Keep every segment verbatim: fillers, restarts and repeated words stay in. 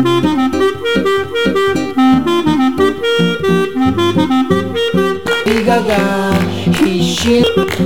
Gaga y shit.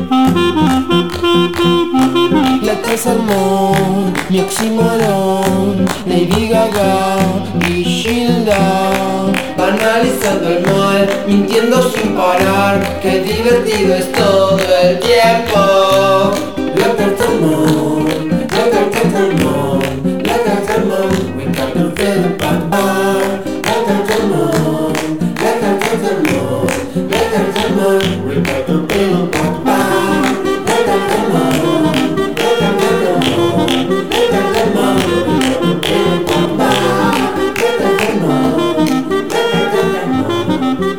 La casa Mon, mi oxímoron. Lady Gaga y Gilda, banalizando el mal, mintiendo sin parar. Qué divertido es todo el tiempo. La casa Mon, la casa Mon, la casa Mon. We got to feel the papa. La casa Mon, la casa Mon. We got to build back back. Let them come on. Let them come on. Let them come on. We got to build back back. Let them come on. Let them come on. Let them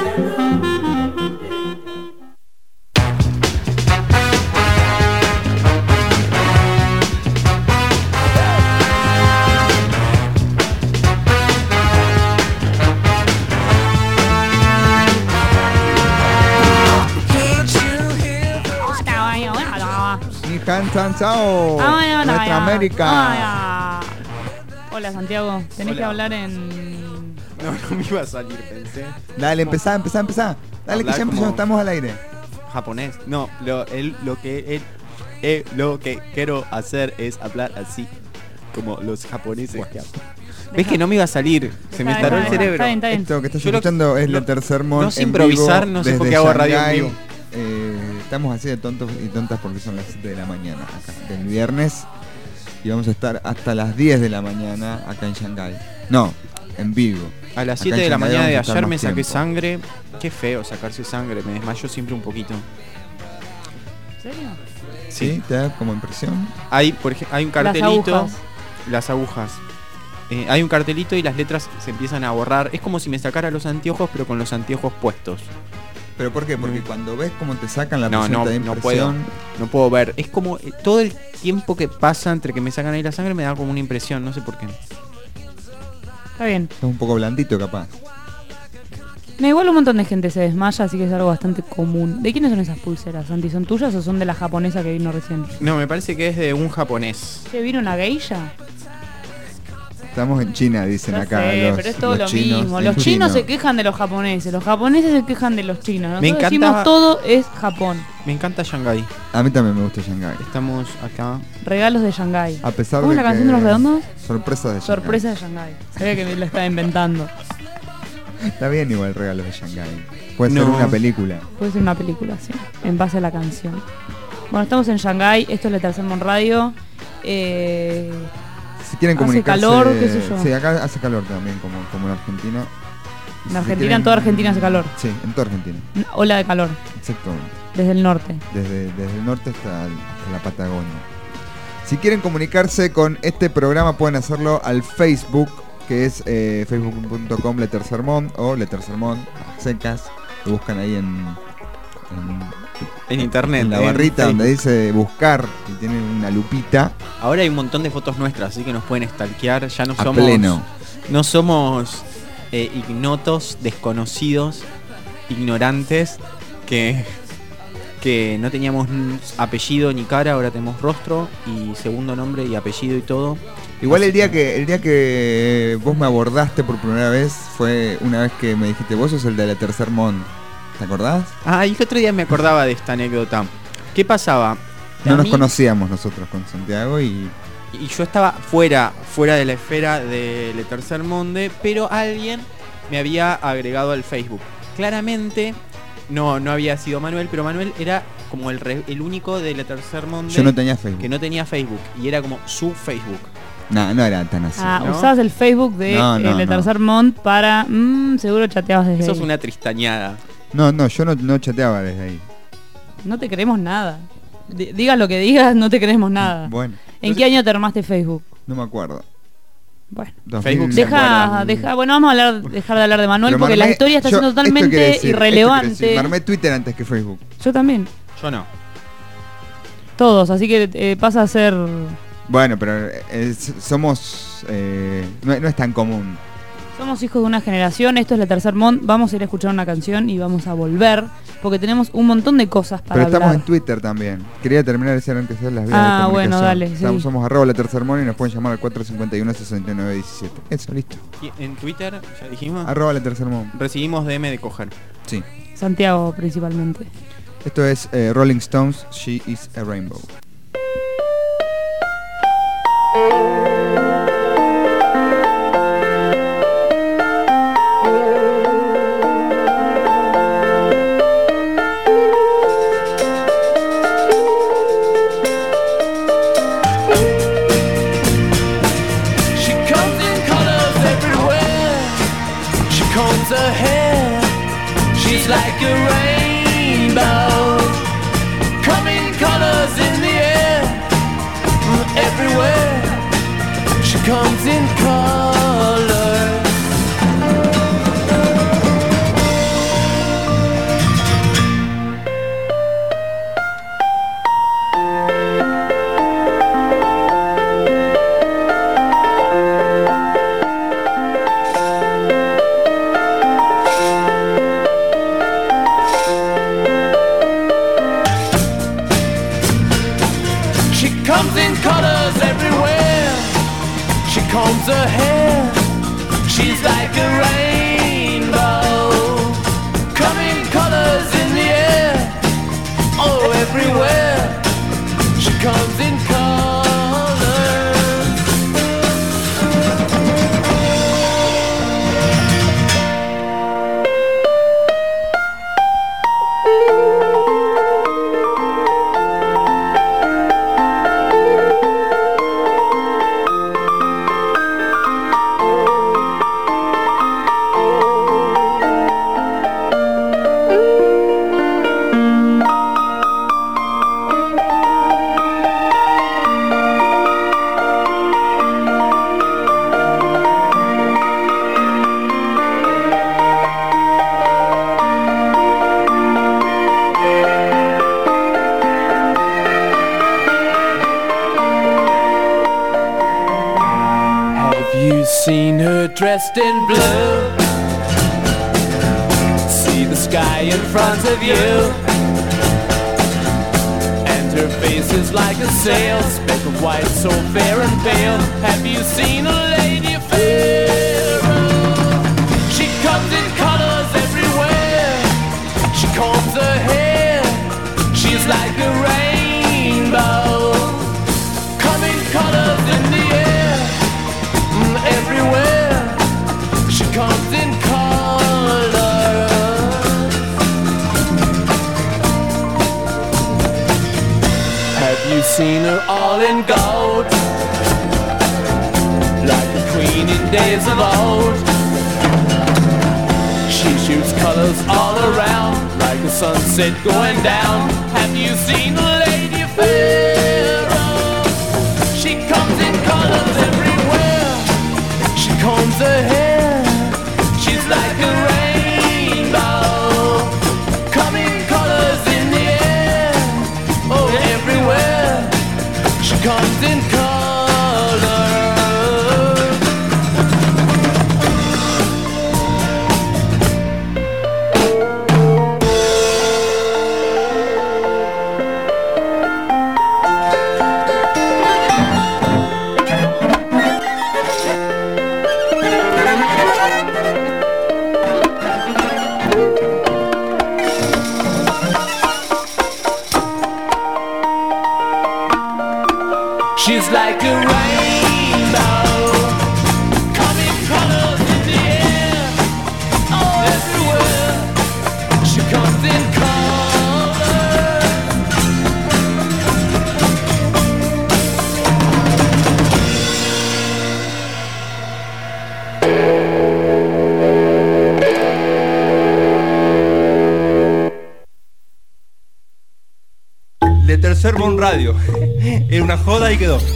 Can San Chao, nuestra América. Ay, hola Santiago, tenés Hola. que hablar en... No, no me iba a salir, pensé. Dale, empezá, empezá, empezá. Dale, que Hablar ya empezó, como- estamos al aire. Japonés. No, lo, el, lo que el, eh, lo que quiero hacer es hablar así, como los japoneses que hablan. ¿Ves que no me iba a salir? Se me Está estaró bien, el está bien, cerebro. Está bien, está bien. Esto que estás Yo lo- escuchando es lo- el tercer mon no sé en improvisar, vivo no sé por desde qué hago radio en Shanghái. vivo. Eh, estamos así de tontos y tontas porque son las siete de la mañana acá, del viernes. Y vamos a estar hasta las diez de la mañana acá en Shanghái. No, en vivo. A las Acá siete en de la Shanghái mañana de vamos a estar ayer me más saqué tiempo. sangre. Qué feo sacarse sangre, me desmayo siempre un poquito. ¿En serio? ¿Sí? ¿Te da como impresión? Hay, por ejemplo, hay un Las cartelito. agujas. Las agujas. Eh, hay un cartelito y las letras se empiezan a borrar. Es como si me sacara los anteojos, pero con los anteojos puestos. ¿Pero por qué? Porque Mm. cuando ves cómo te sacan la No, presión, no, te da no puedo. impresión. No puedo ver. Es como eh, todo el tiempo que pasa entre que me sacan ahí la sangre me da como una impresión, no sé por qué. Está bien. Es un poco blandito capaz. No, igual un montón de gente se desmaya, así que es algo bastante común. ¿De quiénes son esas pulseras, Santi? ¿Son tuyas o son de la japonesa que vino recién? No, me parece que es de un japonés. ¿Che, vino una geisha? Estamos en China, dicen Ya acá sé, los, pero es todo los lo chinos. mismo. en Los chinos chino. se quejan de los japoneses, los japoneses se quejan de los chinos. Nosotros Me encanta- decimos todo es Japón. Me encanta Shanghái. A mí también me gusta Shanghái. Estamos acá. Regalos de Shanghái. A pesar ¿Cómo de es la que- canción de los redondos? Sorpresa de Shanghái. Sorpresa de Shanghái. Sabía que me la estaba inventando. Está bien igual Regalos de Shanghái. Puede ser No. una película. Puede ser una película, sí, en base a la canción. Bueno, estamos en Shanghái, esto es la Tercer Mon Radio. Eh, Si quieren Hace comunicarse... calor, qué sé yo. Sí, acá hace calor también, como, como en Argentina. Y en si Argentina, quieren- en toda Argentina hace calor. Sí, en toda Argentina. Una ola de calor, Exactamente. desde el norte. Desde, desde el norte hasta, el- hasta la Patagonia. Si quieren comunicarse con este programa pueden hacerlo al Facebook, que es eh, facebook punto com Letercermon o Letercermon secas. Lo buscan ahí en, en, En internet. en la en barrita Facebook. donde dice buscar y tienen una lupita Ahora hay un montón de fotos nuestras, así que nos pueden stalkear. Ya no a somos. pleno. No somos eh, ignotos, desconocidos, ignorantes, que, que no teníamos n- apellido ni cara, ahora tenemos rostro y segundo nombre y apellido y todo. Igual Así el día que el día que vos me abordaste por primera vez fue una vez que me dijiste vos sos el de Letercermon. ¿Te acordás? Ah, y el otro día me acordaba de esta anécdota. ¿Qué pasaba? No A nos mí- conocíamos nosotros con Santiago y Y yo estaba fuera, fuera de la esfera de Le Tercer Monde, pero alguien me había agregado al Facebook. Claramente no, no había sido Manuel, pero Manuel era como el, re- el único de Le Tercer Monde yo no tenía Facebook. que no tenía Facebook. Y era como su Facebook. No, no era tan así. Ah, ¿no? usabas el Facebook de No, no, el de no. Tercer Mont para... Mmm, seguro chateabas desde Eso ahí. es una tristañada. No, no, yo no, no chateaba desde ahí. No te creemos nada. D- digas lo que digas, no te creemos nada. Bueno, ¿En qué año te armaste Facebook? no me acuerdo. Bueno. dos mil Facebook se Deja, acuerdan. deja, bueno, vamos a hablar, dejar de hablar de Manuel Pero porque me la armé- historia está yo- siendo esto quiere totalmente decir- esto quiere irrelevante. decir, me armé Twitter antes que Facebook. Yo también, Yo no. todos, así que eh, pasa a ser... Bueno, pero es- somos... eh, no, no es tan común. Somos hijos de una generación, esto es La Tercer Mont, vamos a ir a escuchar una canción y vamos a volver, porque tenemos un montón de cosas para Pero hablar. estamos en Twitter también. Quería terminar de hacer antes de las vías Ah, de comunicación. bueno, dale, Estamos, sí. Somos arroba La Tercer Mont y nos pueden llamar al cuatro cinco uno, seis nueve uno siete. Eso, listo. Y en Twitter, ya dijimos, Arroba La Tercer Mont. recibimos D M de coger. Sí. Santiago principalmente. Esto es eh, Rolling Stones, She is a Rainbow. Like a rainbow, coming colors in the air, everywhere she comes in color. Combs her hair, she's like a rainbow, coming colors in the air, oh everywhere, she comes in colors. Seen her dressed in blue, see the sky in front of you, and her face is like a sail, speck of white, so fair and pale. Have you seen a lady fair? She comes in colors everywhere, she combs her hair, she's like a rainbow, coming colors in the air, everywhere she comes in color. Have you seen her all in gold, like a queen in days of old? She shoots colors all around, like the sunset going down. Have you seen a lady fair? She comes in colors everywhere, she combs her hair, she's like a rainbow, coming colors in the air, oh everywhere, she comes in color. She's like a rainbow, coming colors in the air, oh everywhere, she comes in color. Le Tercer Mont Radio. Era una joda y quedó.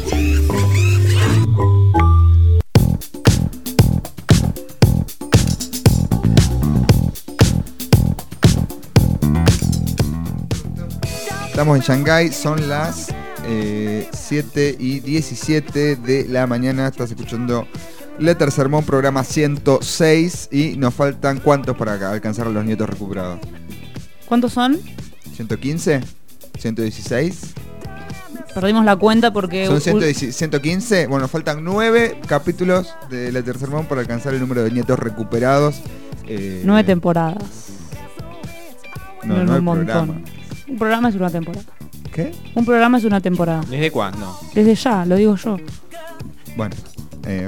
Estamos en Shanghái, son las eh, siete y diecisiete de la mañana. Estás escuchando Letter Sermón, programa ciento seis. Y nos faltan ¿cuántos para acá alcanzar a los nietos recuperados? ¿Cuántos son? ¿ciento quince? ¿ciento dieciséis? Perdimos la cuenta porque... ¿Son ciento quince? Bueno, nos faltan nueve capítulos de Letter Sermón para alcanzar el número de nietos recuperados. Eh, Nueve temporadas. No, No, no un el montón. programa. Un programa es una temporada. ¿Qué? Un programa es una temporada. ¿Desde cuándo? Desde ya, lo digo yo. Bueno, eh,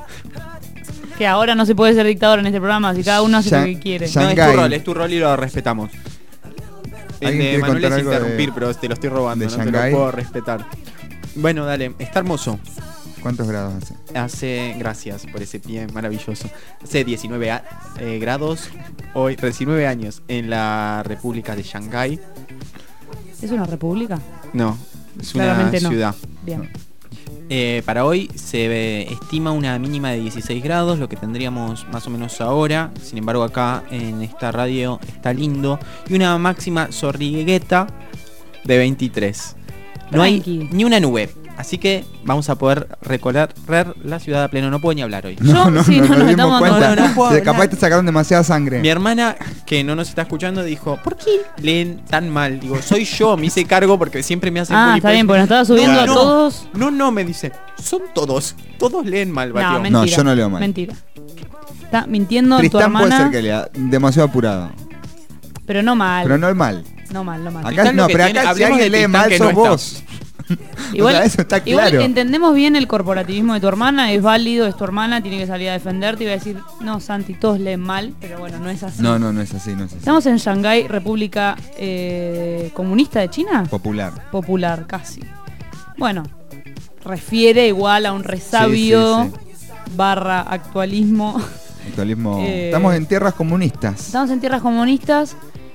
ok. Que ahora no se puede ser dictador en este programa, si cada uno hace Ya- lo que quiere. ya- No, es Shanghái. tu rol, es tu rol y lo respetamos. El ¿Alguien de quiere Manuel contar es algo de- interrumpir, pero te lo estoy robando, de no te Shanghái? lo puedo respetar. Bueno, dale, está hermoso. ¿Cuántos grados hace? Hace, gracias por ese pie maravilloso. Hace diecinueve a- eh, grados, hoy, diecinueve años en la República de Shanghái. ¿Es una república? No, es una Claramente no. ciudad. Bien. Eh, para hoy se ve- estima una mínima de dieciséis grados, lo que tendríamos más o menos ahora. Sin embargo, acá en esta radio está lindo. Y una máxima zorrigueta de veintitrés. No hay Tranqui. ni una nube. Así que vamos a poder recorrer la ciudad a pleno. No puedo ni hablar hoy. Yo- sí, no nos dimos estamos cuenta. dando- No, no, no puedo Se- hablar. capaz te sacaron demasiada sangre. Mi hermana, que no nos está escuchando, dijo: ¿por qué leen tan mal? Digo, soy yo, me hice cargo porque siempre me hacen Ah, bullying está por bien, eso. porque nos estaba subiendo No, a no. todos. No, no, me dice. Son todos. Todos leen mal, No, Bateo. mentira. No, yo no leo mal. Mentira. Está mintiendo tu Tristán puede hermana, ser que lea demasiado apurado. pero no mal. Pero no el mal. No mal, no mal. Acá Tristán lo no, que pero tiene- acá si hablemos alguien de lee Tristán mal que sos no está. vos. Igual, O sea, eso está igual claro. entendemos bien el corporativismo de tu hermana, es válido, es tu hermana, tiene que salir a defenderte y va a decir, no, Santi, todos leen mal, pero bueno, no es así. No, no, no es así, no es así. Estamos en Shanghái, República eh, Comunista de China. Popular. Popular, casi. Bueno, refiere igual a un resabio Sí, sí, barra actualismo. Actualismo. Eh, Estamos en tierras comunistas. Estamos en tierras comunistas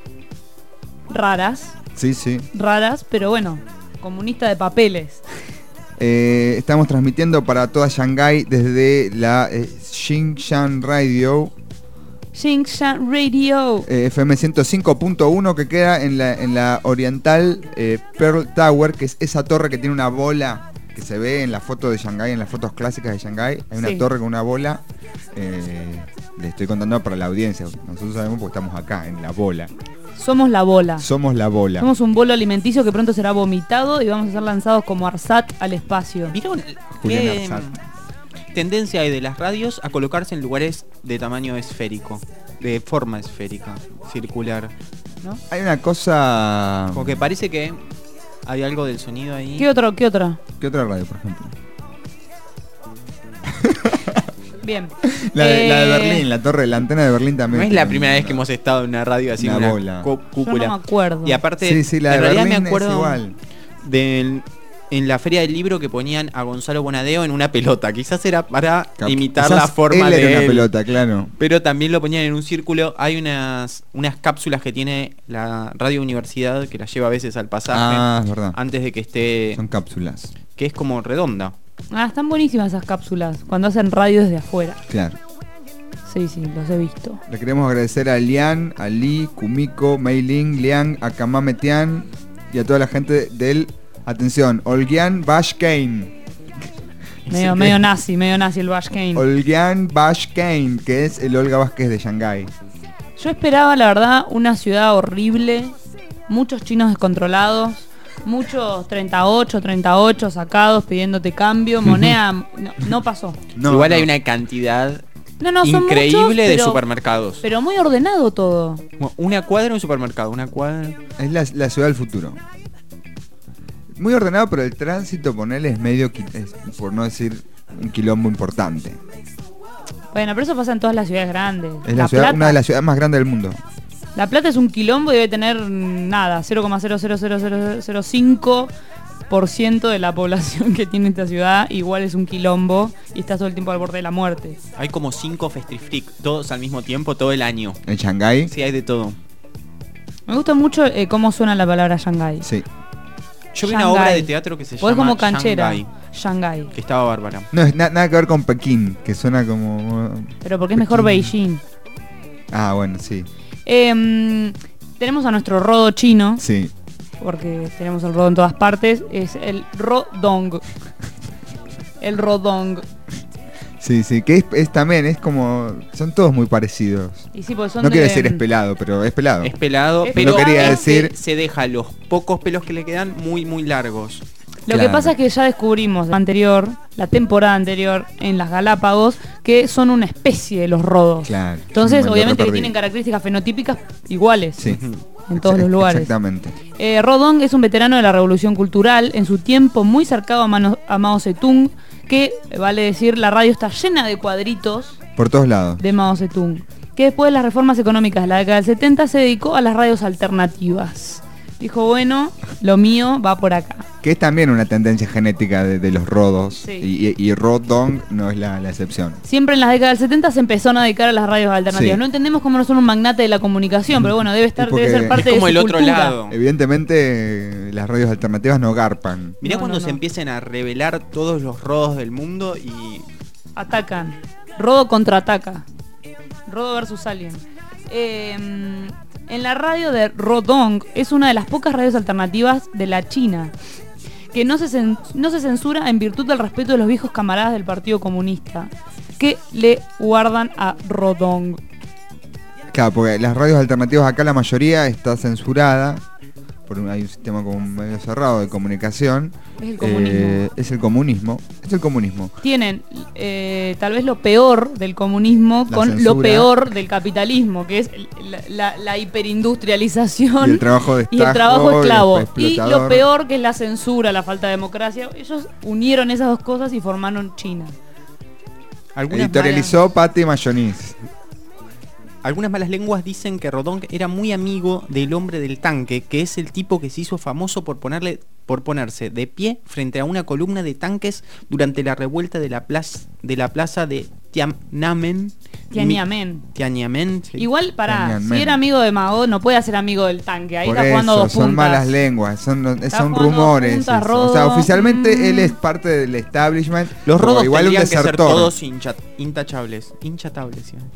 raras, Sí, sí. raras, pero bueno, comunista de papeles. Eh, estamos transmitiendo para toda Shanghái desde la eh, Xinjiang Radio, Xinjiang Radio. eh, F M ciento cinco punto uno, que queda en la, en la oriental eh, Pearl Tower, que es esa torre que tiene una bola que se ve en la foto de Shanghái, en las fotos clásicas de Shanghái. Hay una Sí. torre con una bola. Eh, le estoy contando para la audiencia. Nosotros sabemos porque estamos acá, en la bola. Somos la bola. Somos la bola. Somos un bolo alimenticio que pronto será vomitado y vamos a ser lanzados como Arsat al espacio. ¿Vieron Julián qué Arzat. tendencia hay de las radios a colocarse en lugares de tamaño esférico? De forma esférica, circular, ¿no? Hay una cosa... Como que parece que hay algo del sonido ahí. ¿Qué otro? ¿Qué otra? ¿Qué otra radio, por ejemplo? Bien. La de, la de Eh, Berlín, la torre, la antena de Berlín también. No es la tiene primera una- vez que hemos estado en una radio así, Una una, bola. cu- Yo cúpula. no me acuerdo. Y aparte, Sí, sí, la de en realidad Berlín me acuerdo es igual. del- en la feria del libro que ponían a Gonzalo Bonadeo en una pelota. Quizás era para Cap- imitar quizás la forma él de era una él. pelota, claro. Pero también lo ponían en un círculo. Hay unas, unas cápsulas que tiene la Radio Universidad que las lleva a veces al pasaje Ah, es verdad. antes de que esté. Son cápsulas. Que es como redonda. Ah, están buenísimas esas cápsulas. Cuando hacen radio desde afuera. Claro. Sí, sí, los he visto. Le queremos agradecer a Lian, a Lee, Kumiko, Mei Ling, Liang, a Kamame Tian y a toda la gente del, atención, Olgian Bash Kane. Medio, medio nazi, medio nazi el Bash Kane. Olgian Bash Kane, que es el Olga Vázquez de Shanghái. Yo esperaba, la verdad, una ciudad horrible. Muchos chinos descontrolados. Muchos treinta y ocho, treinta y ocho sacados pidiéndote cambio. Moneda. No, no pasó. No, Igual no. hay una cantidad No, no, son increíble muchos, de pero- supermercados. Pero muy ordenado todo. Como Una cuadra un supermercado, una cuadra. Es la, la ciudad del futuro. Muy ordenado, pero el tránsito, ponele, es medio, qui- es, por no decir un quilombo importante. Bueno, pero eso pasa en todas las ciudades grandes. Es la ciudad, Plata, una de las ciudades más grandes del mundo. La Plata es un quilombo y debe tener mm, nada, cero coma cero cero cero cero cero cinco por ciento de la población que tiene esta ciudad. Igual es un quilombo y estás todo el tiempo al borde de la muerte. Hay como cinco Festrifreak, todos al mismo tiempo, todo el año. En Shanghái, Sí, hay de todo. Me gusta mucho eh, cómo suena la palabra Shanghái. sí. Yo vi una Shanghái. obra de teatro que se Pues llama como canchera. Shanghái, Shanghái. que estaba bárbara. No es na- nada que ver con Pekín, que suena como... Pero porque es mejor Pekín. Beijing. Ah, bueno, sí. Em, tenemos a nuestro rodo chino, Sí. porque tenemos el rodo en todas partes. Es el rodong. El rodong. Sí, sí, que es, es también, es como, son todos muy parecidos. Y sí, porque son No quiero de- decir es pelado, pero es pelado. Es pelado, Es pero No quería este decir- se deja los pocos pelos que le quedan muy, muy largos. Lo que Claro. pasa es que ya descubrimos la anterior, la temporada anterior en las Galápagos, que son una especie de los rodos. Claro. Entonces, Me lo obviamente que reperdí. tienen características fenotípicas iguales Sí. en todos los lugares. Exactamente. Eh, Rodong es un veterano de la Revolución Cultural, en su tiempo muy cercano a, Mano- a Mao Zedong, que, eh, vale decir, la radio está llena de cuadritos Por todos lados. de Mao Zedong, que después de las reformas económicas de la década del setenta se dedicó a las radios alternativas. Dijo, bueno, lo mío va por acá. Que es también una tendencia genética de, de los rodos. Sí. Y, y Rodong no es la, la excepción. Siempre en las décadas del setenta se empezaron a dedicar a las radios alternativas. Sí. No entendemos cómo no son un magnate de la comunicación, pero bueno, debe estar, Y porque debe ser parte Es como de el su otro cultura. lado. Evidentemente, las radios alternativas no garpan. Mirá No, cuando no, se no. empiecen a revelar todos los rodos del mundo y Atacan. Rodo contraataca. Rodo versus Alien. Eh, en la radio de Rodong es una de las pocas radios alternativas de la China que no se, cen- no se censura en virtud del respeto de los viejos camaradas del Partido Comunista que le guardan a Rodong. Claro, porque las radios alternativas acá la mayoría está censurada. Por un- hay un sistema como medio cerrado de comunicación. Es el comunismo. Eh, es el comunismo. Es el comunismo. Tienen eh, tal vez lo peor del comunismo La con lo censura. peor del capitalismo, que es la, la- la hiperindustrialización Y el trabajo de y el trabajo estajo, esclavo. y Y explotador. lo peor que es la censura, la falta de democracia. Ellos unieron esas dos cosas y formaron China. algunas Editorializó Patty Mayonis. Algunas malas lenguas dicen que Rodong era muy amigo del hombre del tanque, que es el tipo que se hizo famoso por ponerle por ponerse de pie frente a una columna de tanques durante la revuelta de la plaza de la plaza de Tiananmen. Tiananmen. Tiananmen. sí. Igual, pará, Tiananmen. si era amigo de Mao, no puede ser amigo del tanque. Ahí Por está jugando eso, dos son puntas. malas lenguas, son, Está son jugando rumores. puntas, eso. O sea, Rodo. oficialmente Mm. él es parte del establishment. Los pero rodos igual un tendrían que ser desertor. todos hincha- intachables, hinchatables. ¿sí?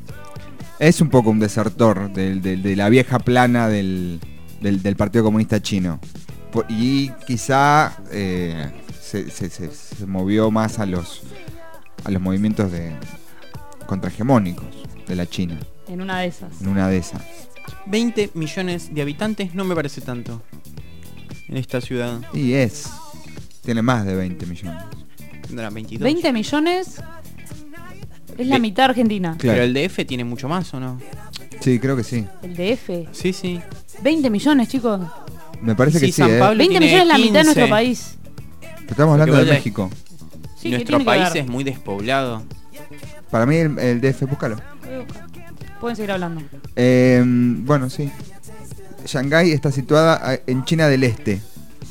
Es un poco un desertor del- del- de la vieja plana del, del- del Partido Comunista Chino. Po- Y quizá eh, se, se- se- se movió más a los a los movimientos de contrahegemónicos de la China, En una de esas. en una de esas. veinte millones de habitantes no me parece tanto en esta ciudad. Y es, tiene más de veinte millones. Tendrá veintidós. veinte millones es la Ve- mitad de Argentina. Claro. Pero el D F tiene mucho más, ¿o no? Sí, creo que sí. El D F. Sí, sí. veinte millones, chicos. Me parece Sí, que sí, San ¿eh? Pablo veinte tiene millones es la mitad de nuestro quince. país. Estamos hablando Porque de vos- México. Sí, ¿qué Nuestro tiene que país ver? es muy despoblado. Para mí el, el D F, búscalo. Voy a buscar. Pueden seguir hablando. Eh, bueno, sí. Shanghái está situada a- en China del Este.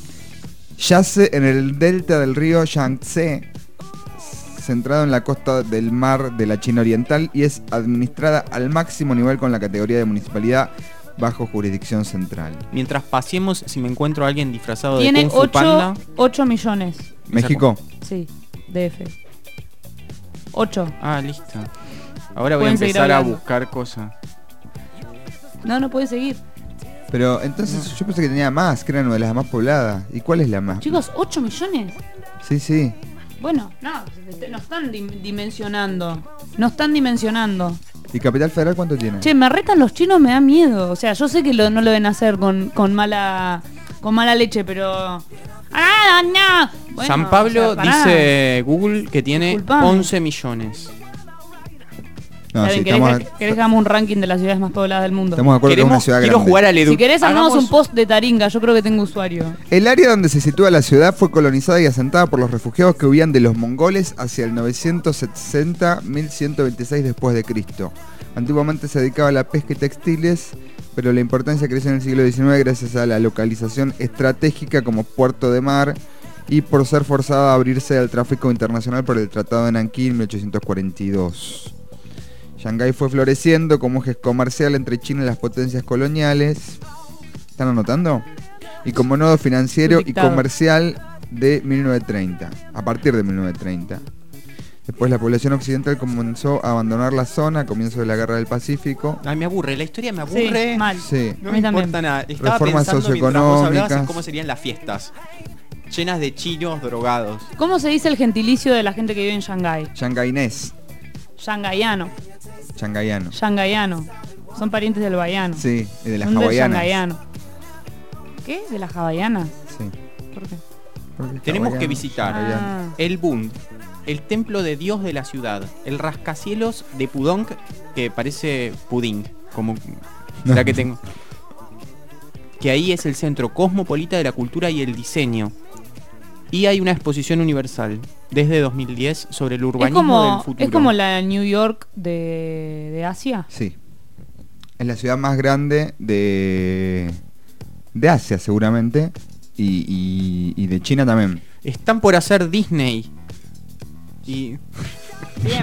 Yace en el delta del río Yangtze, centrado en la costa del mar de la China Oriental, y es administrada al máximo nivel con la categoría de municipalidad bajo jurisdicción central. Mientras pasemos, si me encuentro a alguien disfrazado Tiene de Kung Fu Panda, ocho millones. México. Sí, D F. ocho. ah, listo. Ahora voy a Pueden seguir empezar a hablando. buscar cosas. No, no pueden seguir. Pero entonces yo pensé que tenía más, que era una de las más pobladas. ¿Y cuál es la más? Chicos, ocho millones. Sí, sí. Bueno, no, no están dim- dimensionando. No están dimensionando. ¿Y Capital Federal cuánto tiene? Che, me retan los chinos, me da miedo. O sea, yo sé que lo- no lo deben hacer con, con mala con mala leche, pero... ¡Ah, no! Bueno, San Pablo o sea, pará. dice Google que tiene Disculpame. once millones. No, Está sí, bien, estamos, ¿querés, que- querés que hagamos un ranking de las ciudades más pobladas del mundo? estamos de acuerdo que es una Queremos, ciudad quiero grande. jugar al Edu. Si querés armamos Hagamos- un post de Taringa, yo creo que tengo usuario. El área donde se sitúa la ciudad fue colonizada y asentada por los refugiados que huían de los mongoles hacia el novecientos sesenta a mil ciento veintiséis después de Cristo. Antiguamente se dedicaba a la pesca y textiles, pero la importancia creció en el siglo diecinueve gracias a la localización estratégica como puerto de mar y por ser forzada a abrirse al tráfico internacional por el Tratado de Nankín en mil ochocientos cuarenta y dos. Shanghái fue floreciendo como eje comercial entre China y las potencias coloniales. ¿Están anotando? Y como nodo financiero y Dictado. comercial de mil novecientos treinta, a partir de mil novecientos treinta. Después la población occidental comenzó a abandonar la zona a comienzo de la Guerra del Pacífico. Ay, me aburre, la historia me Sí, aburre. mal. Sí. No A me mí también. importa nada. Estaba Reformas pensando mientras vos hablabas en socioeconómicas. cómo serían las fiestas. Llenas de chinos drogados. ¿Cómo se dice el gentilicio de la gente que vive en Shanghái? Shanghainés. Shangayano. Changayano. Shangayano. Son parientes del baiano. Sí, y de las Son del hawaianas. shangayano. ¿Qué? ¿De las hawaianas? Sí. ¿Por qué? Porque Tenemos hawaiano, que visitar hawaiano. Ah. el Bund, el templo de Dios de la ciudad, el rascacielos de Pudong, que parece pudín, como será que tengo. Que ahí es el centro cosmopolita de la cultura y el diseño. Y hay una exposición universal desde dos mil diez sobre el Es urbanismo como, del futuro. es como la New York de, de Asia. Sí. Es la ciudad más grande de, de Asia, seguramente. Y, y, y de China también. Están por hacer Disney. Y Bien.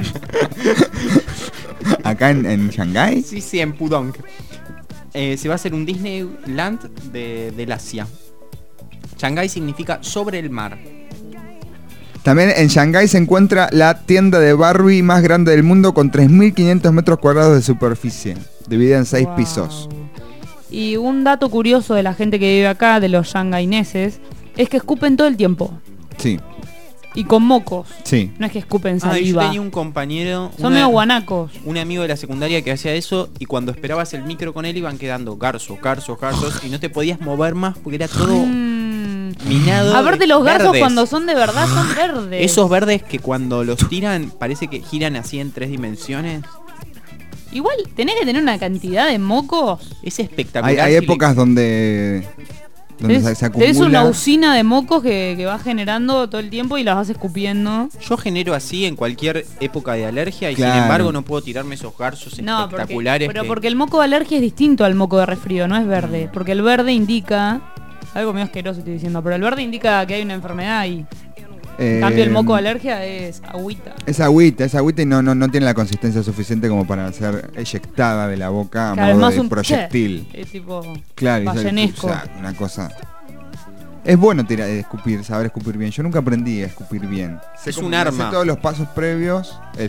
Acá en, en Shanghái. sí, sí, en Pudong. Eh, se va a hacer un Disneyland de, del Asia. Shanghái significa sobre el mar. También en Shanghái se encuentra la tienda de Barbie más grande del mundo con tres mil quinientos metros cuadrados de superficie, dividida en seis Wow. pisos. Y un dato curioso de la gente que vive acá, de los shangaineses, es que escupen todo el tiempo. Sí, Y con mocos. sí. No es que escupen Ah, y yo saliva. tenía un compañero, Son una- medio guanacos. un amigo de la secundaria que hacía eso y cuando esperabas el micro con él iban quedando garzos, garzos, garzos y no te podías mover más porque era todo Mm. minado. A ver, de de los garzos verdes. cuando son de verdad son verdes. Esos verdes que cuando los tiran parece que giran así en tres dimensiones. Igual tenés que tener una cantidad de mocos. Es espectacular. Hay, hay si le- épocas donde, donde Es, se, se acumula. es una usina de mocos que, que va generando todo el tiempo y las vas escupiendo. Yo genero así en cualquier época de alergia y Claro. sin embargo no puedo tirarme esos garzos No, porque, espectaculares. pero que- porque el moco de alergia es distinto al moco de resfrío, no es verde. Porque el verde indica, algo medio asqueroso estoy diciendo, pero el verde indica que hay una enfermedad ahí. Eh, En cambio el moco de alergia es agüita. Es agüita, es agüita y no, no, no tiene la consistencia suficiente como para ser eyectada de la boca a Claro, es modo más de un proyectil. che, es tipo Claro, y ballenesco. o sea, una cosa. Es bueno tirar, eh, escupir, saber escupir bien. Yo nunca aprendí a escupir bien. Sé Es cómo- un me sé arma. todos los pasos previos. el-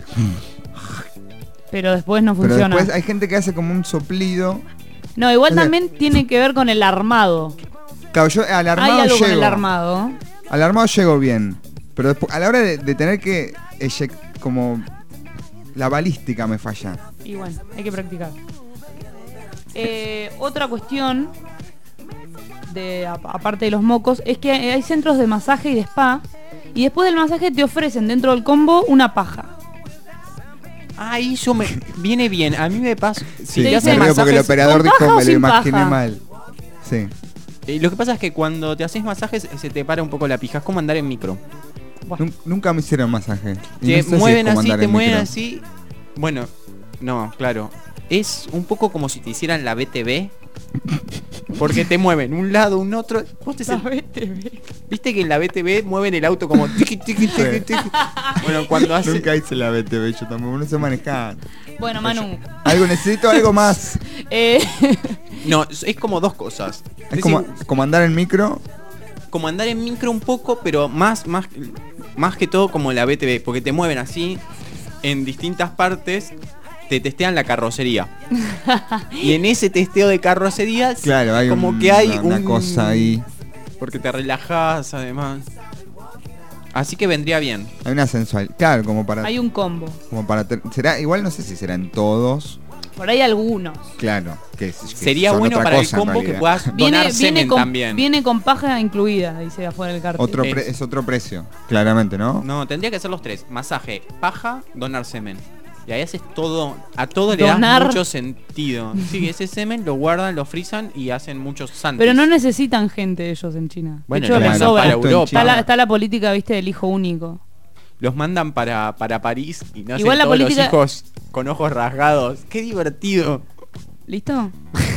Pero después no pero funciona. después hay gente que hace como un soplido. No, igual O sea- también tiene que ver con el armado. Claro, yo al Hay armado algo con llego. el armado. Al armado llego bien. Pero después, a la hora de, de tener que eyect- como la balística me falla. Y bueno, hay que practicar. Eh, otra cuestión, de, a- aparte de los mocos, es que hay centros de masaje y de spa. Y después del masaje te ofrecen dentro del combo una paja. Ay, yo me. Viene bien. A mí me pasa. Si Te te dicen- hacen me río porque el masajes. operador ¿con dijo paja o me lo sin imaginé paja? mal. Sí. eh, Lo que pasa es que cuando te haces masajes se te para un poco la pija. Es como andar en micro. Buah. Nun- Nunca me hicieron masaje. Y Te no sé si es mueven como así, andar te en mueven micro. así. Bueno, no, claro. Es un poco como si te hicieran la B T V. Porque te mueven un lado, un otro. Vos te sent- ¿Sabes? Te ve. Viste que en la B T V mueven el auto como tiqui, tiqui, tiqui, tiqui. Bueno, cuando hace. Nunca hice la B T V, yo tampoco, no sé manejar. Bueno, Manu. Algo, necesito algo más. eh, No, es como dos cosas. Es como, como andar en micro. como andar en micro un poco, pero más, más, más que todo como la B T V, porque te mueven así en distintas partes, te testean la carrocería. Y en ese testeo de carrocería, Claro, hay como un- que hay una, una un- cosa ahí. Porque te relajas además. Así que vendría bien. Hay una sensual. Claro, como para. hay un combo. Como para ter- será, igual no sé si serán todos. Por ahí algunos. Claro. Que, que Sería son bueno otra para el cosa, en combo que realidad. puedas Viene, donar viene, semen con, también. viene con paja incluida, dice afuera del cartel. Otro Es- pre- es otro precio, claramente, ¿no? No, tendría que ser los tres. Masaje, paja, donar semen. Y ahí haces todo, a todo le Donar. das mucho sentido. Sí, ese semen lo guardan, lo frisan y hacen muchos santis. Pero no necesitan gente ellos en China. Bueno, de hecho, lo les mandan sobra. para Justo en Europa. Está la, China. está la política, viste, del hijo único. Los mandan para, para París y nacen Igual la todos política- los hijos con ojos rasgados. ¡Qué divertido! ¿Listo?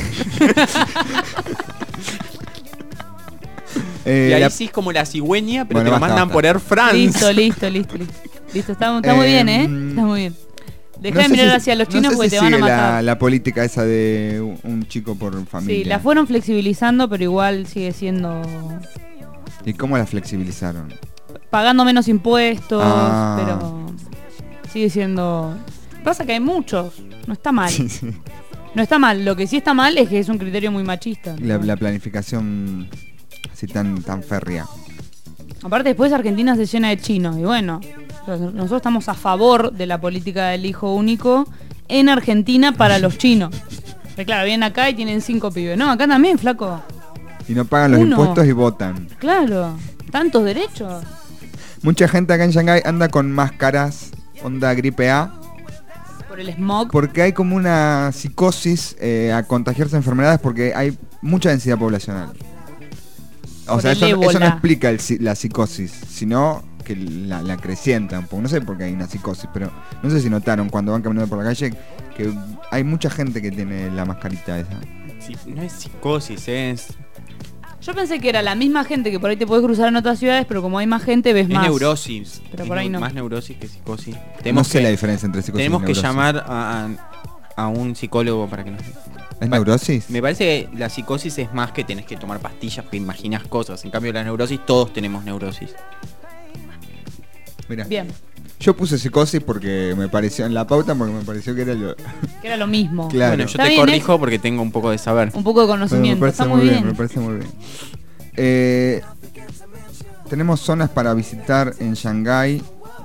Eh, y ahí la- sí es como la cigüeña, pero Bueno, te lo basta, mandan basta. por Air France. Listo, listo, listo, listo. Listo, está, está muy bien, ¿eh? Em, Está muy bien. Deja no de sé mirar si- hacia los no chinos sé porque si te van a sigue matar. La, la política esa de un- un chico por familia. Sí, la fueron flexibilizando, pero igual sigue siendo... ¿Y cómo la flexibilizaron? Pagando menos impuestos, Ah. pero sigue siendo... Pasa que hay muchos, no está mal. Sí, sí. No está mal, lo que sí está mal es que es un criterio muy machista. La, la planificación así tan, tan férrea. Aparte después Argentina se llena de chinos y bueno, Nosotros estamos a favor de la política del hijo único en Argentina para los chinos. Que claro, vienen acá y tienen cinco pibes. No, acá también, flaco. Y no pagan los Uno. impuestos y votan. Claro, tantos derechos. Mucha gente acá en Shanghái anda con máscaras, onda gripe A, Por el smog. porque hay como una psicosis eh, a contagiarse de enfermedades porque hay mucha densidad poblacional. O Por sea, el eso, eso no ébola. explica el si- la psicosis, sino que la, la acrecienta un poco. No sé por qué hay una psicosis, pero no sé si notaron cuando van caminando por la calle que hay mucha gente que tiene la mascarita esa. Sí, no es psicosis, es, Yo pensé que era la misma gente que por ahí te puedes cruzar en otras ciudades, pero como hay más gente ves es más. neurosis. Pero Es por ahí neu- no. Más neurosis que psicosis. No Tenemos sé que, la diferencia entre psicosis tenemos y que neurosis. llamar a, a, a un psicólogo para que nos... ¿Es neurosis? Me parece que la psicosis es más que tenés que tomar pastillas que imaginas cosas. En cambio la neurosis, todos tenemos neurosis. Mira, Bien, yo puse psicosis porque me pareció en la pauta porque me pareció que era lo. que era lo mismo. Claro. Bueno, yo Está te bien, corrijo porque tengo un poco de saber. Un poco de Me conocimiento. parece Está muy bien. me parece muy bien. Eh, tenemos zonas para visitar en Shanghái.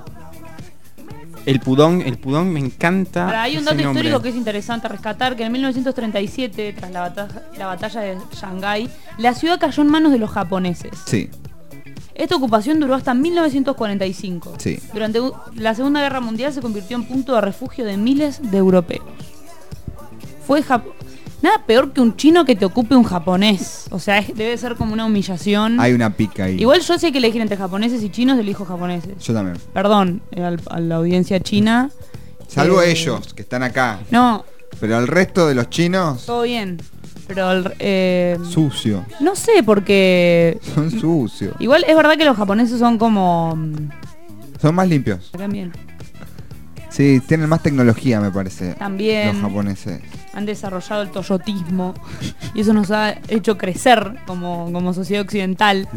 El pudong, el pudong me encanta. Ahora, hay un ese dato nombre. histórico que es interesante rescatar, que en mil novecientos treinta y siete, tras la batalla, la batalla de Shanghái, la ciudad cayó en manos de los japoneses. Sí, Esta ocupación duró hasta mil novecientos cuarenta y cinco. sí. Durante u- la Segunda Guerra Mundial se convirtió en punto de refugio de miles de europeos. Fue Jap- Nada peor que un chino que te ocupe un japonés. O sea, es- debe ser como una humillación. Hay una pica ahí. Igual yo sé que elegir entre japoneses y chinos, elijo japoneses. Yo también. Perdón eh, al- a la audiencia china. Salvo Eh, ellos, que están acá. No, Pero el resto de los chinos, todo bien. Pero el- eh, sucio. no sé, porque Son sucios. igual es verdad que los japoneses son como mm, Son más limpios. también, Sí, tienen más tecnología, me parece. también Los japoneses. han desarrollado el toyotismo y eso nos ha hecho crecer como, como sociedad occidental.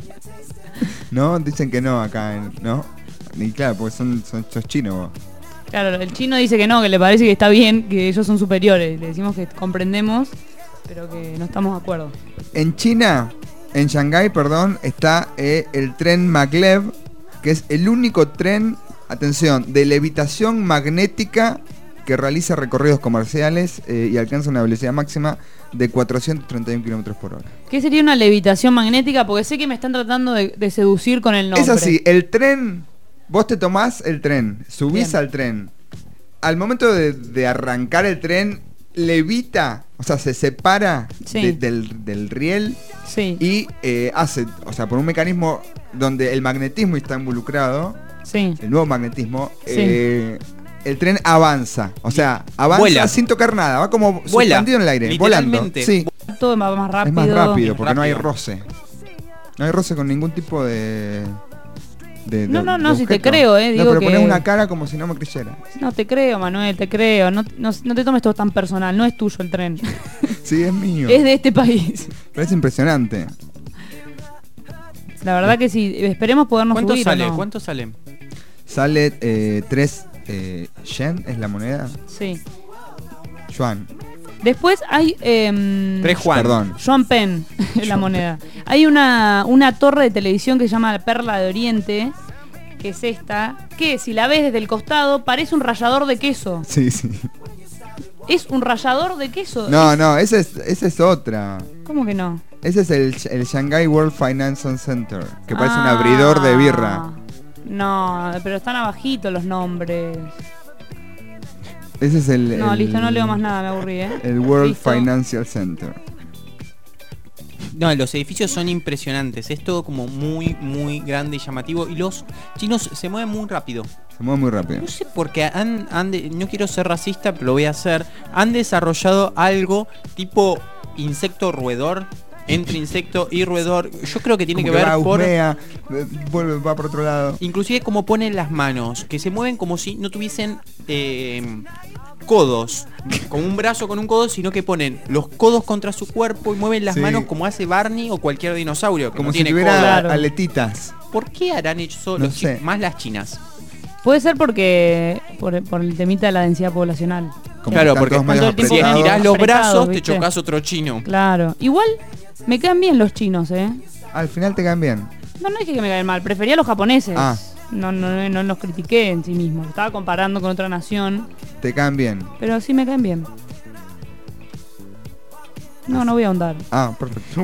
No, dicen que no acá, en- ¿no? Y claro, porque son, son sos chinos vos. Claro, el chino dice que no, que le parece que está bien, que ellos son superiores. Le decimos que comprendemos, pero que no estamos de acuerdo. En China, en Shanghái, perdón, está eh, el tren maglev, que es el único tren, atención, de levitación magnética que realiza recorridos comerciales eh, y alcanza una velocidad máxima de cuatrocientos treinta y uno kilómetros por hora. ¿Qué sería una levitación magnética? Porque sé que me están tratando de, de seducir con el nombre. Es así, el tren, vos te tomás el tren, subís Bien. al tren. Al momento de, de arrancar el tren, levita, o sea, se separa Sí. de- del, del riel Sí, y eh, hace, o sea, por un mecanismo donde el magnetismo está involucrado, sí. el nuevo magnetismo, Sí. eh, el tren avanza, o sea, avanza Vuela. sin tocar nada, va como Vuela, suspendido en el aire, volando. literalmente. Sí, Todo va más rápido. es más rápido porque no hay Rápido. roce. No hay roce con ningún tipo de... de- No, de- no, de no, si te objeto. creo, eh, No, digo pero que- pones una cara como si no me creyera. No te creo, Manuel, te creo. No, no, no te tomes todo tan personal. No es tuyo el tren. Sí, es mío. Es de este país. Pero es impresionante. La verdad que sí. Esperemos podernos ¿Cuánto subir, ¿o sale? no? ¿Cuánto sale? Sale eh, tres eh, yen, es la moneda. Sí. Yuan. Después hay... em, Tres Juan. Perdón. Joan Penn es la moneda. Hay una, una torre de televisión que se llama la Perla de Oriente, que es esta, que si la ves desde el costado parece un rallador de queso. Sí, sí. Es un rallador de queso. No, Es- no, esa es, esa es otra. ¿Cómo que no? Ese es el, el Shanghai World Finance Center, que parece un Ah, abridor de birra. No, pero están abajitos los nombres. Ese es el, No, el- listo, no leo más nada, me aburrí, ¿eh? el World Listo. Financial Center. No, los edificios son impresionantes. Es todo como muy, muy grande y llamativo. Y los chinos se mueven muy rápido. Se mueve muy rápido. No sé por qué han, han de- no quiero ser racista, pero lo voy a hacer. Han desarrollado algo tipo insecto roedor. Entre insecto y roedor. Yo creo que tiene Como que ver va, por... husmea, eh, vuelve, va por otro lado. Inclusive como ponen las manos, que se mueven como si no tuviesen eh, codos, como un brazo con un codo, sino que ponen los codos contra su cuerpo y mueven las Sí. manos como hace Barney o cualquier dinosaurio que Como no si tiene tuviera codo. Claro. aletitas. ¿Por qué harán eso No los chi- sé. más las chinas? Puede ser porque por, por el temita de la densidad poblacional. Como Claro, están porque todos medios todo el tiempo Si Apretados. estirás los Apretados, brazos, te ¿viste? chocas otro chino. Claro. Igual me caen bien los chinos, ¿eh? Al final te caen bien. No, no es que me caen mal, prefería los japoneses. Ah. No, no, no los critiqué en sí mismos. Estaba comparando con otra nación. ¿Te caen bien? Pero sí me caen bien. No, no voy a ahondar. Ah, perfecto.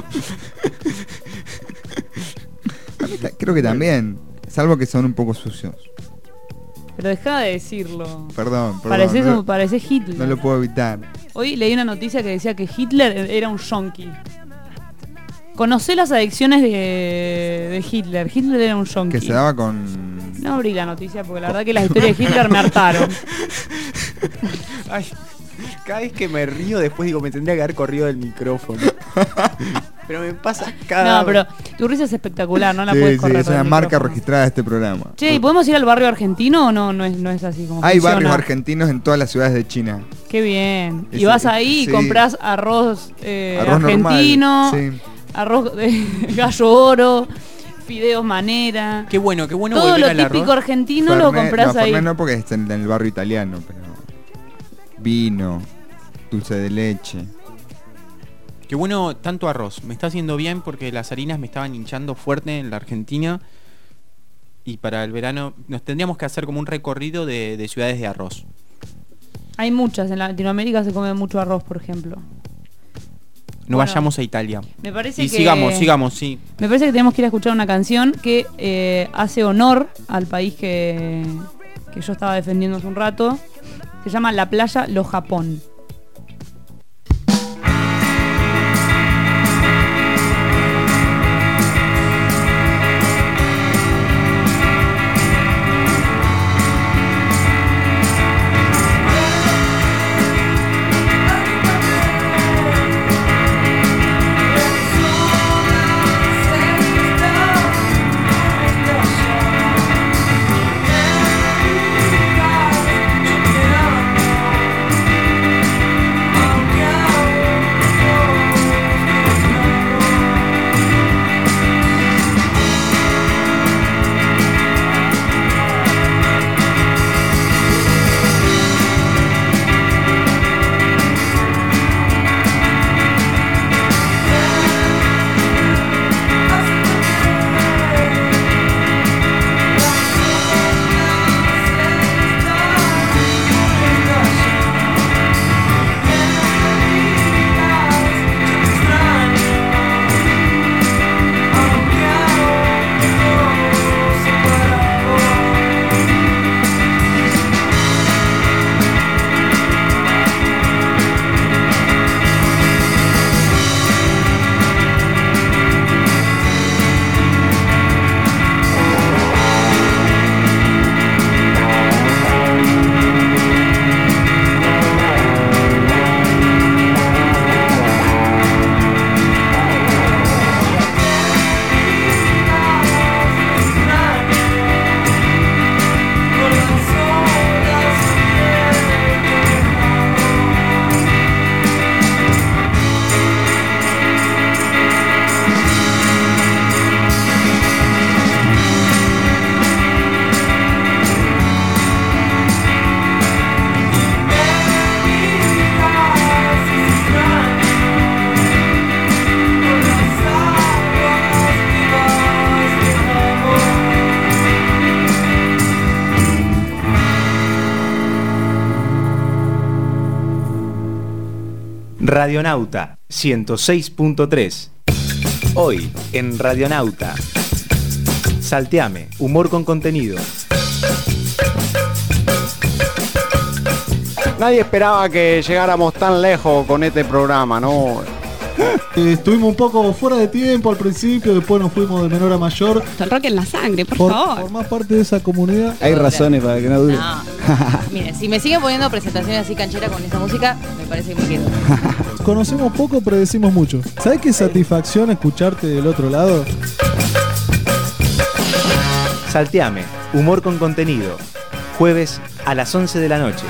Creo que también. Salvo que son un poco sucios. Pero deja de decirlo. Perdón, perdón. Pareces, no, pareces Hitler. no lo puedo evitar. Hoy leí una noticia que decía que Hitler era un yonki. Conocé las adicciones de, de Hitler. Hitler era un yonki. Que se daba con... No abrí la noticia porque la verdad que las historias de Hitler me hartaron. Ay, cada vez que me río después digo, me tendría que haber corrido del micrófono. Pero me pasa cada... No, pero tu risa es espectacular, no la sí, puedes sí, correr. es una del marca micrófono. registrada de este programa. Che, ¿y podemos ir al barrio argentino o no? No es, no es así como Hay funciona? barrios argentinos en todas las ciudades de China. Qué bien. Y Ese- vas ahí y sí. compras arroz, eh, Arroz argentino, normal, sí. arroz de gallo oro, fideos manera. Qué bueno, qué bueno Todo volver lo al típico arroz. argentino lo Fernet- compras no, ahí. Fernet no porque es en, en el barrio italiano, pero... Vino, dulce de leche. Qué bueno tanto arroz. Me está haciendo bien porque las harinas me estaban hinchando fuerte en la Argentina. Y para el verano nos tendríamos que hacer como un recorrido de, de ciudades de arroz. Hay muchas, en Latinoamérica se come mucho arroz, por ejemplo. No Bueno, vayamos a Italia. Me parece Y que sigamos, sigamos, sí. Me parece que tenemos que ir a escuchar una canción que eh, hace honor al país que, que yo estaba defendiendo hace un rato. Se llama La Playa Lo Japón. Radionauta ciento seis punto tres. Hoy en Radionauta. Salteame, humor con contenido. Nadie esperaba que llegáramos tan lejos con este programa, ¿no? Eh, estuvimos un poco fuera de tiempo al principio, después nos fuimos de menor a mayor. El rock en la sangre, por, Por, favor. por más parte de esa comunidad. Hay razones para que no dure. No. Miren, si me siguen poniendo presentaciones así canchera con esa música, me parece que me quedo. Conocemos poco, pero decimos mucho. ¿Sabes qué satisfacción escucharte del otro lado? Salteame, humor con contenido. Jueves a las once de la noche.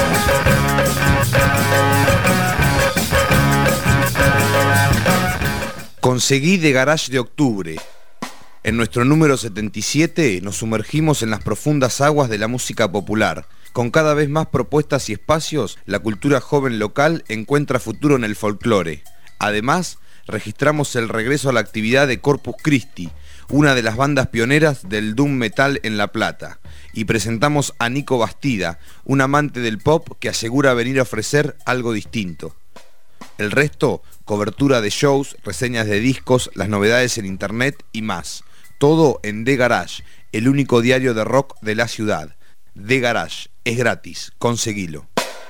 Conseguí de Garage de Octubre. En nuestro número setenta y siete nos sumergimos en las profundas aguas de la música popular. Con cada vez más propuestas y espacios, la cultura joven local encuentra futuro en el folclore. Además, registramos el regreso a la actividad de Corpus Christi, una de las bandas pioneras del doom metal en La Plata. Y presentamos a Nico Bastida, un amante del pop que asegura venir a ofrecer algo distinto. El resto, cobertura de shows, reseñas de discos, las novedades en internet y más. Todo en The Garage, el único diario de rock de la ciudad. The Garage, es gratis, conseguilo.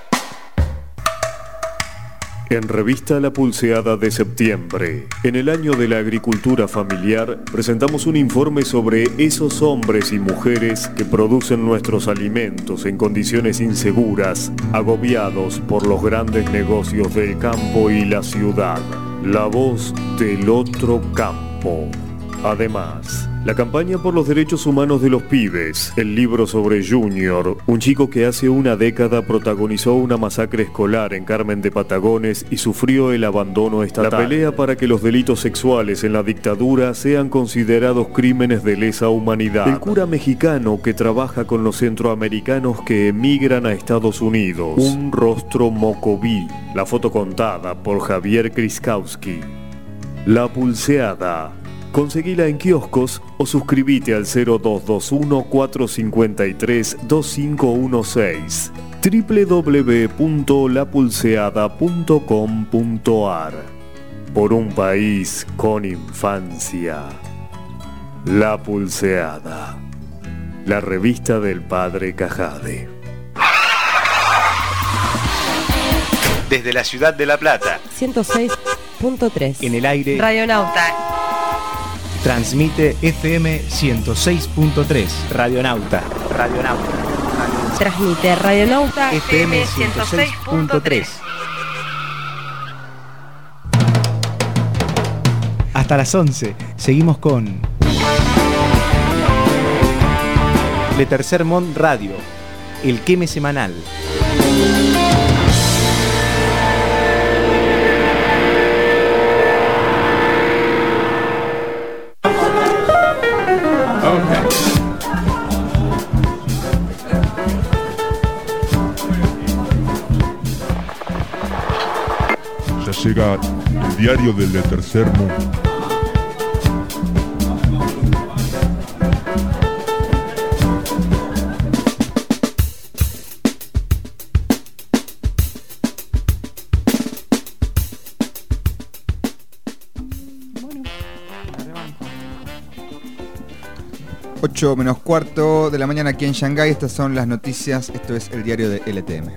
En Revista La Pulseada de septiembre, en el año de la agricultura familiar, presentamos un informe sobre esos hombres y mujeres que producen nuestros alimentos en condiciones inseguras, agobiados por los grandes negocios del campo y la ciudad. La voz del otro campo. Además, la campaña por los derechos humanos de los pibes, el libro sobre Junior, un chico que hace una década protagonizó una masacre escolar en Carmen de Patagones y sufrió el abandono estatal. La pelea para que los delitos sexuales en la dictadura sean considerados crímenes de lesa humanidad. El cura mexicano que trabaja con los centroamericanos que emigran a Estados Unidos. Un rostro mocoví. La foto contada por Javier Kriskowski. La Pulseada. Conseguila en kioscos o suscríbete al cero dos dos uno, cuatro cinco tres, dos cinco uno seis. doble u doble u doble u punto la pulseada punto com punto a r. Por un país con infancia. La Pulseada. La revista del padre Cajade. Desde la ciudad de La Plata. ciento seis punto tres. En el aire. Radionauta. Transmite F M ciento seis punto tres. Radionauta. Radionauta. Transmite Radionauta F M ciento seis punto tres. Hasta las once. Seguimos con Le Tercer Mond Radio. El queme semanal. Llega el diario del Le Tercer Mundo. ocho menos cuarto de la mañana aquí en Shanghái. Estas son las noticias. Esto es el diario de L T M.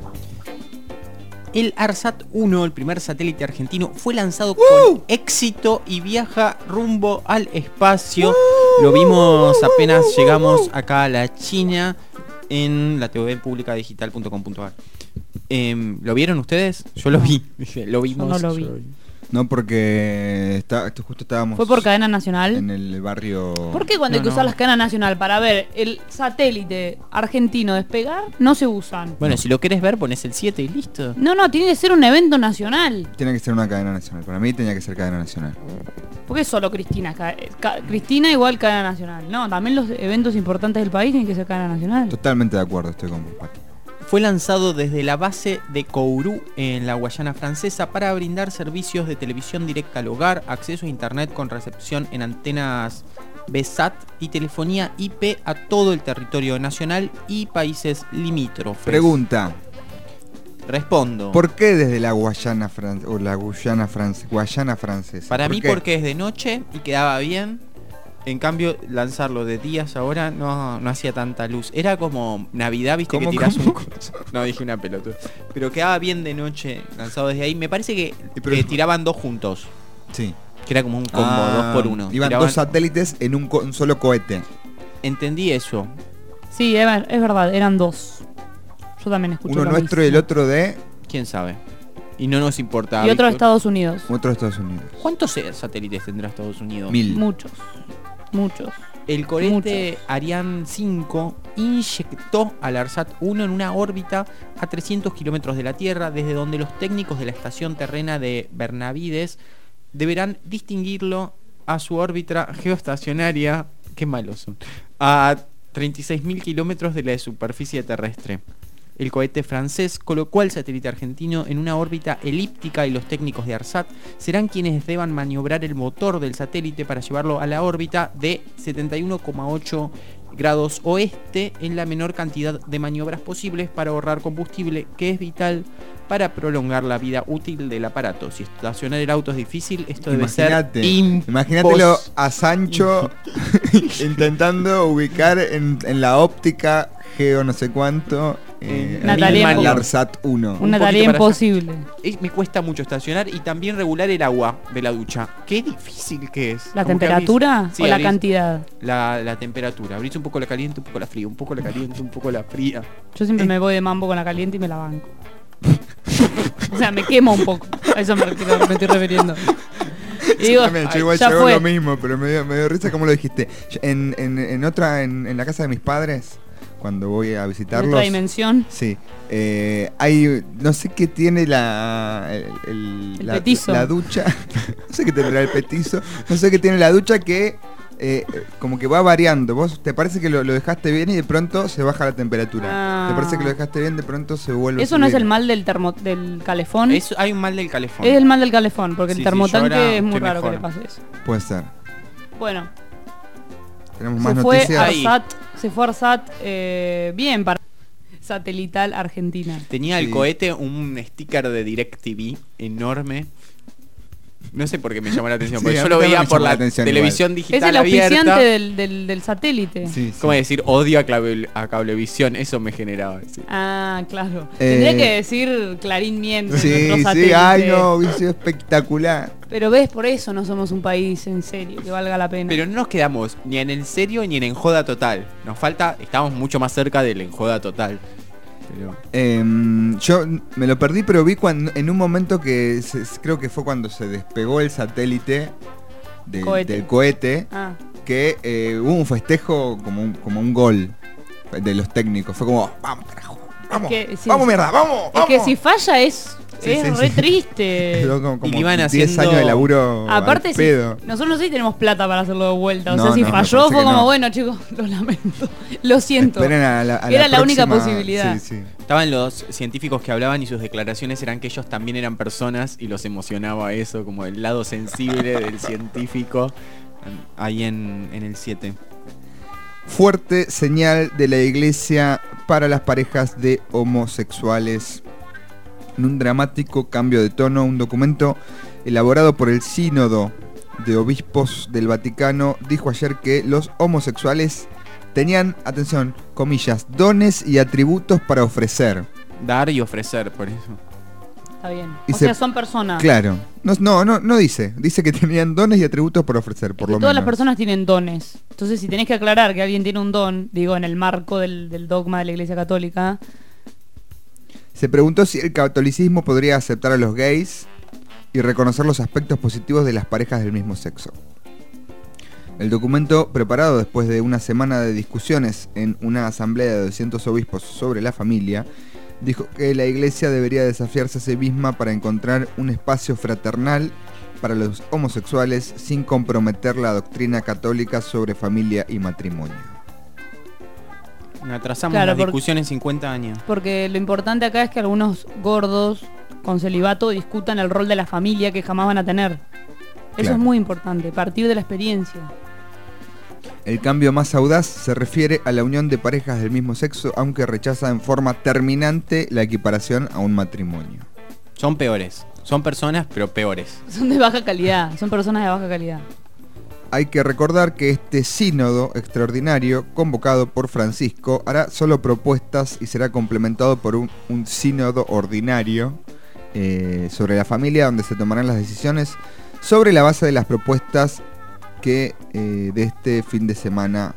El ARSAT uno, el primer satélite argentino, fue lanzado ¡Uh! con éxito y viaja rumbo al espacio. ¡Uh! Lo vimos apenas llegamos acá a la China en la T V pública digital punto com punto a r. Eh, ¿Lo vieron ustedes? Yo lo vi. Lo vimos. Yo no lo vi. No, porque está, esto justo estábamos... ¿Fue por cadena nacional? En el barrio... ¿Por qué cuando No, hay que no. usar las cadenas nacional para ver el satélite argentino despegar, no se usan? Bueno, si lo querés ver, pones el siete y listo. No, no, tiene que ser un evento nacional. Tiene que ser una cadena nacional. Para mí tenía que ser cadena nacional. ¿Por qué solo Cristina? Ca- ca- Cristina igual cadena nacional. No, también los eventos importantes del país tienen que ser cadena nacional. Totalmente de acuerdo, estoy con vos, Pati. Fue lanzado desde la base de Kourou en la Guayana Francesa para brindar servicios de televisión directa al hogar, acceso a internet con recepción en antenas B S A T y telefonía I P a todo el territorio nacional y países limítrofes. Pregunta. Respondo. ¿Por qué desde la Guayana Fran- o la Guyana, France- Guayana francesa? Para ¿Por mí qué? porque es de noche y quedaba bien. En cambio, lanzarlo de días ahora no, no hacía tanta luz. Era como Navidad, viste, que ¿Cómo, tirás cómo? un coso. No, dije una pelota. Pero quedaba bien de noche lanzado desde ahí. Me parece que pero- eh, tiraban dos juntos. Sí. Que era como un combo, Ah, dos por uno. Iban Tiraban- dos satélites en un, co- un solo cohete. Entendí eso. Sí, es ver- es verdad, eran dos. Yo también escuché Uno lo nuestro y mismo. el otro de... ¿Quién sabe? Y no nos importa. Y otro de Víctor. Estados Unidos. Otro de Estados Unidos. ¿Cuántos eh, satélites tendrá Estados Unidos? Mil. Muchos. Muchos. El cohete Ariane cinco inyectó al ARSAT uno en una órbita a trescientos kilómetros de la Tierra, desde donde los técnicos de la estación terrena de Bernavides deberán distinguirlo a su órbita geoestacionaria, qué malos son, a treinta y seis mil kilómetros de la superficie terrestre. el cohete francés colocó al satélite argentino en una órbita elíptica y los técnicos de ARSAT serán quienes deban maniobrar el motor del satélite para llevarlo a la órbita de setenta y uno coma ocho grados oeste en la menor cantidad de maniobras posibles para ahorrar combustible, que es vital para prolongar la vida útil del aparato. Si estacionar el auto es difícil, esto debe Imagínate, ser impos- Imagínatelo a Sancho intentando ubicar en, en la óptica geo no sé cuánto eh, Una tarea el impo- ARSAT uno. Una Un tarea poquito para imposible. Es- me cuesta mucho estacionar y también regular el agua de la ducha. Qué difícil que es. ¿La Como que temperatura abrís- sí, o la abrís cantidad? La, la temperatura. Abrís un poco la caliente, un poco la fría, un poco la caliente, un poco la fría. Yo siempre me voy de mambo con la caliente y me la banco. O sea, me quemo un poco. A eso me, refiero- me estoy refiriendo. Y Sí, digo, también, yo ay, igual ya yo hago fue. lo mismo, pero me dio, me dio risa como lo dijiste. Yo- En, en, en otra, en, en la casa de mis padres, cuando voy a En visitarlos. otra dimensión. Sí. Eh, hay, no sé qué tiene la, el, el- El la, petizo. la ducha. No sé qué tendrá el petizo. No sé qué tiene la ducha que eh, como que va variando. Vos te parece que lo, lo dejaste bien y de pronto se baja la temperatura. Ah. Te parece que lo dejaste bien, de pronto se vuelve. a Eso no es subir. el mal del termo, del calefón. Es- hay un mal del calefón. Es el mal del calefón, porque Sí, el sí, yo ahora termotanque es muy estoy raro que mejor. le pase eso. Puede ser. Bueno, Tenemos se más fue noticias. ARSAT, se fue ARSAT eh, bien para satelital Argentina. Tenía el Sí. cohete un sticker de DirecTV enorme. No sé por qué me llamó la atención, Sí, porque a yo mí lo también veía me por llamó la la atención televisión igual. digital Es el abierta. auspiciante del, del, del satélite. Sí, sí. Como decir odio a, clave- a Cablevisión, eso me generaba. sí. Ah, claro. Eh, Tendría que decir Clarín miente. Sí, nuestro sí, satélite. ay no, hubiese sido espectacular. Pero ves, por eso no somos un país en serio, que valga la pena. Pero no nos quedamos ni en el serio ni en enjoda total. Nos falta, estamos mucho más cerca del enjoda total. Pero Em, yo me lo perdí, pero vi cuando, en un momento que se- creo que fue cuando se despegó el satélite del Cohete. del cohete, Ah. que eh, hubo un festejo como un, como un gol de los técnicos. Fue como, vamos, carajo, vamos, que, sí. vamos, mierda, vamos, Es vamos. que si falla es, Sí, es sí, re sí. triste. Duró como, como Y le iban diez haciendo- años de laburo Aparte, al si, pedo. nosotros no sé si tenemos plata para hacerlo de vuelta. O No, sea, si no, me falló parece fue que como, no. bueno, chicos, lo lamento. Lo siento. Esperen a la- a la Era la única próxima- posibilidad. Sí, sí. estaban los científicos que hablaban y sus declaraciones eran que ellos también eran personas y los emocionaba eso, como el lado sensible del científico ahí en, en el siete. Fuerte señal de la iglesia para las parejas de homosexuales. En un dramático cambio de tono, un documento elaborado por el Sínodo de Obispos del Vaticano dijo ayer que los homosexuales tenían, atención, comillas, dones y atributos para ofrecer. Dar y ofrecer, por eso. Está bien. Y o se- sea, son personas. Claro. No, no, no, no dice. Dice que tenían dones y atributos para ofrecer, por Y lo todas menos. las personas tienen dones. Entonces, si tenés que aclarar que alguien tiene un don, digo, en el marco del, del dogma de la Iglesia Católica, Se preguntó si el catolicismo podría aceptar a los gays y reconocer los aspectos positivos de las parejas del mismo sexo. El documento, preparado después de una semana de discusiones en una asamblea de doscientos obispos sobre la familia, dijo que la iglesia debería desafiarse a sí misma para encontrar un espacio fraternal para los homosexuales sin comprometer la doctrina católica sobre familia y matrimonio. Atrasamos Claro, las porque- discusiones cincuenta años. porque lo importante acá es que algunos gordos con celibato discutan el rol de la familia que jamás van a tener. Eso Claro. es muy importante, partir de la experiencia. El cambio más audaz se refiere a la unión de parejas del mismo sexo, aunque rechaza en forma terminante la equiparación a un matrimonio. Son peores. Son personas, pero peores. Son de baja calidad, son personas de baja calidad. Hay que recordar que este sínodo extraordinario, convocado por Francisco, hará solo propuestas y será complementado por un, un sínodo ordinario eh, sobre la familia, donde se tomarán las decisiones sobre la base de las propuestas que eh, de este fin de semana,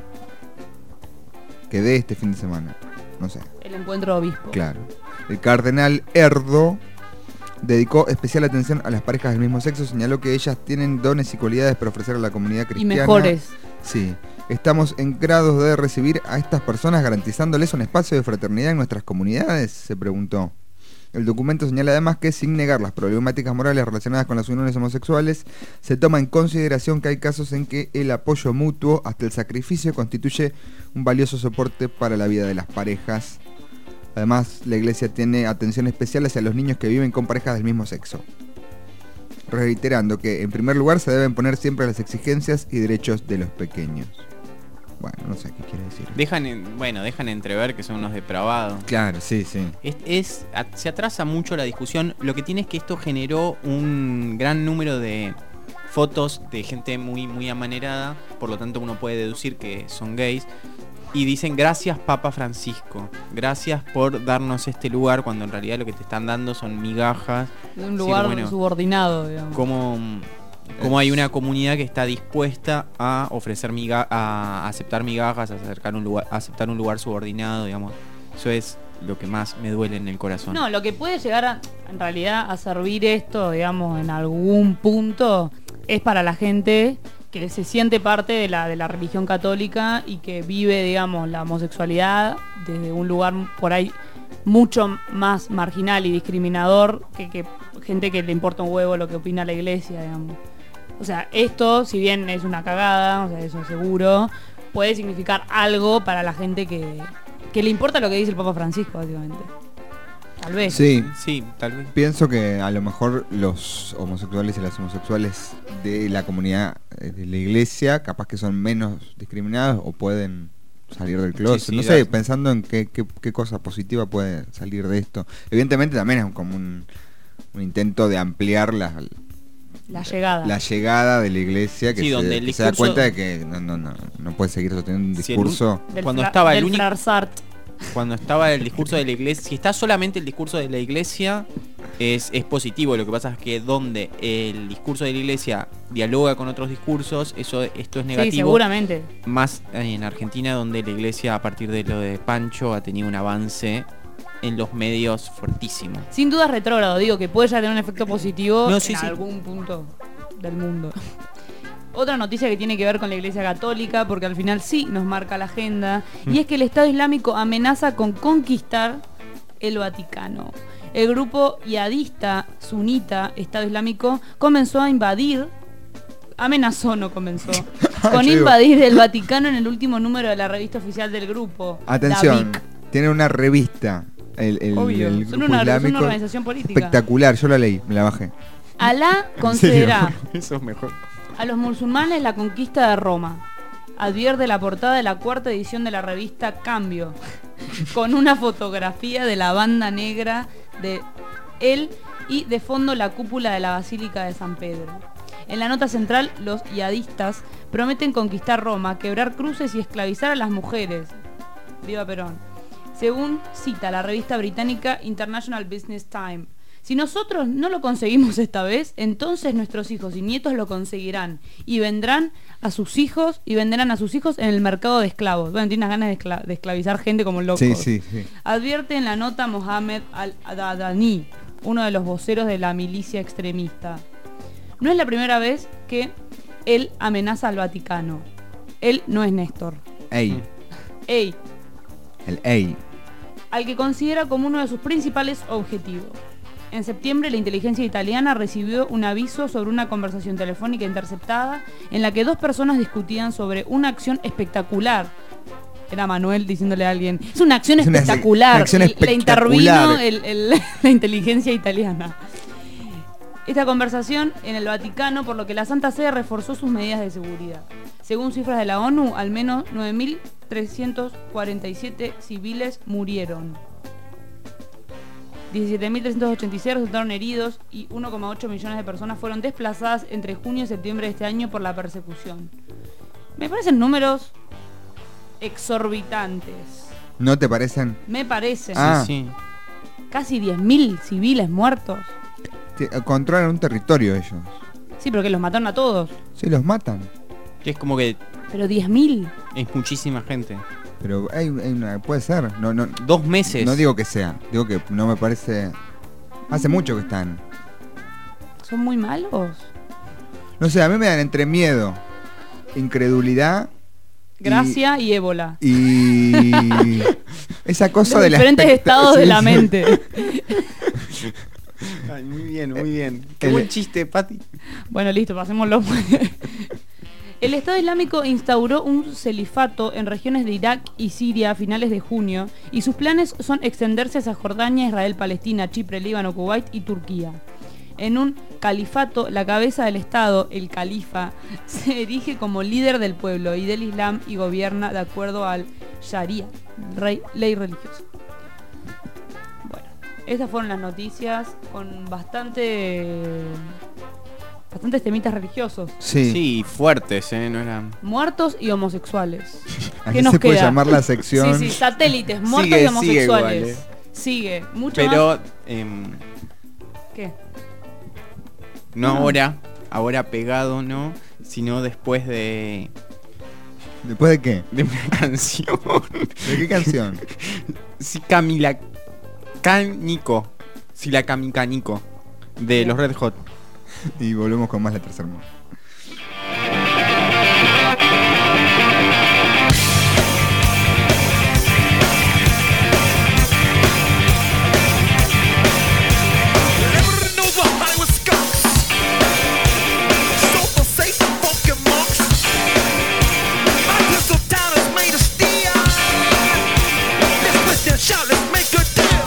que de este fin de semana, no sé. El encuentro obispo. Claro. El cardenal Erdo dedicó especial atención a las parejas del mismo sexo, señaló que ellas tienen dones y cualidades para ofrecer a la comunidad Y cristiana. mejores. Sí. Estamos en grados de recibir a estas personas garantizándoles un espacio de fraternidad en nuestras comunidades, se preguntó. El documento señala además que, sin negar las problemáticas morales relacionadas con las uniones homosexuales, se toma en consideración que hay casos en que el apoyo mutuo hasta el sacrificio constituye un valioso soporte para la vida de las parejas. Además, la iglesia tiene atención especial hacia los niños que viven con parejas del mismo sexo, reiterando que en primer lugar se deben poner siempre las exigencias y derechos de los pequeños. Bueno, no sé qué quiere decir. Dejan, en- bueno, dejan entrever que son unos depravados. Claro, sí, sí. Es, es- a- se atrasa mucho la discusión. Lo que tiene es que esto generó un gran número de fotos de gente muy, muy amanerada. Por lo tanto, uno puede deducir que son gays. Y dicen, gracias Papa Francisco. Gracias por darnos este lugar, cuando en realidad lo que te están dando son migajas. De un Sí, lugar bueno, subordinado, digamos. Como, como hay una comunidad que está dispuesta a ofrecer miga a aceptar migajas, a acercar un lugar, a aceptar un lugar subordinado, digamos. Eso es lo que más me duele en el corazón. No, lo que puede llegar a, en realidad, a servir esto, digamos, en algún punto, es para la gente que se siente parte de la, de la religión católica y que vive, digamos, la homosexualidad desde un lugar por ahí mucho más marginal y discriminador que, que gente que le importa un huevo lo que opina la iglesia, digamos. O sea, esto, si bien es una cagada, o sea, eso seguro, puede significar algo para la gente que, que le importa lo que dice el Papa Francisco, básicamente. Tal vez. Sí, sí, tal vez. Pienso que a lo mejor los homosexuales y las homosexuales de la comunidad eh, de la iglesia, capaz que son menos discriminados o pueden salir del closet. Sí, sí, no sé, da- pensando en qué, qué, qué cosa positiva puede salir de esto. Evidentemente también es como un, un intento de ampliar la, La llegada. la llegada de la iglesia, que, Sí, se, donde el que se da discurso- cuenta de que no, no, no, no puede seguir sosteniendo un Si el un- discurso. Del cuando fra- estaba el del único- Frarsart. Cuando estaba el discurso de la iglesia, si está solamente el discurso de la iglesia, es, es positivo. Lo que pasa es que donde el discurso de la iglesia dialoga con otros discursos, eso esto es negativo. Sí, seguramente. Más en Argentina, donde la iglesia, a partir de lo de Pancho, ha tenido un avance en los medios fuertísimo. Sin duda es retrógrado, digo, que puede ya tener un efecto positivo No, en sí, sí. algún punto del mundo. Otra noticia que tiene que ver con la Iglesia Católica, porque al final sí nos marca la agenda, y es que el Estado Islámico amenaza con conquistar el Vaticano. El grupo yihadista sunita Estado Islámico comenzó a invadir, amenazó, no comenzó, con Yo digo- invadir el Vaticano en el último número de la revista oficial del grupo. Atención, la V I C. tiene una revista, el, el, Obvio, el son grupo una- son una islámico, organización política. espectacular, yo la leí, me la bajé. Alá ¿En concederá serio? Eso es mejor. a los musulmanes la conquista de Roma. Advierte la portada de la cuarta edición de la revista Cambio, con una fotografía de la banda negra de él y de fondo la cúpula de la Basílica de San Pedro. En la nota central, los yihadistas prometen conquistar Roma, quebrar cruces y esclavizar a las mujeres. Viva Perón. Según cita la revista británica International Business Times. Si nosotros no lo conseguimos esta vez, entonces nuestros hijos y nietos lo conseguirán y vendrán a sus hijos y venderán a sus hijos en el mercado de esclavos. Bueno, tiene unas ganas de, escla- de esclavizar gente como locos. Sí, sí, sí. Advierte en la nota Mohamed al-Adadani, uno de los voceros de la milicia extremista. No es la primera vez que él amenaza al Vaticano. Él no es Néstor. Ey, Ey, el ey. al que considera como uno de sus principales objetivos. En septiembre, la inteligencia italiana recibió un aviso sobre una conversación telefónica interceptada en la que dos personas discutían sobre una acción espectacular. Era Manuel diciéndole a alguien, es una acción Es una- espectacular. una acción Y le intervino espectacular. el- el- la inteligencia italiana. Esta conversación en el Vaticano, por lo que la Santa Sede reforzó sus medidas de seguridad. Según cifras de la ONU, al menos nueve mil trescientos cuarenta y siete civiles murieron. diecisiete mil trescientos ochenta y seis resultaron heridos y uno coma ocho millones de personas fueron desplazadas entre junio y septiembre de este año por la persecución. Me parecen números exorbitantes. ¿No te parecen? Me parecen. Ah. Sí, Casi diez mil civiles muertos. Te- controlan un territorio ellos. Sí, pero que los mataron a todos. Sí, los matan. que es como que Pero diez mil. es muchísima gente. Pero hay, hay una, puede ser. No, no, Dos meses. no digo que sea. Digo que no me parece. Hace mucho que están. Son muy malos. No sé, a mí me dan entre miedo, incredulidad y- Gracia y, ébola. y esa cosa Los de la diferentes expecta- estados de sí, la sí. mente. Ay, muy bien, muy bien. Qué el- buen chiste, Pati. Bueno, listo, pasémoslo. El Estado Islámico instauró un califato en regiones de Irak y Siria a finales de junio y sus planes son extenderse hacia Jordania, Israel, Palestina, Chipre, Líbano, Kuwait y Turquía. En un califato, la cabeza del Estado, el califa, se erige como líder del pueblo y del Islam y gobierna de acuerdo al Sharia, rey, ley religiosa. Bueno, estas fueron las noticias con bastante... bastantes temitas religiosos. Sí. Sí, fuertes, ¿eh? No eran... Muertos y homosexuales. Así ¿Qué nos se puede queda? llamar la sección. Sí, sí, satélites, muertos Sigue, y sigue homosexuales. igual, eh. Sigue, mucho Pero... más. em, ¿Qué? no No. ahora, ahora pegado, ¿no? Sino después de... ¿Después de qué? De una canción. ¿De qué canción? Sí, Camila Canico. Sí, la Camicanico. De los Red Hot. Y volvemos con más La Tercer Mundo. Shout, let's make a deal.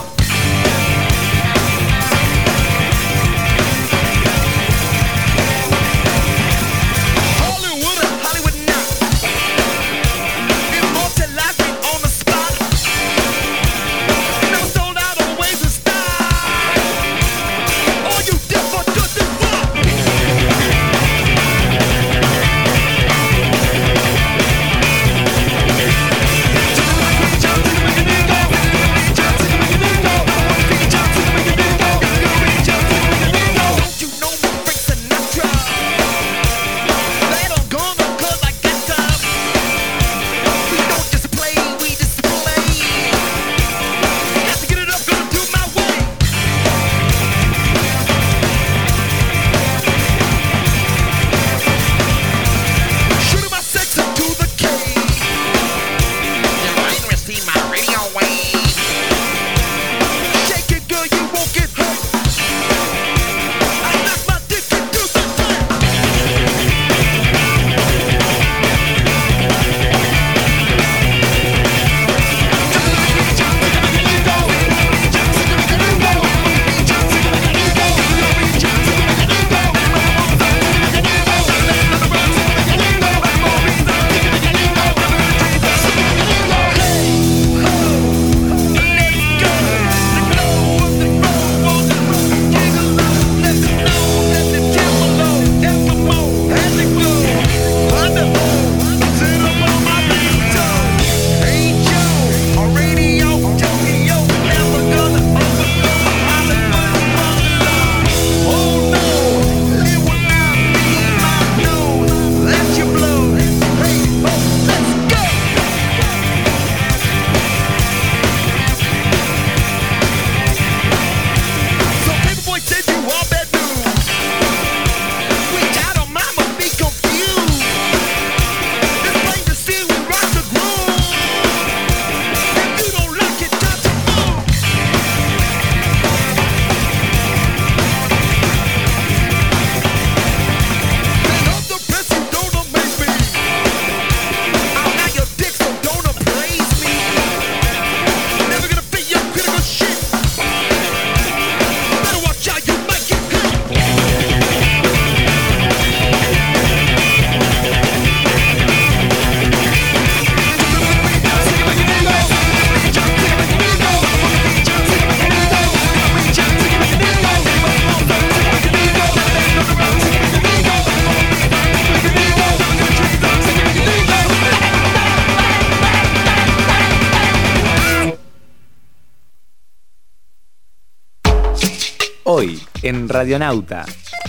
Hoy, en Radionauta,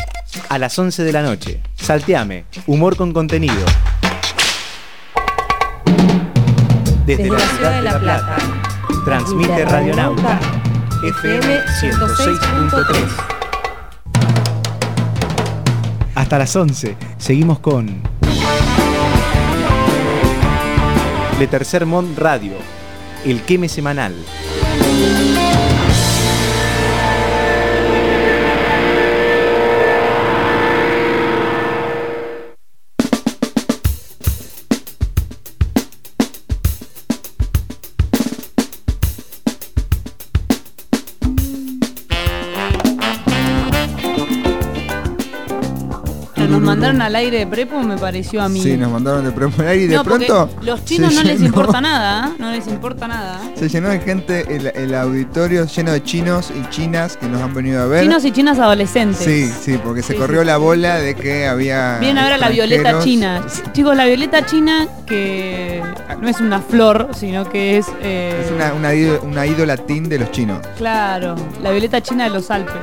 a las once de la noche. Salteame, humor con contenido. Desde, Desde la, la ciudad de La Plata, transmite Radionauta, F M ciento seis punto tres. Hasta las once, seguimos con Le Tercer Mond Radio, el queme semanal. nos mandaron al aire de prepo, me pareció a mí. Sí, nos mandaron de prepo al aire y de no, pronto. Los chinos se no les llenó- importa nada, ¿eh? No les importa nada. Se llenó de gente, el, el auditorio lleno de chinos y chinas que nos han venido a ver. Chinos y chinas adolescentes. Sí, sí, porque se Sí, corrió sí, la sí. bola de que había. Vienen a ver a la violeta extranjeros. china. Ch- Chicos, la violeta china que no es una flor, sino que es... eh, Es una, una, ído- una ídola teen de los chinos. Claro, la violeta china de los Alpes.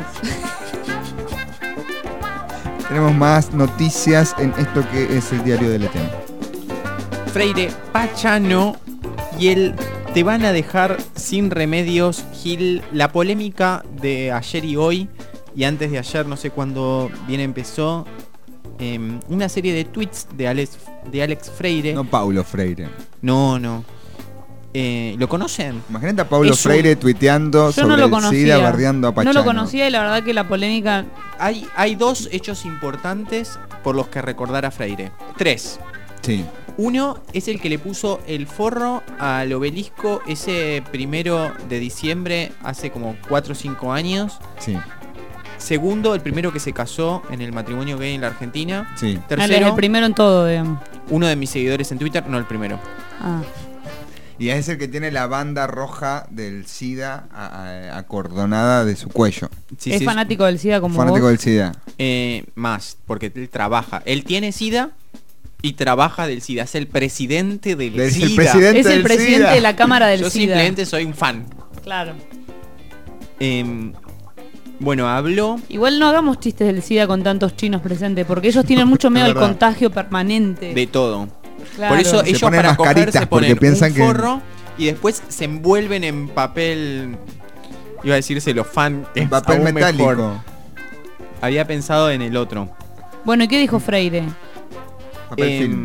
Tenemos más noticias en esto que es el diario del E T M. Freire, Pachano y el te van a dejar sin remedios, Gil. La polémica de ayer y hoy, y antes de ayer, no sé cuándo bien empezó, eh, una serie de tweets de Alex, de Alex Freire. No Paulo Freire. No, no. Eh, ¿Lo conocen? Imagínate a Paulo Es un- Freire tuiteando Yo sobre no lo el conocía. SIDA, bardeando a Pachano. No lo conocía y la verdad que la polémica... Hay, hay dos hechos importantes por los que recordar a Freire. Tres. Sí. Uno es el que le puso el forro al obelisco ese primero de diciembre hace como cuatro o cinco años. Sí. Segundo, el primero que se casó en el matrimonio gay en la Argentina. Sí. Él es Tercero, el primero en todo, digamos. uno de mis seguidores en Twitter, no el primero. Ah. Y es el que tiene la banda roja del SIDA a- a- acordonada de su cuello. Sí, es sí, fanático del SIDA como Fanático vos. del SIDA. Eh, más, porque él trabaja. Él tiene SIDA y trabaja del SIDA. Es el presidente del Es el SIDA. presidente Es el del presidente SIDA. de la Cámara del Yo SIDA. simplemente soy un fan. Claro. Eh, bueno, habló. Igual no hagamos chistes del SIDA con tantos chinos presentes, porque ellos tienen mucho miedo al verdad. contagio permanente. De todo. Claro. Por eso Se ellos ponen para coger mascaritas se porque ponen piensan un que- forro y después se envuelven en papel. Iba a decir celofán. En es papel aún metálico. mejor. Había pensado en el otro. Bueno, ¿y qué dijo Freire? Papel Em, film.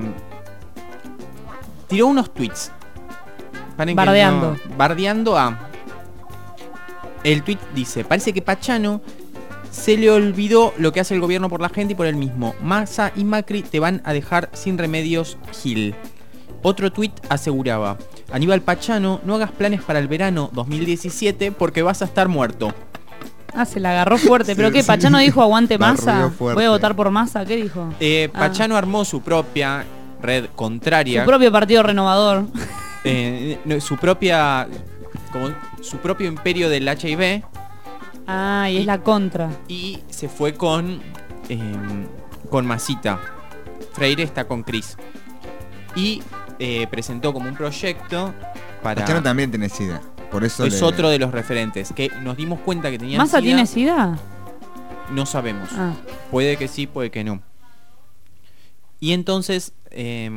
Tiró unos tweets. Paren que Bardeando. no- bardeando a. El tweet dice: parece que Pachano se le olvidó lo que hace el gobierno por la gente y por él mismo. Massa y Macri te van a dejar sin remedios, Gil. Otro tweet aseguraba: Aníbal Pachano, no hagas planes para el verano dos mil diecisiete porque vas a estar muerto. Ah, se la agarró fuerte. ¿Pero Sí, qué? sí. ¿Pachano dijo aguante Barrió Massa? fuerte. ¿Voy a votar por Massa? ¿Qué dijo? Eh, Ah. Pachano armó su propia red contraria. Su propio partido renovador. eh, no, su propia. Como su propio imperio del H I V. Ah, y es la contra. Y se fue con eh, con Masita. Freire está con Cris. Y eh, presentó como un proyecto para... Pachano también tiene SIDA. Por eso es le- otro de los referentes. Que nos dimos cuenta que tenían ¿Massa SIDA. tiene SIDA? No sabemos. Ah. Puede que sí, puede que no. Y entonces eh,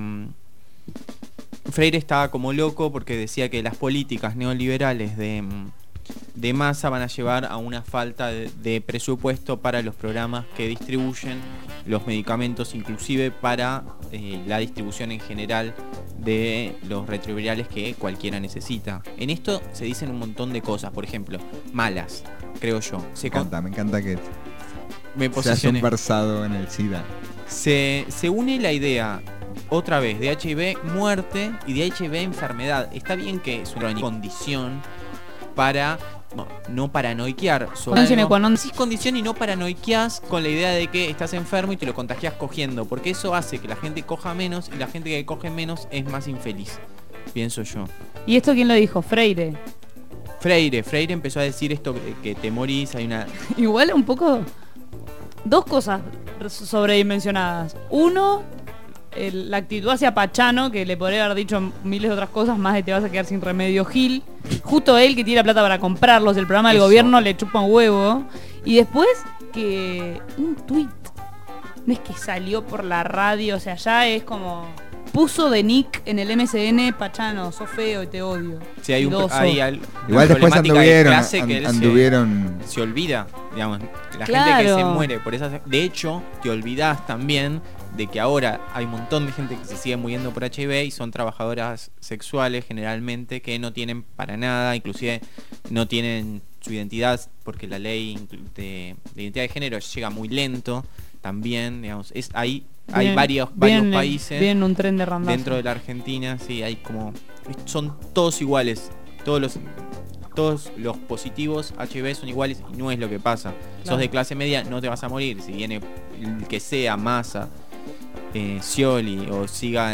Freire estaba como loco porque decía que las políticas neoliberales de, de Massa van a llevar a una falta de, de presupuesto para los programas que distribuyen los medicamentos, inclusive para eh, la distribución en general de los retrovirales que cualquiera necesita. En esto se dicen un montón de cosas, por ejemplo, malas, creo yo. Se Me con- encanta, me encanta que me se haya posicioné. versado en el SIDA. Se, se une la idea, otra vez, de H I V muerte y de H I V enfermedad. Está bien que es una condición para no, no paranoiquear. sobre Condición algo. qua non. Sí, condición y no paranoiqueas con la idea de que estás enfermo y te lo contagias cogiendo. Porque eso hace que la gente coja menos y la gente que coge menos es más infeliz. Pienso yo. ¿Y esto quién lo dijo? Freire. Freire, Freire empezó a decir esto que, que te morís, hay una... Igual un poco... Dos cosas sobredimensionadas. Uno, el- la actitud hacia Pachano, que le podría haber dicho miles de otras cosas, más de te vas a quedar sin remedio, Gil. Justo él que tiene la plata para comprarlos, el programa del Eso. gobierno le chupa un huevo. Y después que un tuit, no es que salió por la radio, o sea, ya es como... Puso de nick en el M C N, Pachano, sos feo y te odio. Si hay un, Idoso. hay al- Igual una después problemática de anduvieron, clase an- que él se- anduvieron. Se, olvida, digamos, la Claro. gente que se muere por esas. De hecho, te olvidás también de que ahora hay un montón de gente que se sigue muriendo por H I V y son trabajadoras sexuales generalmente que no tienen para nada, inclusive no tienen su identidad porque la ley inclu- de, de identidad de género llega muy lento también, digamos, es ahí. Hay Vienen- varios, varios vienen- países vienen un tren de randazo. dentro de la Argentina, sí, hay como... Son todos iguales, todos los... todos los positivos H I V son iguales y no es lo que pasa. Claro. Sos de clase media, no te vas a morir. Si viene el que sea, Massa, eh, Scioli o siga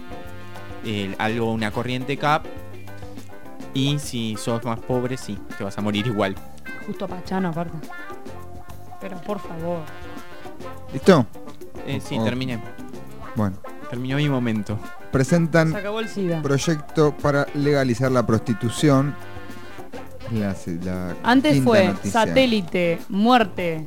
eh, algo, una corriente C A P, y si sos más pobre, sí, te vas a morir igual. Justo Pachano aparte. Pero por favor. ¿Listo? Eh, sí, Oh. terminé. Bueno. Terminó mi momento. Presentan Se acabó el SIDA. proyecto para legalizar la prostitución. La, la Antes quinta fue noticia. satélite, muerte.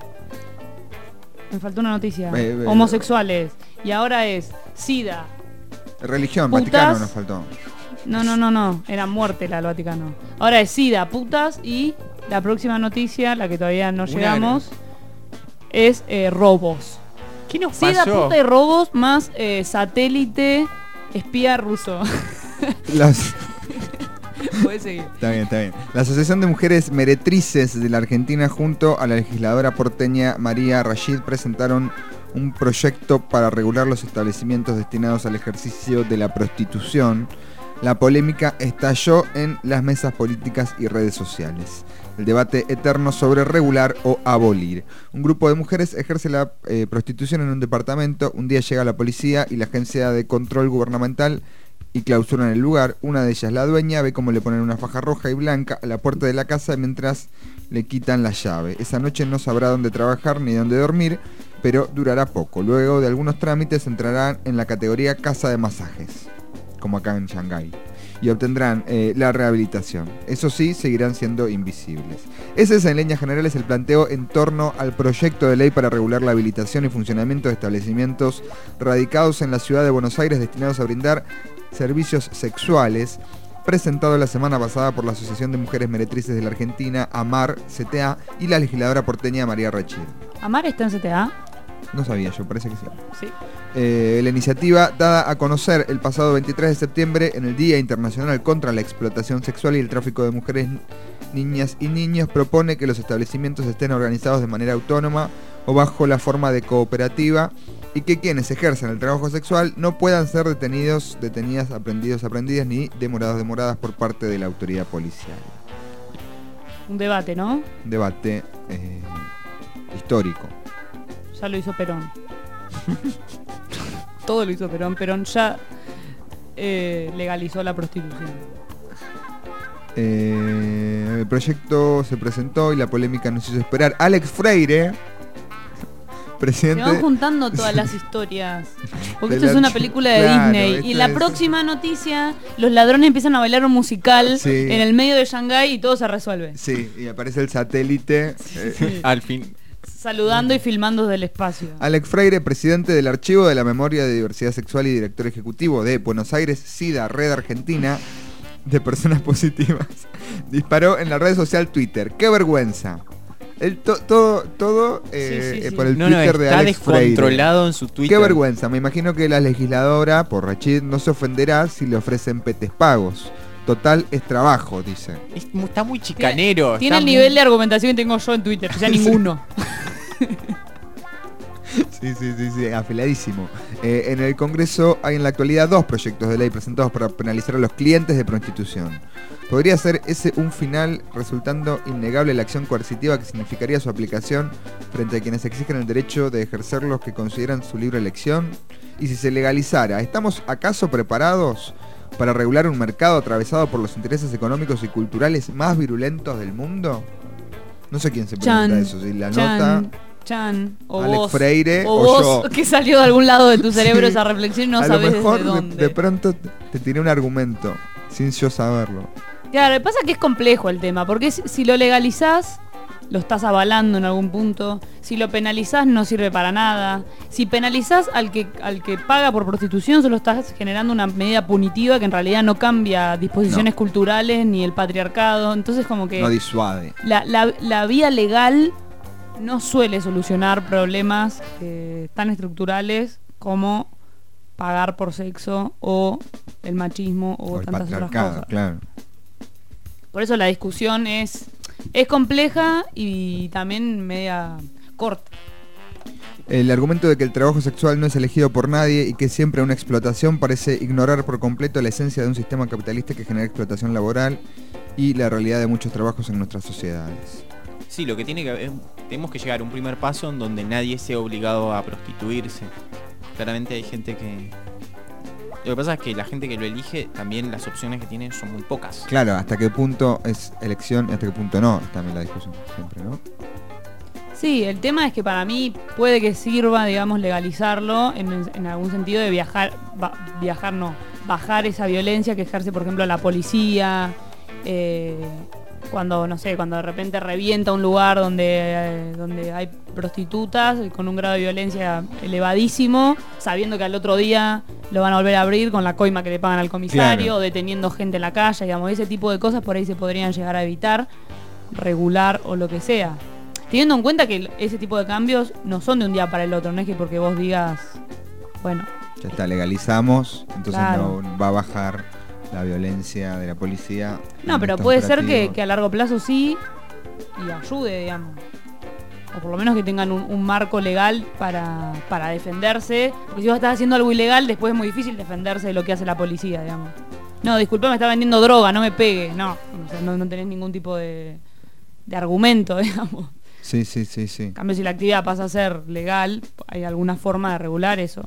Me faltó una noticia. Eh, eh, Homosexuales. Y ahora es SIDA. Religión, putas. Vaticano nos faltó. No, no, no, no. Era muerte la del Vaticano. Ahora es SIDA, putas y la próxima noticia, la que todavía no Una llegamos, es eh, robos. ¿Qué nos SIDA, pasó? puta y robos más eh, satélite, espía ruso. Las... Puedes seguir. Está bien, está bien. La Asociación de Mujeres Meretrices de la Argentina junto a la legisladora porteña María Rachid presentaron un proyecto para regular los establecimientos destinados al ejercicio de la prostitución. La polémica estalló en las mesas políticas y redes sociales. El debate eterno sobre regular o abolir. Un grupo de mujeres ejerce la eh, prostitución en un departamento. Un día llega la policía y la agencia de control gubernamental y clausuran el lugar. Una de ellas, la dueña, ve cómo le ponen una faja roja y blanca a la puerta de la casa mientras le quitan la llave. Esa noche no sabrá dónde trabajar ni dónde dormir, pero durará poco. Luego de algunos trámites entrarán en la categoría casa de masajes, como acá en Shanghái, y obtendrán eh, la rehabilitación. Eso sí, seguirán siendo invisibles. Ese es en líneas generales el planteo en torno al proyecto de ley para regular la habilitación y funcionamiento de establecimientos radicados en la ciudad de Buenos Aires destinados a brindar servicios sexuales, presentado la semana pasada por la Asociación de Mujeres Meretrices de la Argentina, AMAR, C T A, y la legisladora porteña María Rachid. ¿Amar está en C T A? No sabía yo, parece que sí. Sí. Eh, la iniciativa, dada a conocer el pasado veintitrés de septiembre en el Día Internacional contra la Explotación Sexual y el Tráfico de Mujeres, Niñas y Niños, propone que los establecimientos estén organizados de manera autónoma o bajo la forma de cooperativa y que quienes ejercen el trabajo sexual no puedan ser detenidos, detenidas, aprendidos, aprendidas ni demorados, demoradas por parte de la autoridad policial. Un debate, ¿no? Un debate eh, histórico. Ya lo hizo Perón. Todo lo hizo Perón. Perón ya eh, legalizó la prostitución. Eh, el proyecto se presentó y la polémica nos hizo esperar. Alex Freire, presidente... Se van juntando todas las historias. Porque Del esto es una archi- película de Claro, Disney. Y esto la es- próxima noticia, los ladrones empiezan a bailar un musical Sí. en el medio de Shanghái y todo se resuelve. Sí, y aparece el satélite. eh, Al fin. Saludando y filmando desde el espacio. Alex Freire, presidente del Archivo de la Memoria de Diversidad Sexual y director ejecutivo de Buenos Aires SIDA, Red Argentina de Personas Positivas, disparó en la red social Twitter. ¡Qué vergüenza! El to- todo todo eh, Sí, sí, eh, sí. por el No, no, Twitter de está Alex Freire. descontrolado en su Twitter. ¡Qué vergüenza! Me imagino que la legisladora, por Rachid, no se ofenderá si le ofrecen petes pagos. Total, es trabajo, dice. Es mu- está muy chicanero. Tiene está el muy- nivel de argumentación que tengo yo en Twitter, o sea, Sí. ninguno. Sí, sí, sí, sí, afiladísimo. Eh, en el Congreso hay en la actualidad dos proyectos de ley presentados para penalizar a los clientes de prostitución. ¿Podría ser ese un final resultando innegable la acción coercitiva que significaría su aplicación frente a quienes exigen el derecho de ejercer los que consideran su libre elección? Y si se legalizara, ¿estamos acaso preparados para regular un mercado atravesado por los intereses económicos y culturales más virulentos del mundo? No sé quién se pregunta Chan, eso, si la Chan, nota... Chan, o Alex vos, Freire o, o vos yo. que salió de algún lado de tu cerebro Sí. esa reflexión y no a sabes lo mejor desde de- dónde. De, pronto te, te tiré un argumento sin yo saberlo. Claro, lo que pasa es que es complejo el tema, porque si, si lo legalizás, lo estás avalando en algún punto. Si lo penalizás, no sirve para nada. Si penalizás al que, al que paga por prostitución, solo estás generando una medida punitiva que en realidad no cambia disposiciones No. culturales ni el patriarcado. Entonces como que No disuade. la, la, la vía legal no suele solucionar problemas eh, tan estructurales como pagar por sexo o el machismo o, O el tantas otras patriarcado, cosas. claro. Por eso la discusión es, es compleja y también media corta. El argumento de que el trabajo sexual no es elegido por nadie y que es siempre una explotación parece ignorar por completo la esencia de un sistema capitalista que genera explotación laboral y la realidad de muchos trabajos en nuestras sociedades. Sí, lo que tiene que tenemos que llegar a un primer paso en donde nadie sea obligado a prostituirse. Claramente hay gente que... Lo que pasa es que la gente que lo elige, también las opciones que tiene son muy pocas. Claro, hasta qué punto es elección y hasta qué punto no, es también la discusión siempre, ¿no? Sí, el tema es que para mí puede que sirva, digamos, legalizarlo en, en algún sentido de viajar, ba, viajar no, bajar esa violencia que ejerce, por ejemplo, la policía, eh, cuando, no sé, cuando de repente revienta un lugar donde, eh, donde hay prostitutas con un grado de violencia elevadísimo, sabiendo que al otro día lo van a volver a abrir con la coima que le pagan al comisario, Claro. o deteniendo gente en la calle, digamos, ese tipo de cosas por ahí se podrían llegar a evitar, regular o lo que sea. Teniendo en cuenta que ese tipo de cambios no son de un día para el otro, no es que porque vos digas, bueno, Ya está, legalizamos, entonces Claro. no va a bajar la violencia de la policía. no, en pero estos puede ser que, operativos. que a largo plazo sí y ayude, digamos. O por lo menos que tengan un, un marco legal para, para defenderse. Porque si vos estás haciendo algo ilegal, después es muy difícil defenderse de lo que hace la policía, digamos. No, disculpa, me está vendiendo droga, no me pegue. No, o sea, no, no tenés ningún tipo de, de argumento, digamos. Sí, sí, sí, sí. En cambio, si la actividad pasa a ser legal, hay alguna forma de regular eso.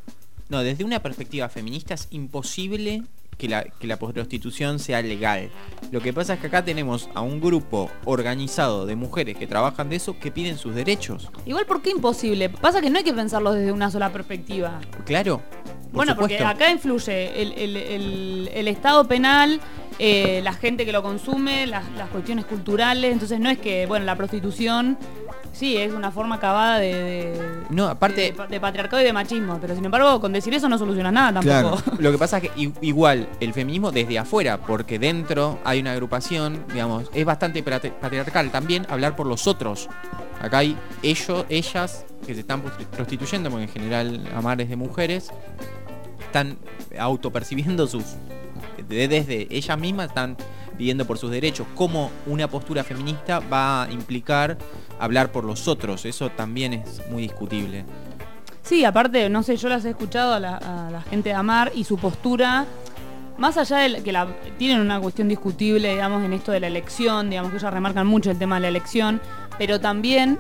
No, desde una perspectiva feminista es imposible que la, que la prostitución sea legal. Lo que pasa es que acá tenemos a un grupo organizado de mujeres que trabajan de eso, que piden sus derechos. Igual, ¿por qué imposible? Pasa que no hay que pensarlo desde una sola perspectiva. Claro. Por Bueno, supuesto. porque acá influye el, el- el- el estado penal, eh, la gente que lo consume, las, las cuestiones culturales. Entonces no es que, bueno, la prostitución, sí, es una forma acabada de, de, No, aparte... de, de patriarcado y de machismo. Pero sin embargo, con decir eso no solucionas nada tampoco. Lo que pasa es que i- igual el feminismo desde afuera, porque dentro hay una agrupación, digamos, es bastante patri- patriarcal también hablar por los otros. Acá hay ellos, ellas que se están prosti- prostituyendo, porque en general amar es de mujeres, están autopercibiendo sus... de- desde ellas mismas están pidiendo por sus derechos. ¿Cómo una postura feminista va a implicar hablar por los otros? Eso también es muy discutible. Sí, aparte, no sé, yo las he escuchado a la, a la gente de Amar y su postura, más allá de la- que la, tienen una cuestión discutible, digamos, en esto de la elección, digamos que ellas remarcan mucho el tema de la elección, pero también,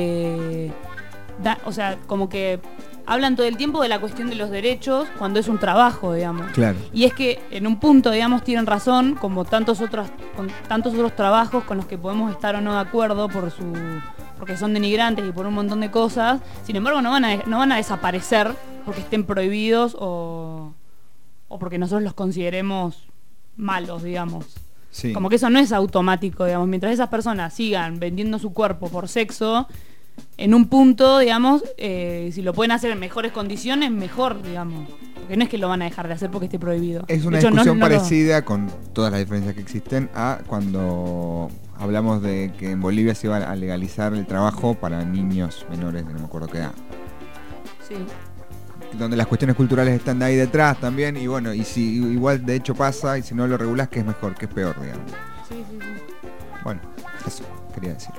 eh, da- o sea, como que hablan todo el tiempo de la cuestión de los derechos cuando es un trabajo, digamos. Claro. Y es que en un punto, digamos, tienen razón, como tantos otros, con tantos otros trabajos con los que podemos estar o no de acuerdo por su, porque son denigrantes y por un montón de cosas. Sin embargo, no van a, no van a desaparecer porque estén prohibidos o, o porque nosotros los consideremos malos, digamos. Sí. Como que eso no es automático, digamos. Mientras esas personas sigan vendiendo su cuerpo por sexo, en un punto, digamos, eh, si lo pueden hacer en mejores condiciones, mejor, digamos. Porque no es que lo van a dejar de hacer porque esté prohibido. Es una De hecho, no- discusión no lo- parecida, con todas las diferencias que existen, a cuando hablamos de que en Bolivia se iba a legalizar el trabajo para niños menores de no me acuerdo qué edad. Sí. Donde las cuestiones culturales están de ahí detrás también, y bueno, y si igual de hecho pasa, y si no lo regulás, ¿qué es mejor? ¿Qué es peor, digamos? Sí, sí, sí. Bueno, eso quería decir.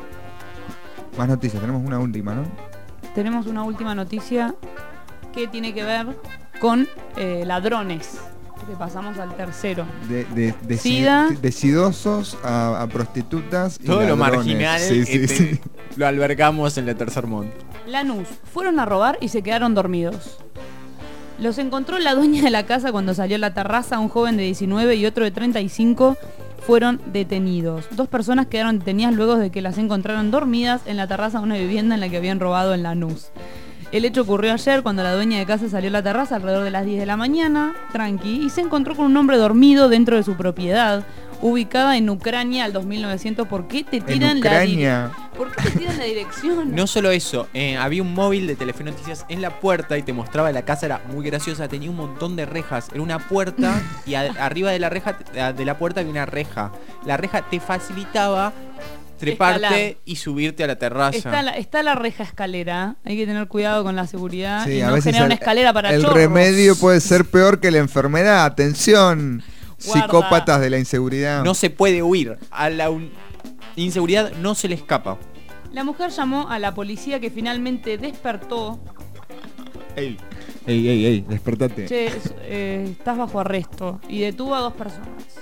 Más noticias, tenemos una última, ¿no? Tenemos una última noticia que tiene que ver con eh, ladrones. Que pasamos al tercero. De, de, de, Sida. decidosos a, a prostitutas y Todo lo ladrones. marginal Sí, sí, este, sí. lo albergamos en el tercer mundo. Lanús, fueron a robar y se quedaron dormidos. Los encontró la dueña de la casa cuando salió a la terraza. Un joven de diecinueve y otro de treinta y cinco fueron detenidos. Dos personas quedaron detenidas luego de que las encontraron dormidas en la terraza de una vivienda en la que habían robado en Lanús. El hecho ocurrió ayer cuando la dueña de casa salió a la terraza alrededor de las diez de la mañana, tranqui, y se encontró con un hombre dormido dentro de su propiedad, ubicada en Ucrania al dos mil novecientos. ¿Por qué te tiran la di- Ucrania. ¿Por qué te tiran la dirección? No solo eso, eh, había un móvil de Telefe Noticias en la puerta y te mostraba la casa, era muy graciosa, tenía un montón de rejas, era una puerta y a- arriba de la reja de la puerta había una reja. La reja te facilitaba treparte Escalar. y subirte a la terraza. Está la, está la reja escalera, hay que tener cuidado con la seguridad Sí, y a no veces generar una el- escalera para el chorros. remedio puede ser peor que la enfermedad. Atención, Guarda. psicópatas de la inseguridad. No se puede huir. A la un- inseguridad no se le escapa. La mujer llamó a la policía que finalmente despertó. Ey, ey, ey, ey, despertate. Che, es- eh, estás bajo arresto. Y detuvo a dos personas.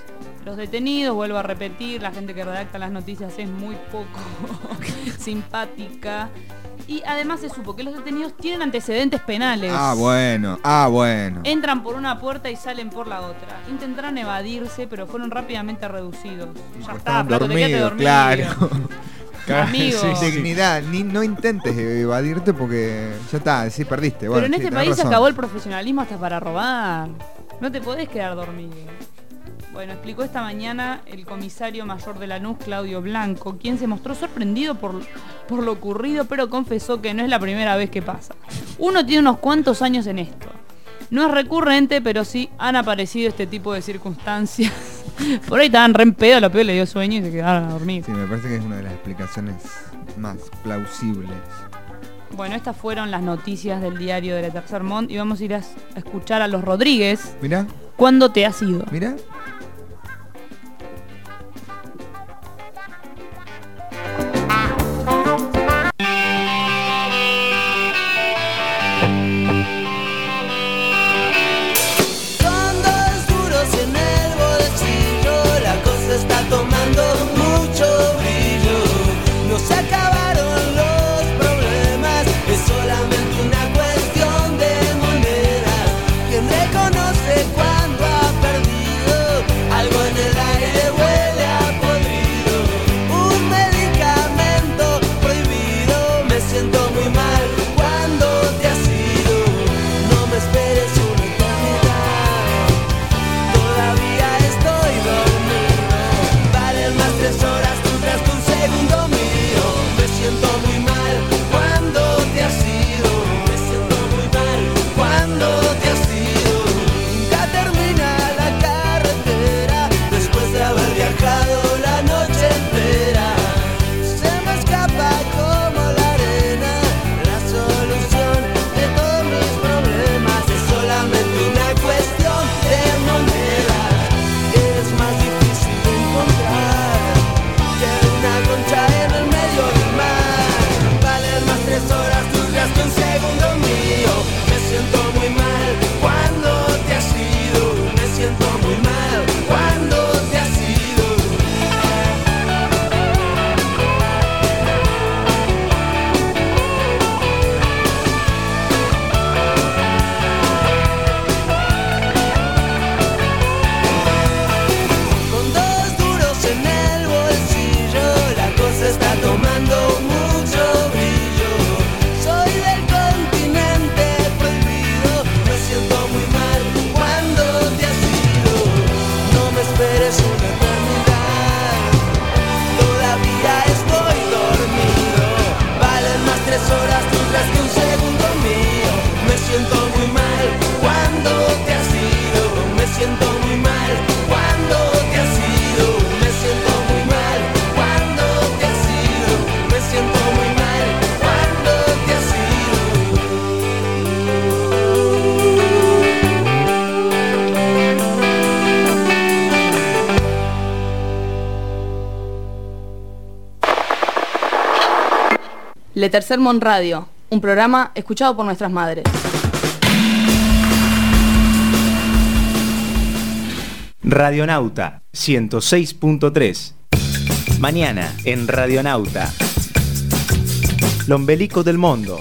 los detenidos, vuelvo a repetir, la gente que redacta las noticias es muy poco simpática. Y además se supo que los detenidos tienen antecedentes penales. Ah, bueno, ah, bueno. Entran por una puerta y salen por la otra. Intentarán evadirse, pero fueron rápidamente reducidos. Ya está, flaco, te quedaste dormido. Claro. Amigo. Sí, sí. Dignidad, ni, no intentes evadirte porque ya está, sí perdiste. Pero Bueno, en sí, este tenés país se razón. acabó el profesionalismo hasta para robar. No te podés quedar dormido. Bueno, explicó esta mañana el comisario mayor de Lanús, Claudio Blanco, quien se mostró sorprendido por, por lo ocurrido, pero confesó que no es la primera vez que pasa. Uno tiene unos cuantos años en esto. No es recurrente, pero sí han aparecido este tipo de circunstancias. Por ahí estaban re en pedo, lo peor le dio sueño y se quedaron a dormir. Sí, me parece que es una de las explicaciones más plausibles. Bueno, estas fueron las noticias del diario de Le Tercer Monde y vamos a ir a, a escuchar a los Rodríguez. Mirá. ¿Cuándo te has ido? Mirá. Con dos duros en el bolsillo, la cosa está tomando mucho brillo. No se acabaron los problemas, es solamente una cuestión de monedas. Quien reconoce cuando ha perdido, algo en el aire huele a podrido. Un medicamento prohibido, me siento muy mal cuando te has ido. No me esperes una eternidad, todavía estoy dormido. Valen más tres horas tuyas que un segundo mío. Me siento muy mal cuando te has ido. Me siento muy mal cuando te has ido. Nunca termina la carretera después de haber viajado la noche entera. Se me escapa como la arena la solución de todos mis problemas. Es solamente una cuestión de monedas. Es más difícil de encontrar que una concha en el medio del mar. Valen más tres horas tuyas que un segundo mío. Me siento muy mal cuando te has ido. Me siento muy mal cuando te has ido. Con dos duros en el bolsillo, la cosa está tomando mucho brillo. Soy del continente prohibido, me siento muy mal cuando te has ido. No me esperes una eternidad, todavía estoy dormido. Valen más tres horas tuyas que un segundo mío. Me siento muy mal cuando te has ido. Me siento muy mal cuando te has ido. Me siento muy mal cuando te has ido. Me siento muy mal cuando te has Le Tercer Monde Radio, un programa escuchado por nuestras madres. Radionauta ciento seis punto tres. Mañana en Radionauta. L'ombelico del mundo.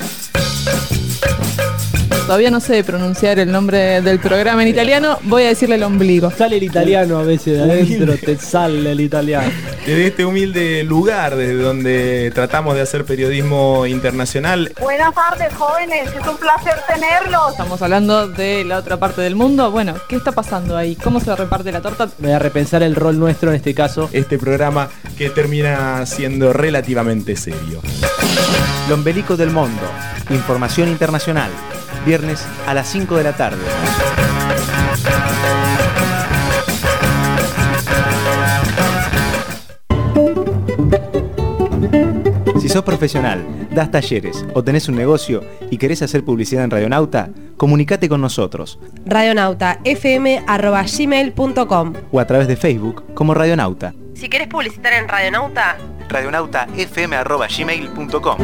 Todavía no sé pronunciar el nombre del programa en italiano, voy a decirle el ombligo. Sale el italiano a veces de adentro, te sale el italiano. Desde este humilde lugar, desde donde tratamos de hacer periodismo internacional. Buenas tardes, jóvenes, es un placer tenerlos. Estamos hablando de la otra parte del mundo. Bueno, ¿qué está pasando ahí? ¿Cómo se reparte la torta? Voy a repensar el rol nuestro en este caso. Este programa que termina siendo relativamente serio. L'ombelico del mundo. Información internacional. Viernes a las cinco de la tarde. Si sos profesional, das talleres o tenés un negocio y querés hacer publicidad en Radionauta, comunicate con nosotros. radionauta f m arroba gmail punto com O a través de Facebook como Radionauta. Si querés publicitar en Radionauta, radionauta f m arroba gmail punto com.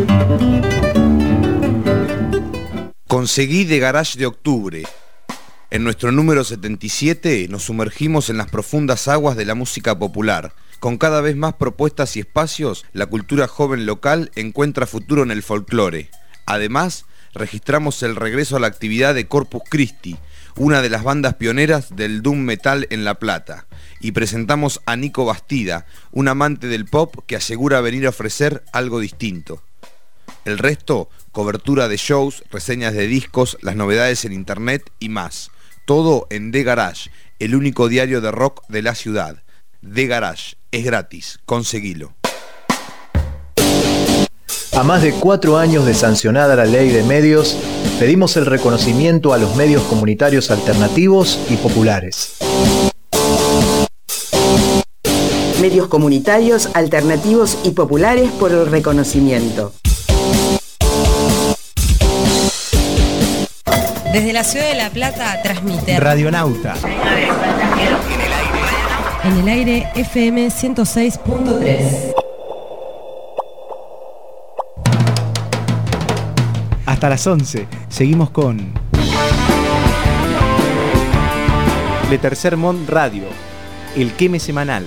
Conseguí de Garage de Octubre. En nuestro número setenta y siete nos sumergimos en las profundas aguas de la música popular. Con cada vez más propuestas y espacios, la cultura joven local encuentra futuro en el folclore. Además, registramos el regreso a la actividad de Corpus Christi, una de las bandas pioneras del doom metal en La Plata, y presentamos a Nico Bastida, un amante del pop que asegura venir a ofrecer algo distinto. El resto, cobertura de shows, reseñas de discos, las novedades en internet y más. Todo en The Garage, el único diario de rock de la ciudad. The Garage, es gratis, conseguilo. A más de cuatro años de sancionada la ley de medios, pedimos el reconocimiento a los medios comunitarios alternativos y populares. Medios comunitarios, alternativos y populares por el reconocimiento. Desde la ciudad de La Plata transmite Radionauta. En el aire F M ciento seis punto tres. Hasta las once, seguimos con Le Tercer Mond Radio, el queme semanal.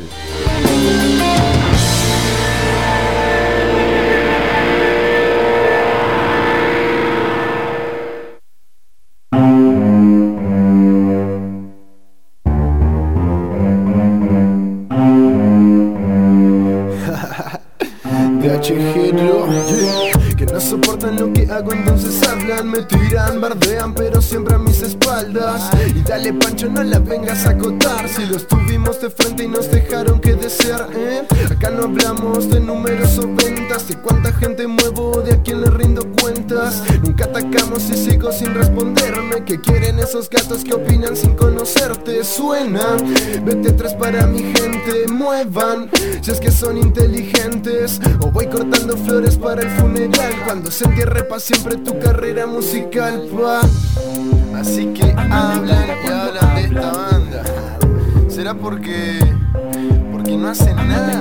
Que no soportan lo que hago, entonces hablan, me tiran, bardean, pero siempre a mis espaldas. Y dale Pancho, no la vengas a acotar, si los tuvimos de frente y nos dejaron que desear, ¿eh? Acá no hablamos de números o ventas, de cuánta gente muevo, de a quién le rindo cuentas. Nunca atacamos y sigo sin responderme. ¿Qué quieren esos gatos que opinan sin conocerte? Suena, vete atrás para mi gente, muevan, si es que son inteligentes. O voy cortando flores para el funeral, cuando se entierre pa' siempre tu carrera musical, pa. Así que hablan y hablan de esta banda. ¿Será porque, porque no hacen nada?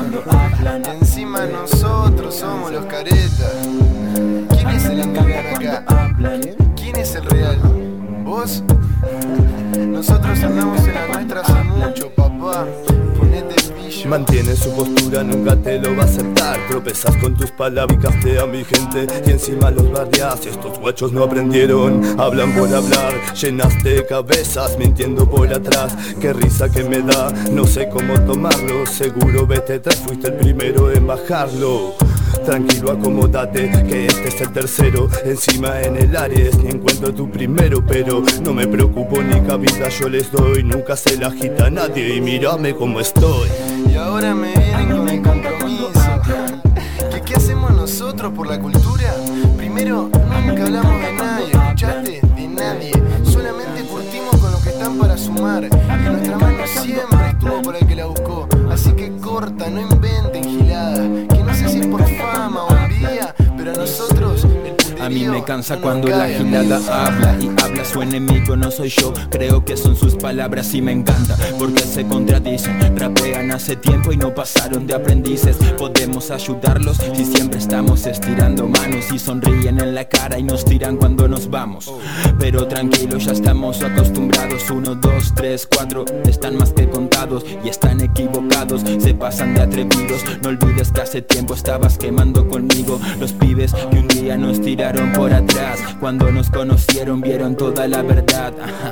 Encima nosotros somos los caretas. ¿Quién es el encargado acá? ¿Quién es el real? ¿Vos? Nosotros andamos en la nuestra hace mucho, papá. Ponete el pillo. Mantiene su postura, nunca te lo va a aceptar. Tropezas con tus palabras y casteas a mi gente, y encima los bardeas. Estos guachos no aprendieron, hablan por hablar. Llenaste cabezas mintiendo por atrás. Qué risa que me da, no sé cómo tomarlo. Seguro vete atrás, fuiste el primero en bajarlo. Tranquilo, acomódate, que este es el tercero. Encima en el Aries ni encuentro tu primero, pero no me preocupo ni cabida yo les doy. Nunca se la agita a nadie y mírame como estoy. Y ahora me vienen con el compromiso. ¿Qué, ¿Qué hacemos nosotros por la cultura? Primero, nunca hablamos de nadie, ¿escuchaste? De nadie. Solamente curtimos con los que están para sumar. Y nuestra mano siempre estuvo para el que la buscó. Así que corta, no inventen giladas. Que no sé si es por fama o envidia, pero a nosotros el a mí me cansa cuando la gilada habla y habla su enemigo, no soy yo. Creo que son sus palabras y me encanta porque se contradicen. Rapean hace tiempo y no pasaron de aprendices. Podemos ayudarlos si siempre estamos estirando manos y sonríen en la cara y nos tiran cuando nos vamos. Pero tranquilos, ya estamos acostumbrados. Uno, dos, tres, cuatro, están más que contados y están equivocados. Se pasan de atrevidos. No olvides que hace tiempo estabas quemando conmigo. Los pibes que un día nos tiraron por atrás, cuando nos conocieron vieron toda la verdad. Ajá.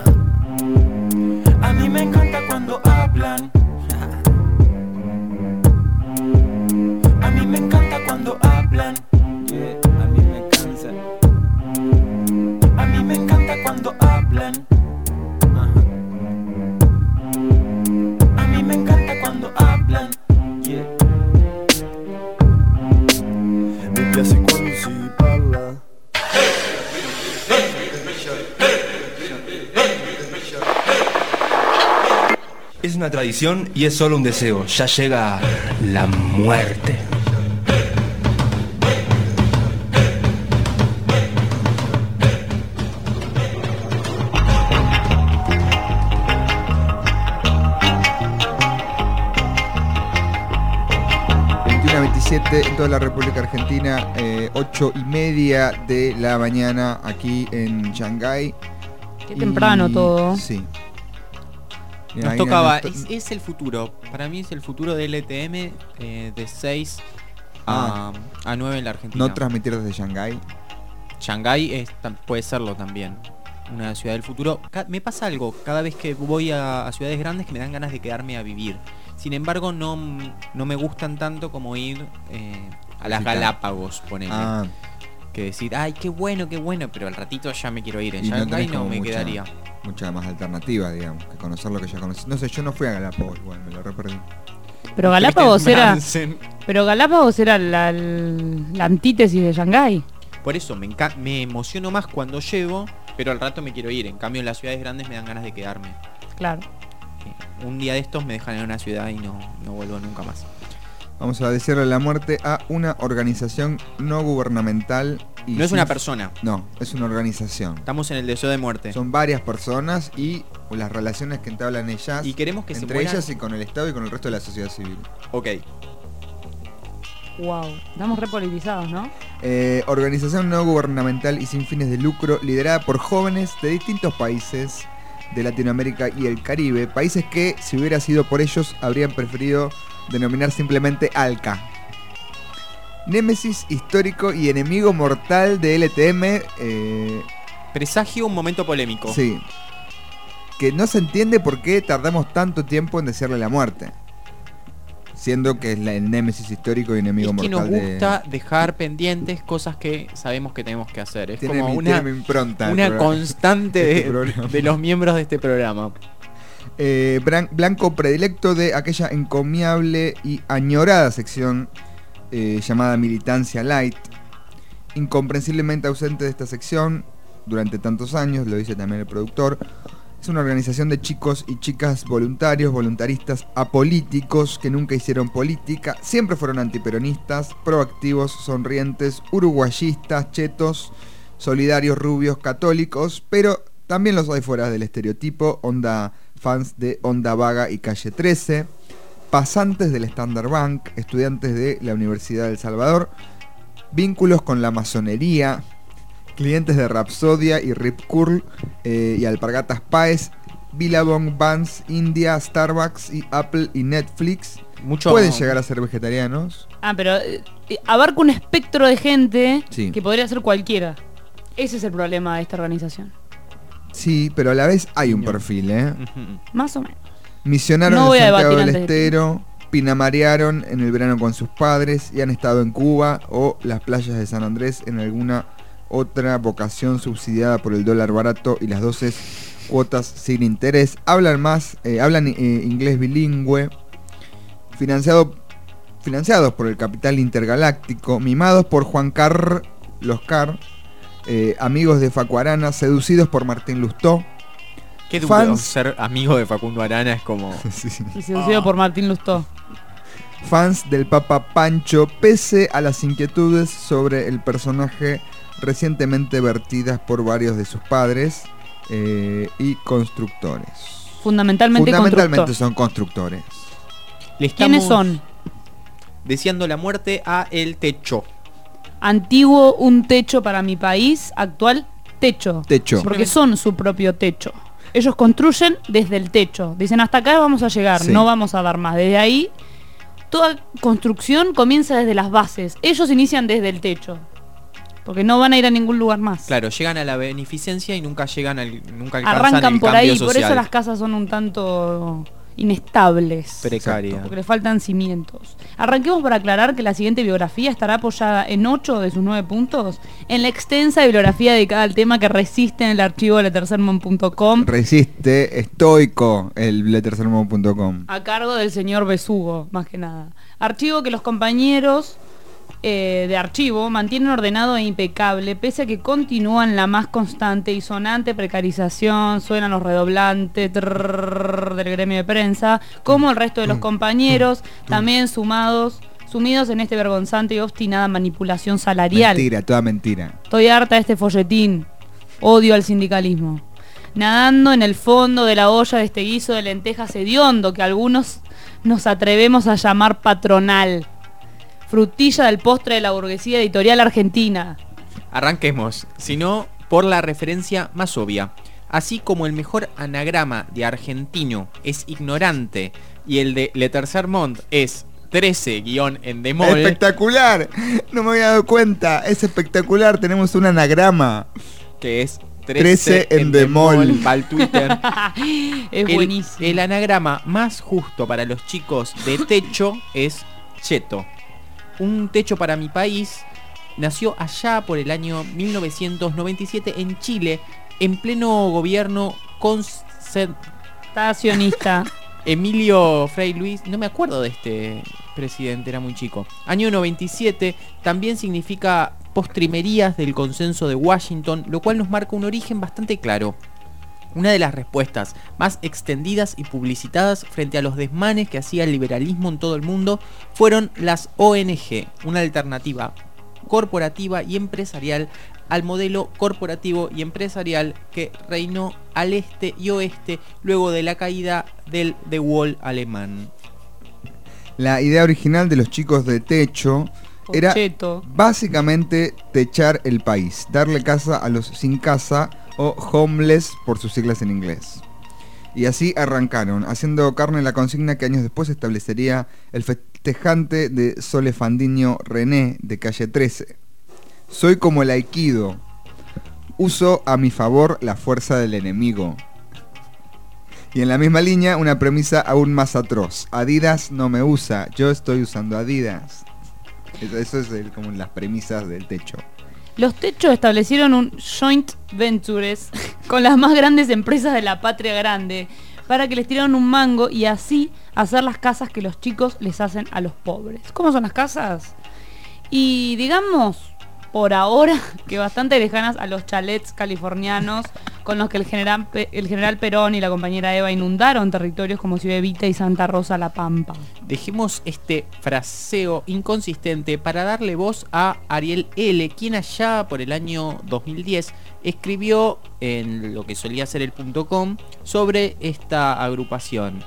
A mí me encanta cuando hablan. A mí me encanta cuando hablan. Yeah, a mí me cansa. A mí me encanta cuando hablan. Ajá. A mí me encanta cuando hablan. Yeah. Mi piace quando si parla. Es una tradición y es solo un deseo. Ya llega la muerte. veintiuno a veintisiete en toda la República Argentina, eh, ocho y media de la mañana aquí en Shanghái. Qué temprano todo. Sí. Y Nos ahí tocaba, nos to- es, es el futuro. Para mí es el futuro del L T M eh, de seis Ah. a, a nueve en la Argentina. no transmitir desde Shanghái. Shanghái es, tam- puede serlo también. Una ciudad del futuro. Ca- me pasa algo cada vez que voy a, a ciudades grandes que me dan ganas de quedarme a vivir. Sin embargo, no, no me gustan tanto como ir eh, a las Visitar. Galápagos, ponele. Ah, Que decir, ay, qué bueno, qué bueno, pero al ratito ya me quiero ir. En y no Shanghái tenés no, como me mucha, quedaría. mucha más alternativa, digamos, que conocer lo que ya conocí. No sé, yo no fui a Galápagos igual, me lo re perdí. Pero Galápagos era. Mansen. Pero Galápagos era la, la antítesis de Shanghái. Por eso me, enca- me emociono más cuando llego, pero al rato me quiero ir. En cambio, en las ciudades grandes me dan ganas de quedarme. Claro. Eh, Un día de estos me dejan en una ciudad y no, no vuelvo nunca más. Vamos a desearle la muerte a una organización no gubernamental. Y No es sin- una persona. No, es una organización. Estamos en el deseo de muerte. Son varias personas y las relaciones que entablan ellas. Y queremos que se entre mueran- ellas y con el Estado y con el resto de la sociedad civil. Ok. Wow. Estamos repolitizados, ¿no? Eh, organización no gubernamental y sin fines de lucro, liderada por jóvenes de distintos países de Latinoamérica y el Caribe, países que, si hubiera sido por ellos, habrían preferido denominar simplemente ALCA. Némesis histórico y enemigo mortal de L T M. Eh, Presagio un momento polémico. sí. Que no se entiende por qué tardamos tanto tiempo en desearle la muerte. Siendo que es la- el némesis histórico y enemigo Es que nos mortal de... gusta dejar pendientes cosas que sabemos que tenemos que hacer. Es Tiene como mi- una, tiene mi impronta el una programa. constante Este de, programa. de los miembros de este programa. Eh, bran- blanco predilecto de aquella encomiable y añorada sección eh, llamada Militancia Light. Incomprensiblemente ausente de esta sección durante tantos años, lo dice también el productor. Es una organización de chicos y chicas voluntarios, voluntaristas, apolíticos, que nunca hicieron política, siempre fueron antiperonistas, proactivos, sonrientes, uruguayistas, chetos, solidarios, rubios, católicos, pero también los hay fuera del estereotipo, onda fans de Onda Vaga y Calle trece, pasantes del Standard Bank, estudiantes de la Universidad del Salvador, vínculos con la masonería, clientes de Rapsodia y Rip Curl eh, y Alpargatas Páez, Billabong, Vans, India, Starbucks y Apple y Netflix. Mucho- Pueden llegar a ser vegetarianos. Ah, pero eh, eh, abarca un espectro de gente Sí. que podría ser cualquiera. Ese es el problema de esta organización. Sí, pero a la vez hay un perfil, ¿eh? Más o menos. Misionaron No voy en a Santiago debatir del antes de Estero, pinamarearon en el verano con sus padres y han estado en Cuba o las playas de San Andrés en alguna otra vocación subsidiada por el dólar barato y las doce cuotas sin interés. Hablan más, eh, hablan eh, inglés bilingüe, financiado, financiados por el capital intergaláctico, mimados por Juan Carlos Carr, eh, amigos de Facu Arana, seducidos por Martín Lustó. Qué duro Fans- ser amigo de Facundo Arana, es como... Y seducido por Martín Lustó. Fans del Papa Pancho, pese a las inquietudes sobre el personaje recientemente vertidas por varios de sus padres eh, y constructores. Fundamentalmente, Fundamentalmente constructor. son constructores. Le ¿Quiénes estamos son? deseando la muerte a El Techo. Antiguo, un techo para mi país. Actual, techo. Techo. Porque son su propio techo. Ellos construyen desde el techo. Dicen, hasta acá vamos a llegar, Sí. no vamos a dar más. Desde ahí, toda construcción comienza desde las bases. Ellos inician desde el techo. Porque no van a ir a ningún lugar más. Claro, llegan a la beneficencia y nunca llegan al, nunca alcanzan Arrancan el por cambio ahí, por social. eso las casas son un tanto inestables. Precaria. Porque le faltan cimientos. Arranquemos por aclarar que la siguiente biografía estará apoyada en ocho de sus nueve puntos en la extensa bibliografía dedicada al tema que resiste en el archivo de letersermon punto com Resiste estoico el lettersermon punto com. a cargo del señor Besugo, más que nada. Archivo que los compañeros eh, de archivo mantienen ordenado e impecable, pese a que continúan la más constante y sonante precarización, suenan los redoblantes trrr, del gremio de prensa, como el resto de los compañeros, también sumados, sumidos en este vergonzante y obstinada manipulación salarial. Mentira, toda mentira. Estoy harta de este folletín. Odio al sindicalismo. Nadando en el fondo de la olla de este guiso de lentejas hediondo que algunos nos atrevemos a llamar patronal. Frutilla del postre de la burguesía editorial argentina. Arranquemos, sino por la referencia más obvia. Así como el mejor anagrama de argentino es ignorante y el de Le Tercer Monde es trece guión endemol. ¡Espectacular! No me había dado cuenta. Es espectacular. Tenemos un anagrama. Que es trece endemol. Va al Twitter. Es el, buenísimo. El anagrama más justo para los chicos de techo es cheto. Un techo para mi país nació allá por el año mil novecientos noventa y siete en Chile, en pleno gobierno concentracionista. Emilio Frei Luis, no me acuerdo de este presidente, era muy chico. Año noventa y siete también significa postrimerías del consenso de Washington, lo cual nos marca un origen bastante claro. Una de las respuestas más extendidas y publicitadas frente a los desmanes que hacía el liberalismo en todo el mundo fueron las O N G, una alternativa corporativa y empresarial al modelo corporativo y empresarial que reinó al este y oeste luego de la caída del The Wall alemán. La idea original de los chicos de techo era Cheto. básicamente techar el país, darle casa a los sin casa o homeless por sus siglas en inglés. Y así arrancaron, haciendo carne la consigna que años después establecería el festejante de Sole Fandiño René de Calle trece. Soy como el aikido, uso a mi favor la fuerza del enemigo. Y en la misma línea, una premisa aún más atroz. Adidas no me usa, yo estoy usando Adidas. Eso, eso es el, como las premisas del techo. Los techos establecieron un joint ventures con las más grandes empresas de la patria grande para que les tiraran un mango y así hacer las casas que los chicos les hacen a los pobres. ¿Cómo son las casas? Y digamos, por ahora, que bastante lejanas a los chalets californianos con los que el general, el general Perón y la compañera Eva inundaron territorios como Ciudad Evita y Santa Rosa La Pampa. Dejemos este fraseo inconsistente para darle voz a Ariel L., quien allá por el año dos mil diez escribió en lo que solía ser el punto com sobre esta agrupación.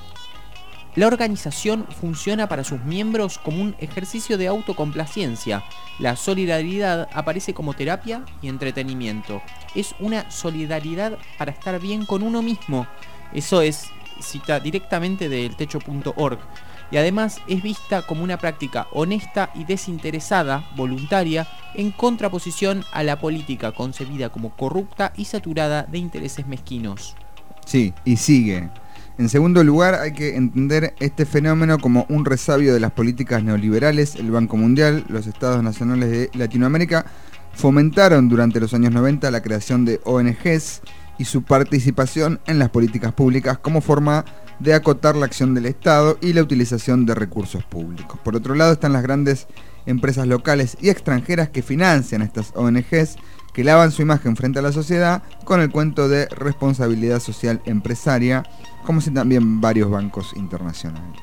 La organización funciona para sus miembros como un ejercicio de autocomplacencia. La solidaridad aparece como terapia y entretenimiento. Es una solidaridad para estar bien con uno mismo. Eso es cita directamente del techo punto org. Y además es vista como una práctica honesta y desinteresada, voluntaria, en contraposición a la política concebida como corrupta y saturada de intereses mezquinos. Sí, y sigue. En segundo lugar, hay que entender este fenómeno como un resabio de las políticas neoliberales. El Banco Mundial, los Estados Nacionales de Latinoamérica fomentaron durante los años noventa la creación de O N Ges y su participación en las políticas públicas como forma de acotar la acción del Estado y la utilización de recursos públicos. Por otro lado están las grandes empresas locales y extranjeras que financian estas O N Ges, que lavan su imagen frente a la sociedad con el cuento de responsabilidad social empresaria, como si también varios bancos internacionales.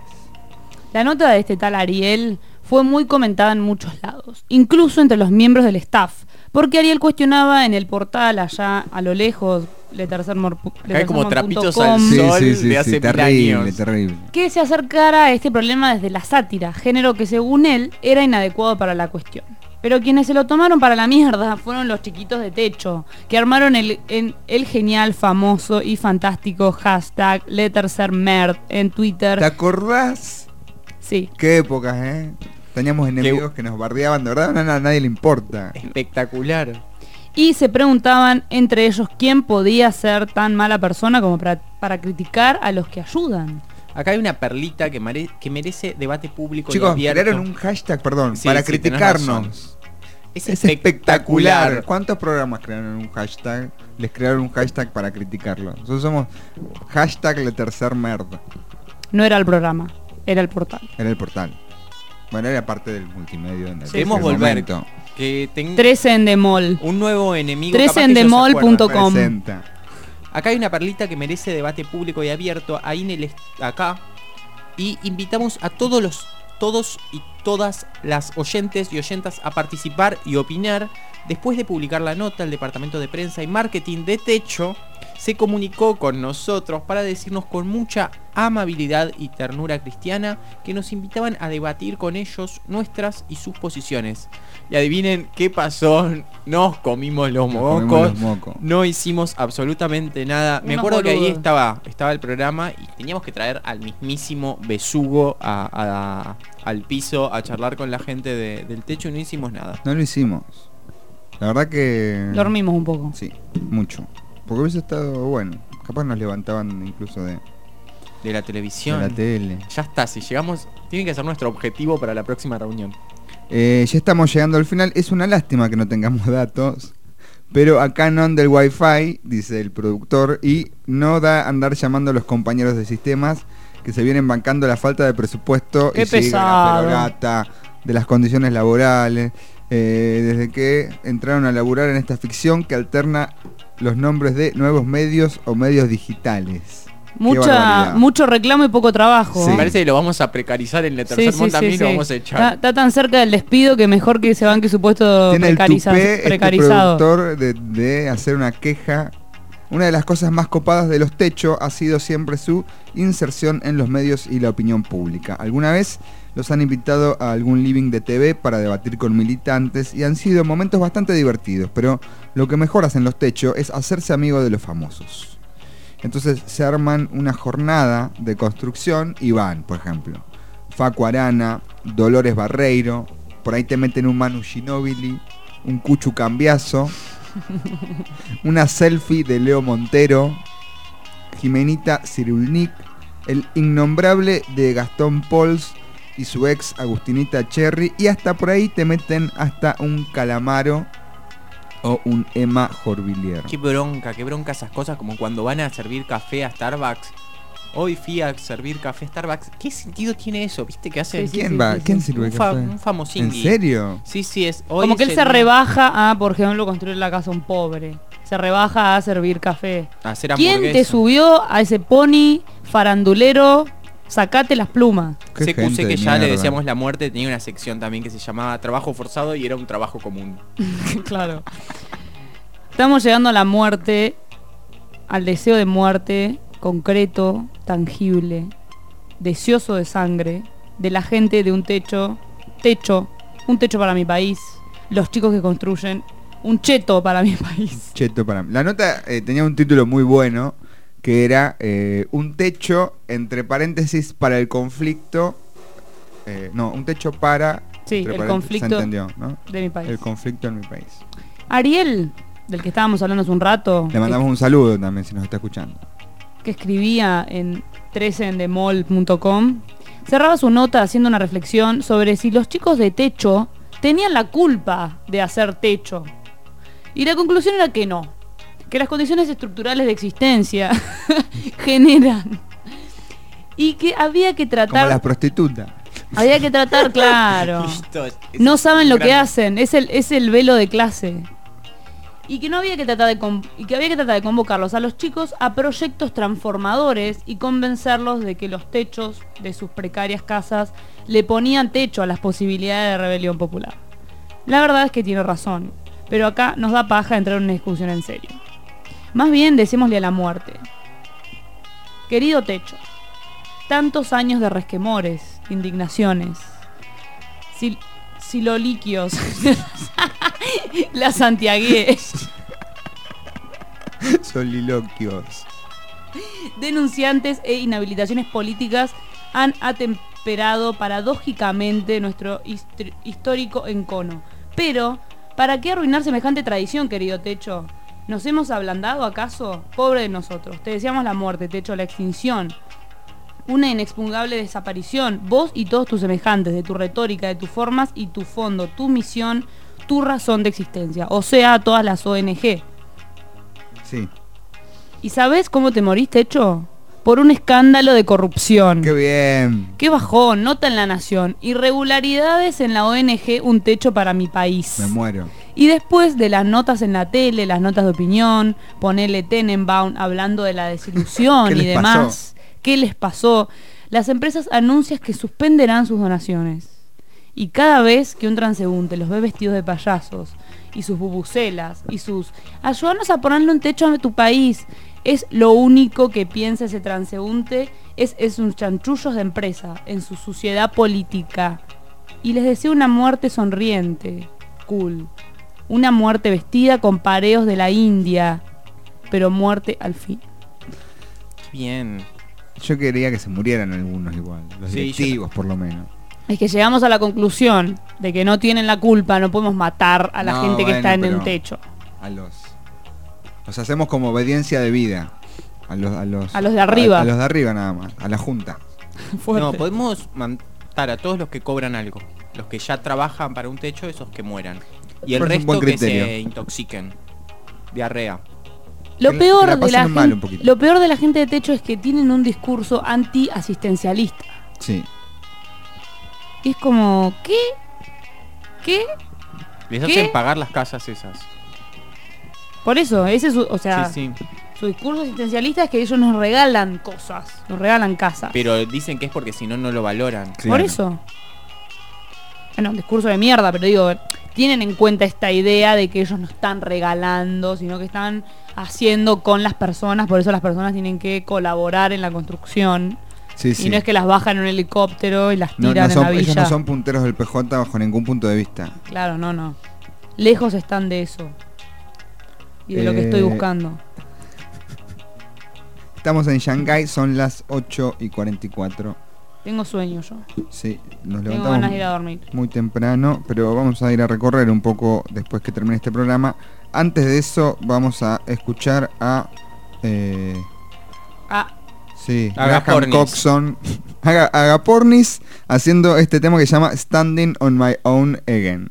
La nota de este tal Ariel fue muy comentada en muchos lados, incluso entre los miembros del staff, porque Ariel cuestionaba en el portal allá a lo lejos, Le Tercer Mor- Acá hay como trapitos punto com, al sol Sí, sí, sí, de hace sí, mil terrible, años. terrible. que se acercara a este problema desde la sátira, género que según él era inadecuado para la cuestión. Pero quienes se lo tomaron para la mierda fueron los chiquitos de techo, que armaron el, en, el genial, famoso y fantástico hashtag Le Tercer Merd en Twitter. ¿Te acordás? Sí. Qué épocas, ¿eh? Teníamos enemigos que nos bardeaban, de verdad, no, no, a nadie le importa. Espectacular. Y se preguntaban entre ellos quién podía ser tan mala persona como para, para criticar a los que ayudan. Acá hay una perlita que, mare- que merece debate público. Chicos, y abierto. crearon un hashtag, perdón, Sí, para sí, tenés criticarnos. razón. Es, Es espectacular. espectacular. ¿Cuántos programas crearon un hashtag? Les crearon un hashtag para criticarlo. Nosotros somos hashtag Le Tercer Merd. No era el programa, era el portal. Era el portal. Bueno, era parte del multimedia. En el Queremos ese volver. momento. Que ten- trece en demol. Un nuevo enemigo. trece capaz en que ellos se demol punto acuerdan. com. Presenta. Acá hay una perlita que merece debate público y abierto. Ahí en el est- acá. Y invitamos a todos los todos y todas las oyentes y oyentas a participar y opinar. Después de publicar la nota, el departamento de prensa y marketing de Techo se comunicó con nosotros para decirnos con mucha amabilidad y ternura cristiana que nos invitaban a debatir con ellos nuestras y sus posiciones. Y adivinen qué pasó, nos comimos los Nos mocos, comimos los mocos. no hicimos absolutamente nada. Me Unos acuerdo que ahí boludos. estaba, estaba el programa y teníamos que traer al mismísimo besugo a, a- al piso a charlar con la gente de- del techo y no hicimos nada. No lo hicimos. La verdad que... Dormimos un poco. Sí, mucho. Porque hubiese estado bueno. Capaz nos levantaban incluso de, De la televisión. de la tele. Ya está, si llegamos, tiene que ser nuestro objetivo para la próxima reunión. Eh, ya estamos llegando al final. Es una lástima que no tengamos datos. Pero acá no del Wi-Fi, dice el productor, y no da andar llamando a los compañeros de sistemas que se vienen bancando la falta de presupuesto Qué y sigue la pesado. perorata de las condiciones laborales. Eh, desde que entraron a laburar en esta ficción que alterna los nombres de nuevos medios o medios digitales. Qué Mucha, barbaridad. mucho reclamo y poco trabajo. Me parece que lo vamos a precarizar en el Sí, tercer sí, mundo sí, también sí. lo vamos a echar. Está, está tan cerca del despido que mejor que se banque su puesto Tiene el precariza- tupé este precarizado. productor de, de hacer una queja. Una de las cosas más copadas de Los Techo ha sido siempre su inserción en los medios y la opinión pública. Alguna vez los han invitado a algún living de T V para debatir con militantes y han sido momentos bastante divertidos, pero lo que mejor hacen Los Techo es hacerse amigos de los famosos. Entonces se arman una jornada de construcción y van, por ejemplo, Facu Arana, Dolores Barreiro, por ahí te meten un Manu Ginóbili, un Cuchu Cambiazo, una selfie de Leo Montero, Jimenita Cirulnik, el innombrable de Gastón Pols y su ex Agustinita Cherry, y hasta por ahí te meten hasta un Calamaro o un Emma Jorvillier. Qué bronca, qué bronca esas cosas como cuando van a servir café a Starbucks. Hoy fui a servir café a Starbucks. ¿Qué sentido tiene eso? ¿Viste que hace? Sí, sí, ¿Quién sí, va? sí, ¿Quién sí. sirve Un, fa café? un famosingui. ¿En serio? Sí, sí, es. Hoy Como que él es se el- rebaja a, por ejemplo, construir la casa a un pobre. Se rebaja a servir café. a hacer ¿Quién hamburguesa. te subió a ese pony farandulero? Sacate las plumas. Qué C Q C, gente que de ya le mierda. decíamos la muerte, tenía una sección también que se llamaba Trabajo Forzado y era un trabajo común. Claro. Estamos llegando a la muerte, al deseo de muerte concreto, tangible, deseoso de sangre, de la gente de un techo, techo, un techo para mi país, los chicos que construyen, un cheto para mi país. Cheto para mí. La nota eh, tenía un título muy bueno que era eh, un techo entre paréntesis para el conflicto. eh, no, un techo para. Sí, entre el paréntesis, conflicto se entendió, ¿no? de mi país. El conflicto en mi país. Ariel, del que estábamos hablando hace un rato, Le mandamos un saludo también si nos está escuchando. que escribía en trece en demol punto com, cerraba su nota haciendo una reflexión sobre si los chicos de techo tenían la culpa de hacer techo. Y la conclusión era que no, que las condiciones estructurales de existencia generan y que había que Como las tratar, prostitutas. había que tratar, claro. Listo, es- es No saben lo que grande. hacen, es el, es el velo de clase. Y que no había que tratar de con- y que había que tratar de convocarlos a los chicos a proyectos transformadores y convencerlos de que los techos de sus precarias casas le ponían techo a las posibilidades de rebelión popular. La verdad es que tiene razón, pero acá nos da paja entrar en una discusión en serio. Más bien decémosle a la muerte: querido techo, tantos años de resquemores, indignaciones, sil siloliquios, la santiagué, Soliloquios. denunciantes e inhabilitaciones políticas han atemperado paradójicamente nuestro hist- histórico encono. Pero, ¿para qué arruinar semejante tradición, querido techo? ¿Nos hemos ablandado acaso? Pobre de nosotros. Te deseamos la muerte, techo, la extinción. Una inexpugnable desaparición. Vos y todos tus semejantes, de tu retórica, de tus formas y tu fondo, tu misión, tu razón de existencia. O sea, todas las O N G. Sí. ¿Y sabés cómo te morís, techo? Por un escándalo de corrupción. Qué bien. Qué bajón, nota en La Nación. Irregularidades en la O N G, un techo para mi país. Me muero. Y después de las notas en la tele, las notas de opinión, ponele Tenenbaum hablando de la desilusión ¿Qué y les demás. pasó? ¿Qué les pasó? Las empresas anuncian que suspenderán sus donaciones. Y cada vez que un transeúnte los ve vestidos de payasos y sus bubucelas y sus ayúdanos a ponerle un techo a tu país, es lo único que piensa ese transeúnte, es, es un chanchullos de empresa, en su suciedad política. Y les deseo una muerte sonriente, cool. Una muerte vestida con pareos de la India, pero muerte al fin. Bien. Yo quería que se murieran algunos igual, los Sí, directivos yo- por lo menos. Es que llegamos a la conclusión de que no tienen la culpa, no podemos matar a la No, gente que bueno, está en pero un techo. A los... Los hacemos como obediencia de vida. A los, a los, A los de arriba. A, a los de arriba nada más, a la junta. No, podemos matar a todos los que cobran algo. Los que ya trabajan para un techo, esos que mueran. Y el Parece un buen resto que criterio. se intoxiquen. Diarrea. Lo Que la- peor, que la de pasen la mal gen- un poquito. lo peor de la gente de techo es que tienen un discurso anti-asistencialista. Sí. Y es como, ¿qué? ¿Qué? Les ¿Qué? hacen pagar las casas esas. Por eso, ese es su, o sea, Sí, sí. su discurso asistencialista es que ellos nos regalan cosas, nos regalan casas. Pero dicen que es porque si no, no lo valoran. Por eso. Bueno, un discurso de mierda, pero digo, tienen en cuenta esta idea de que ellos no están regalando, sino que están haciendo con las personas, por eso las personas tienen que colaborar en la construcción. Sí, y sí. no es que las bajan en un helicóptero y las No, tiran no son, en la ellos villa. no son punteros del P J bajo ningún punto de vista. Claro, no, no. Lejos están de eso. Y de lo que estoy Eh, buscando. Estamos en Shanghái, son las ocho y cuarenta y cuatro. Tengo sueño yo. Sí, nos Tengo levantamos ganas de ir a dormir. muy temprano, pero vamos a ir a recorrer un poco después que termine este programa. Antes de eso, vamos a escuchar a... Eh, Ah, sí, Agapornis. Graham Coxon, Aga- Agapornis, haciendo este tema que se llama Standing on My Own Again.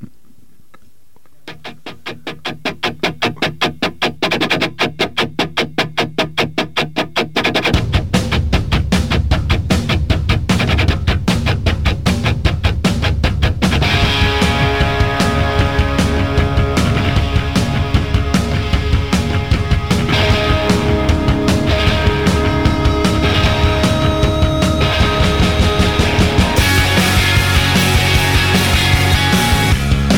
Standing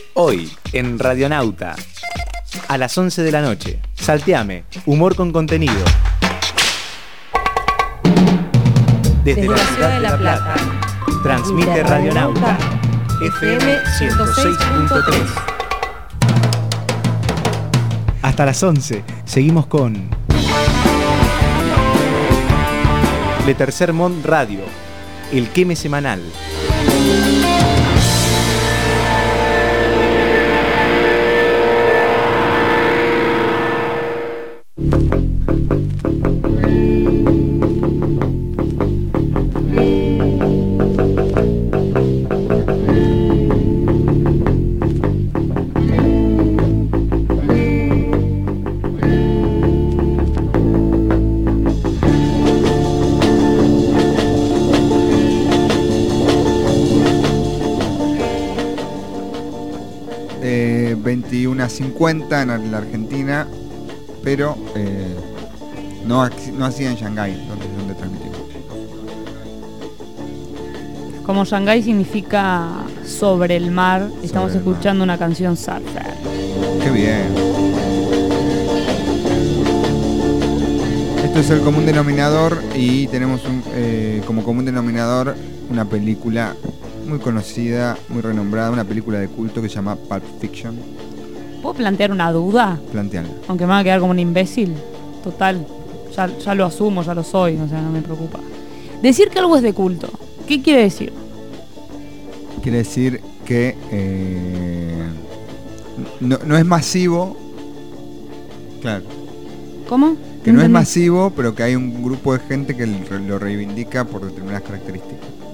Hoy, en Radionauta, a las once de la noche, Salteame, humor con contenido. Desde, Desde la ciudad de La Plata, transmite Radionauta, F M ciento seis punto tres. Hasta las once, seguimos con Le Tercer Mond Radio, el queme semanal. veintiuno cincuenta en la Argentina, pero eh, no, no así en Shanghái, donde, donde transmitimos. Como Shanghái significa sobre el mar, estamos Sobre el escuchando una canción surfer. Qué bien. Esto es el común denominador y tenemos un, eh, como común denominador una película muy conocida, muy renombrada, una película de culto que se llama Pulp Fiction. ¿Puedo plantear una duda? Planteala. Aunque me va a quedar como un imbécil. Total. Ya, ya lo asumo, ya lo soy, o sea, no me preocupa. Decir que algo es de culto, ¿qué quiere decir? Quiere decir que eh, no, no es masivo. Claro. ¿Cómo? Que no es masivo, pero que hay un grupo de gente que lo reivindica por determinadas características.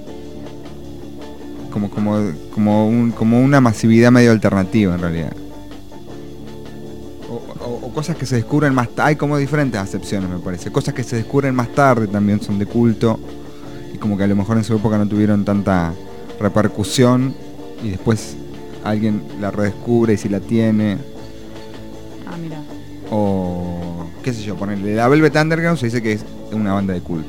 Como, como, como, un, como una masividad medio alternativa en realidad. O, o, o cosas que se descubren más tarde. Hay como diferentes acepciones, me parece. Cosas que se descubren más tarde también son de culto. Y como que a lo mejor en su época no tuvieron tanta repercusión. Y después alguien la redescubre y si la tiene. Ah, mira. O qué sé yo, ponerle la Velvet Underground se dice que es una banda de culto.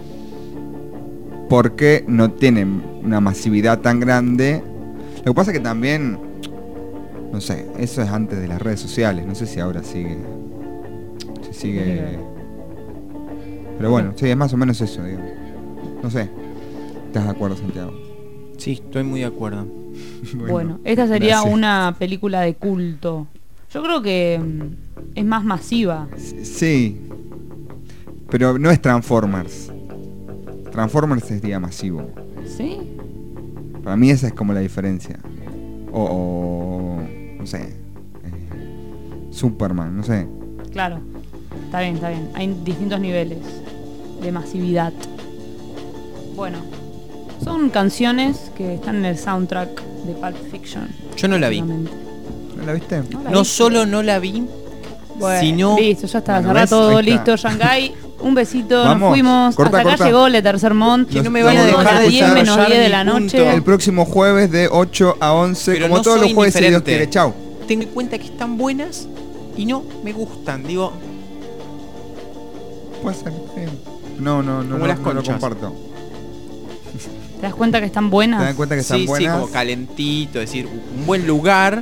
Porque no tienen una masividad tan grande. Lo que pasa es que también, no sé, eso es antes de las redes sociales. No sé si ahora sigue. Si sigue. Pero bueno, sí, es más o menos eso, digamos. No sé. ¿Estás de acuerdo, Santiago? Sí, estoy muy de acuerdo. Bueno, bueno, esta sería gracias. Una película de culto. Yo creo que mm, es más masiva. Sí. Pero no es Transformers. Transformers es día masivo. ¿Sí? Para mí esa es como la diferencia. O, o no sé, eh, Superman, no sé. Claro, está bien, está bien. Hay distintos niveles de masividad. Bueno, son canciones que están en el soundtrack de Pulp Fiction. Yo no la vi. ¿No la viste? No, la No viste. solo no la vi, Bueno, sino... listo, ya está, Bueno, cerrá ¿ves? todo, Ahí está. listo, Shanghái. Un besito, Vamos, nos fuimos. corta, Hasta acá corta. llegó el Tercer Mont. Que no me Nos- vayan a nos dejar vamos de a diez escuchar menos diez de la noche. el próximo jueves de ocho a once, Pero como no todos soy los jueves, si Dios indiferente. quiere. Chau. Tengo en cuenta que están buenas y no me gustan. Digo, Puede ser, sí. No, no, no, Como no, las no lo conchas. comparto. ¿Te das cuenta que están ¿Te buenas? das cuenta que están sí, sí, buenas? como calentito, es decir, un buen lugar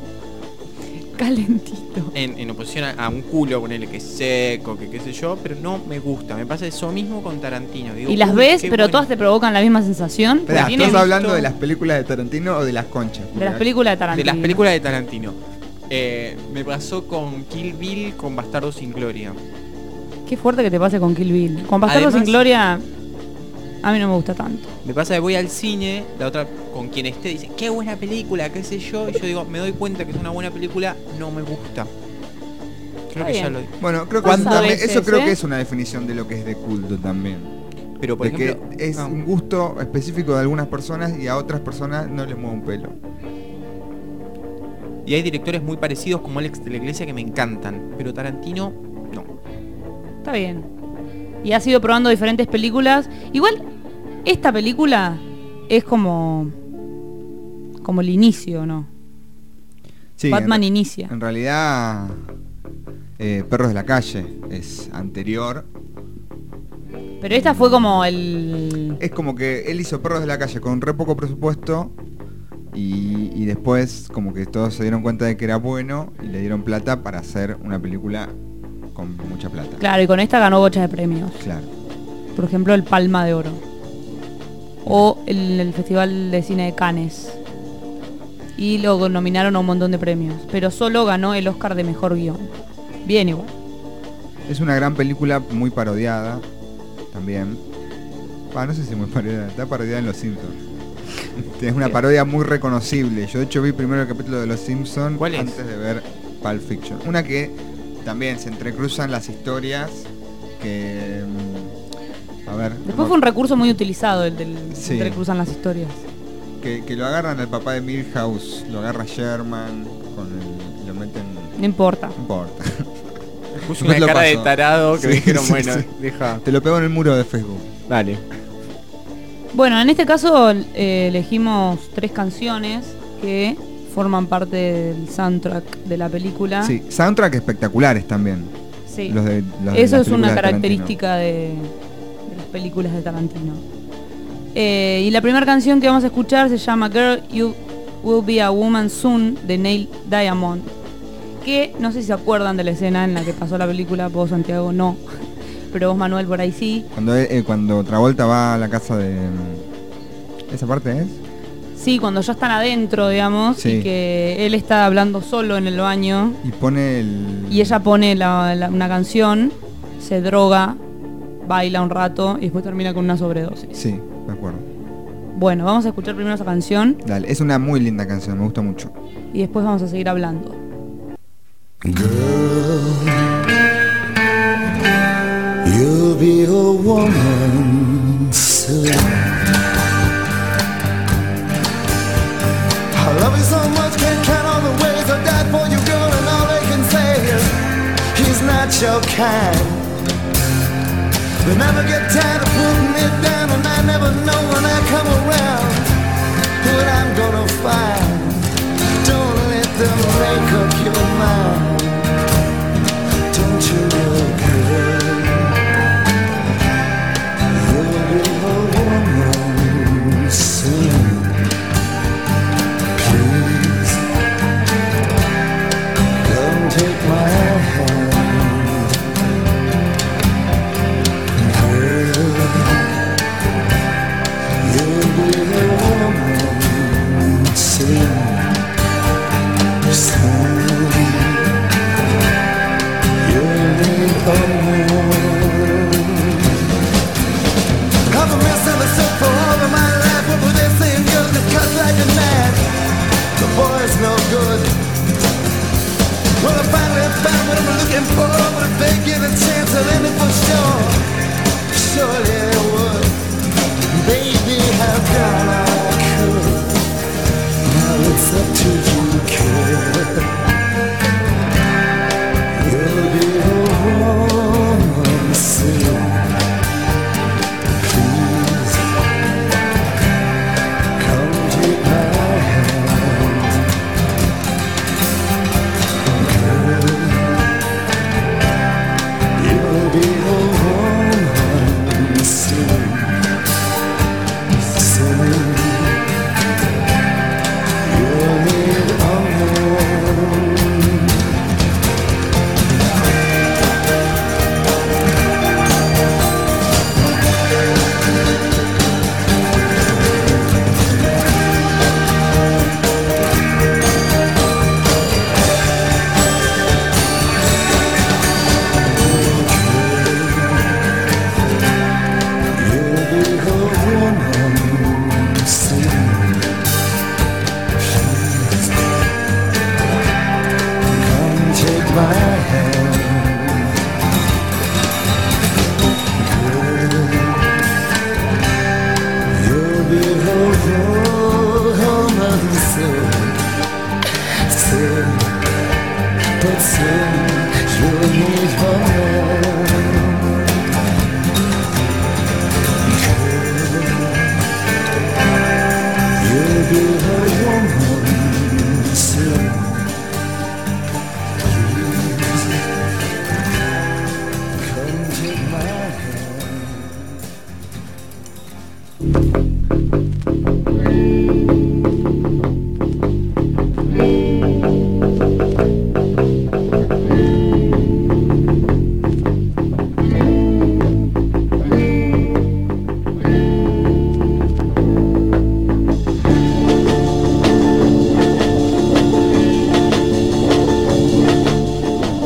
Calentito. en, en oposición a, a un culo, ponerle que es seco, que qué sé yo, pero no me gusta. Me pasa eso mismo con Tarantino. Digo, Y las uy, ves, qué pero bueno. todas te provocan la misma sensación. Espera, Tiene ¿estás visto- hablando de las películas de Tarantino o de las conchas? de las películas de De Tarantino. las películas de Tarantino. Eh, me pasó con Kill Bill, con Bastardo sin Gloria. Qué fuerte que te pase con Kill Bill. Con Bastardo Además- sin Gloria, a mí no me gusta tanto. Me pasa que voy al cine, la otra con quien esté dice, qué buena película, qué sé yo, y yo digo, me doy cuenta que es una buena película, no me gusta. Creo Está que ya bien. lo dije. Bueno, creo que Pasa eso, a también- veces, eso creo ¿eh? que es una definición de lo que es de culto también. Pero por de ejemplo, que es no. un gusto específico de algunas personas y a otras personas no les mueve un pelo. Y hay directores muy parecidos como Alex de la Iglesia que me encantan, pero Tarantino no. Está bien. Y has ido probando diferentes películas. Igual, esta película es como. como el inicio, ¿no? Sí, Batman en, inicia. En realidad, eh, Perros de la Calle es anterior. Pero esta fue como el. Es como que él hizo Perros de la Calle con re poco presupuesto Y, y después como que todos se dieron cuenta de que era bueno y le dieron plata para hacer una película con mucha plata. Claro, y con esta ganó bocha de premios. Claro. Por ejemplo, el Palma de Oro. O el, el Festival de Cine de Cannes. Y lo nominaron a un montón de premios. Pero solo ganó el Oscar de Mejor Guión. Bien igual. Es una gran película muy parodiada también. Ah, no sé si muy parodiada, está parodiada en Los Simpsons. Es una parodia muy reconocible. Yo de hecho vi primero el capítulo de Los Simpsons antes de ver Pulp Fiction. Una que también se entrecruzan las historias que... A ver... Después no, fue un recurso muy utilizado el del Sí. entrecruzan las historias. que, que lo agarran al papá de Milhouse, lo agarra Sherman con el, y lo meten... No importa. No importa. Puso Después una lo cara de paso. tarado que Sí, dijeron, sí, bueno, sí. deja. Te lo pego en el muro de Facebook. Dale. Bueno, en este caso eh, elegimos tres canciones que forman parte del soundtrack de la película. Sí, soundtrack espectaculares también. Sí. Los de, los de Eso las es una películas de Tarantino. característica de, de las películas de Tarantino. Eh, y la primera canción que vamos a escuchar se llama Girl, You Will Be a Woman Soon, de Neil Diamond. Que no sé si se acuerdan de la escena en la que pasó la película, vos Santiago no, pero vos Manuel por ahí sí. Cuando, eh, cuando Travolta va a la casa de... ¿Esa parte es? Sí, cuando ya están adentro, digamos, Sí. y que él está hablando solo en el baño Y pone el... y ella pone la- la- una canción, se droga, baila un rato y después termina con una sobredosis. Sí, me acuerdo. Bueno, vamos a escuchar primero esa canción Dale, es una muy linda canción, me gusta mucho. y después vamos a seguir hablando. You'll be a woman soon. I love you so much, can't count all the ways I died for you, girl, and all they can say is he's not your kind. They never get tired of putting it down, and I never know when I come around what I'm gonna find. Don't let them make up your mind. Don't you look good? You'll be a woman soon. Please, come take my hand. Girl, you'll be a woman soon. Soon. I've been misunderstood for all of my life. What were they saying? Girls that cut like a knife. The boy's no good. Well, I finally found what I'm looking for. But if they give a chance, I'll end it for sure. Surely I would. Baby, how can I could? Now it's up to you, kid. You'll be a woman soon. Please, come take my hand. Girl, you'll be a woman soon. Soon, you'll need a woman.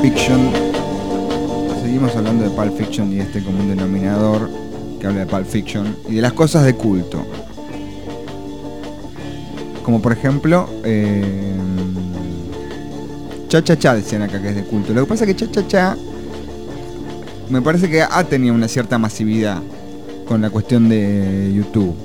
Fiction. Seguimos hablando de Pulp Fiction y este común denominador que habla de Pulp Fiction y de las cosas de culto. Como por ejemplo, eh, Cha Cha Cha decían acá que es de culto. Lo que pasa es que Cha Cha Cha me parece que ha tenido una cierta masividad con la cuestión de YouTube.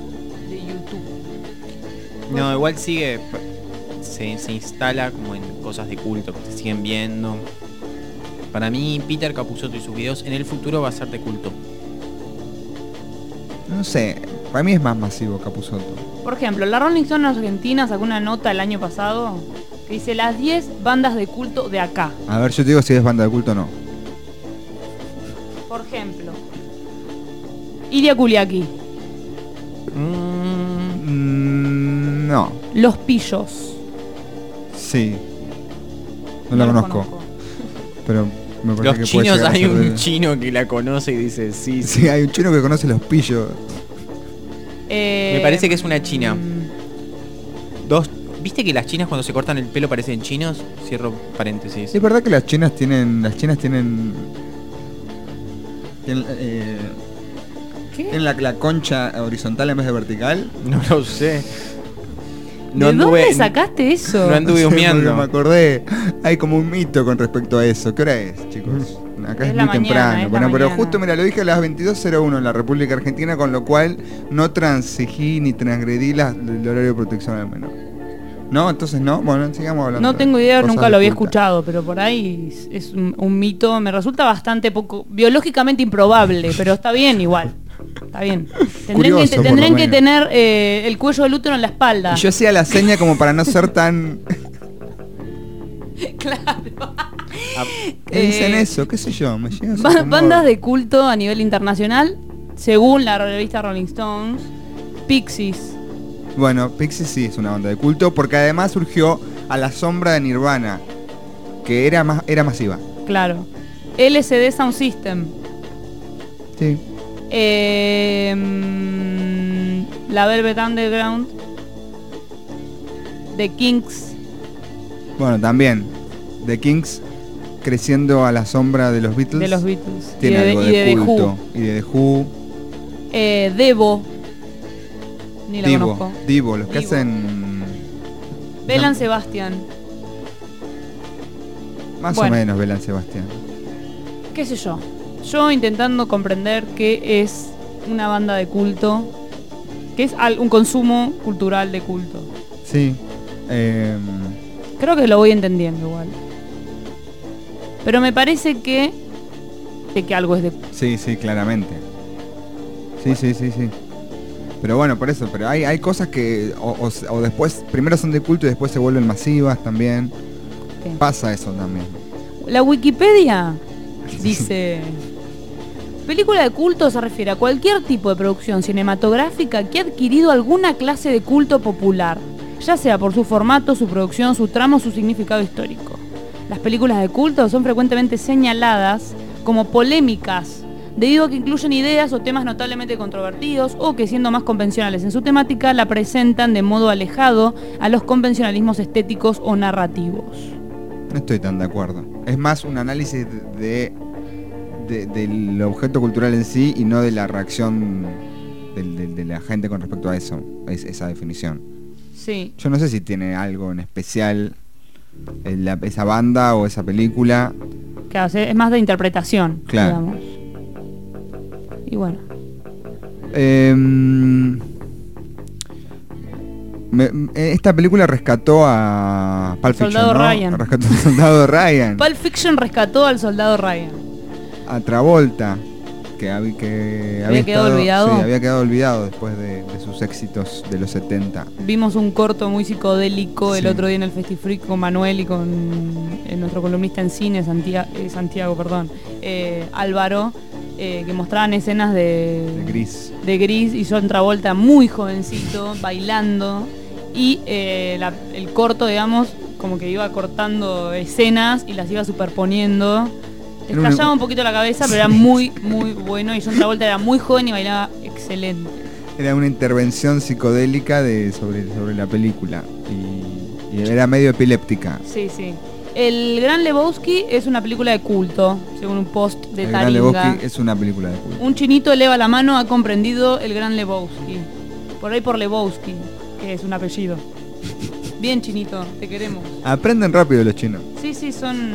No, igual sigue, se, se instala como en cosas de culto que se siguen viendo. Para mí, Peter Capusotto y sus videos en el futuro va a ser de culto. No sé, para mí es más masivo Capusotto. Por ejemplo, la Rolling Stone Argentina sacó una nota el año pasado que dice las diez bandas de culto de acá. A ver, yo te digo si es banda de culto o no. Por ejemplo, Iria Kuliaki. Mm, no. Los Pillos. Sí. No, No la los conozco. conozco. Pero me parece Los que puede chinos, llegar a hay ser un de- chino que la conoce y dice sí, sí. Sí, hay un chino que conoce los pillos. Eh, Me parece que es una china. Dos, ¿viste que las chinas cuando se cortan el pelo parecen chinos? Cierro paréntesis. Es verdad que las chinas tienen. Las chinas tienen. Tienen, eh, ¿tienen la, la concha horizontal en vez de vertical? No lo sé. ¿De dónde sacaste eso? No anduve sé, humeando. porque me acordé. Hay como un mito con respecto a eso. ¿Qué hora es, chicos? Acá es, Es la muy mañana, temprano. es la Bueno, pero mañana. justo, mira, lo dije a las veintidós cero uno en la República Argentina, con lo cual no transigí ni transgredí la- el horario de protección al menor. ¿No? Entonces no. Bueno, sigamos hablando. No de tengo idea, cosas nunca lo había ocultas. escuchado, pero por ahí es, es un, un mito, me resulta bastante poco, biológicamente improbable, pero está bien igual. Está bien. Tendrán Curioso, que, por tendrán lo que menos. tener eh, el cuello del útero en la espalda. Y yo hacía la seña como para no ser tan... Claro. ¿Qué dicen Eh, eso? ¿Qué sé yo? Me llega ese Ba- rumor. bandas de culto a nivel internacional, según la revista Rolling Stones, Pixies. Bueno, Pixies sí es una banda de culto porque además surgió a la sombra de Nirvana, que era más era masiva. Claro. L S D Sound System. Sí. Eh, mm, la Velvet Underground. The Kinks. Bueno, también The Kinks creciendo a la sombra de los Beatles. De los Beatles. Tiene Y de- algo y de, de The culto. Who. Y de The Who. Eh, Devo. Ni la Divo, conozco. Divo, los que Divo. hacen Belan Sebastian. más Bueno. o menos Belán Sebastián. ¿Qué sé yo? Yo intentando comprender qué es una banda de culto, qué es al- un consumo cultural de culto. Sí. Eh, Creo que lo voy entendiendo igual. Pero me parece que de que algo es de sí, sí, claramente. Sí, sí, sí, sí. Pero bueno, por eso, pero hay, hay cosas que o, o- o después, primero son de culto y después se vuelven masivas también. Sí. Pasa eso también. La Wikipedia dice: película de culto se refiere a cualquier tipo de producción cinematográfica que ha adquirido alguna clase de culto popular, ya sea por su formato, su producción, su trama o su significado histórico. Las películas de culto son frecuentemente señaladas como polémicas, debido a que incluyen ideas o temas notablemente controvertidos o que, siendo más convencionales en su temática, la presentan de modo alejado a los convencionalismos estéticos o narrativos. No estoy tan de acuerdo. Es más un análisis de, de- del objeto cultural en sí y no de la reacción del- del- de la gente con respecto a eso, es, esa definición. Sí. Yo no sé si tiene algo en especial eh, la- esa banda o esa película. Claro, es más de interpretación, Claro. digamos. Y bueno. Em, me- me- esta película rescató a Pulp Fiction, Soldado ¿no? Ryan. Rescató al soldado Ryan, Pulp Fiction rescató al soldado Ryan. a Travolta, que, hab- que Había quedado estado- olvidado. sí, había quedado olvidado después de, de sus éxitos de los setenta. Vimos un corto muy psicodélico el Sí. otro día en el Festifreak con Manuel y con eh, nuestro columnista en cine, Santiago, Santiago perdón, eh, Álvaro, eh, que mostraban escenas de, De Gris. de Gris y John Travolta muy jovencito, bailando. Y eh, la- el corto, digamos, como que iba cortando escenas y las iba superponiendo. Te Era una- estallaba un poquito la cabeza, pero era muy, muy bueno. Y John Travolta era muy joven y bailaba excelente. Era una intervención psicodélica de, sobre, sobre la película y, y era medio epiléptica. Sí, sí. El Gran Lebowski es una película de culto, según un post de El Gran Taringa. Lebowski es una película de culto. Un chinito eleva la mano, ha comprendido el Gran Lebowski. Por ahí por Lebowski, que es un apellido. Bien, chinito, te queremos. Aprenden rápido los chinos. Sí, sí, son...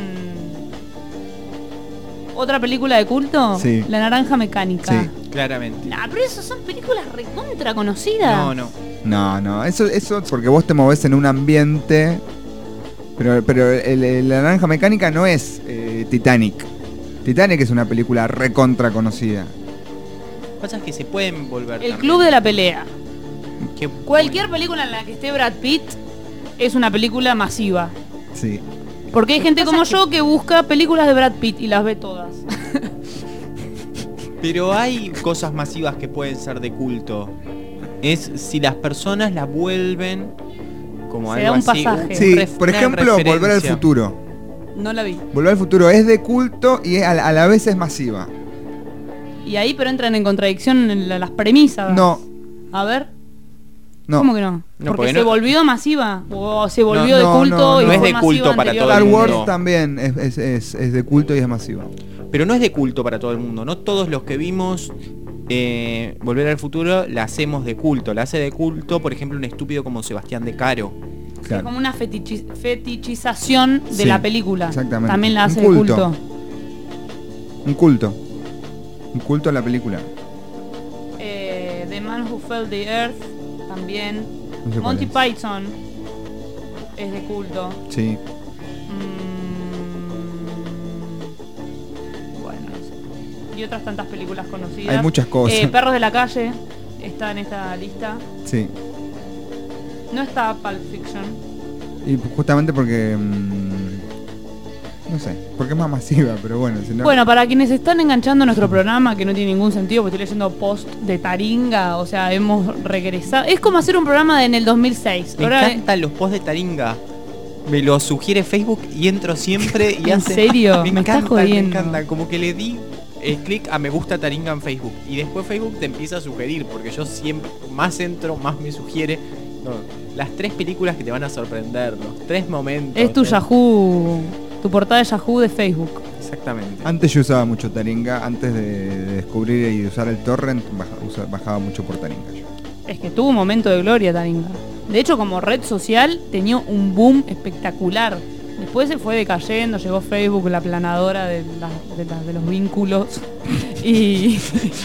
¿Otra película de culto? Sí. La Naranja Mecánica. Sí. Claramente. Nah, pero esas son películas recontra conocidas. No, no. No, no, eso eso porque vos te movés en un ambiente. Pero, pero el, el- la Naranja Mecánica no es eh, Titanic. Titanic es una película recontra conocida. Lo que pasa es que se pueden volver. El también. Club de la Pelea. Qué Cualquier película en la que esté Brad Pitt es una película masiva. Sí. Porque hay gente como yo que busca películas de Brad Pitt y las ve todas. Pero hay cosas masivas que pueden ser de culto. Es si las personas las vuelven como Se algo da un así. pasaje. Sí, ref- por una ejemplo, referencia. Volver al Futuro. No la vi. Volver al Futuro es de culto y a la, a la vez es masiva. Y ahí pero entran en contradicción en la- las premisas. No. A ver. No. ¿Cómo que no? No, porque, porque se no- volvió masiva. O se volvió No, de no, culto no, y no fue es de masiva culto para todo el Star anteriormente. Wars mundo. también es, es, es- es de culto y es masiva. Pero no es de culto para todo el mundo. No todos los que vimos eh, Volver al Futuro la hacemos de culto. La hace de culto, por ejemplo, un estúpido como Sebastián de Caro. Es como una fetichi- fetichización de Sí, la película. exactamente. También la Un hace culto. de culto. Un culto. Un culto a la película. Eh, The Man Who Fell the Earth también. No sé cuál Monty es. Python es de culto. Sí. Mm, bueno, no sé. Y otras tantas películas conocidas. Hay muchas cosas. Eh, Perros de la Calle está en esta lista. Sí. No está Pulp Fiction. Y justamente porque... mm, no sé, porque es más masiva, pero bueno. Si no, Bueno, para quienes están enganchando nuestro programa, que no tiene ningún sentido, porque estoy leyendo post de Taringa, o sea, hemos regresado. Es como hacer un programa de en el dos mil seis. Me Ahora, encantan los posts de Taringa. Me lo sugiere Facebook y entro siempre y ¿En hace- serio? Me Me estás encantan, me jodiendo. encantan. Como que le di el clic a me gusta Taringa en Facebook y después Facebook te empieza a sugerir porque yo siempre más entro, más me sugiere. No, las tres películas que te van a sorprender, los tres momentos. es tu ¿eh? Yahoo, tu portada de Yahoo de Facebook. Exactamente. Antes yo usaba mucho Taringa, antes de, de descubrir y de usar el torrent, baja- usa- bajaba mucho por Taringa yo. Es que tuvo un momento de gloria Taringa. De hecho, como red social tenía un boom espectacular. Después se fue decayendo, llegó Facebook, la aplanadora de, la- de, la- de los vínculos y,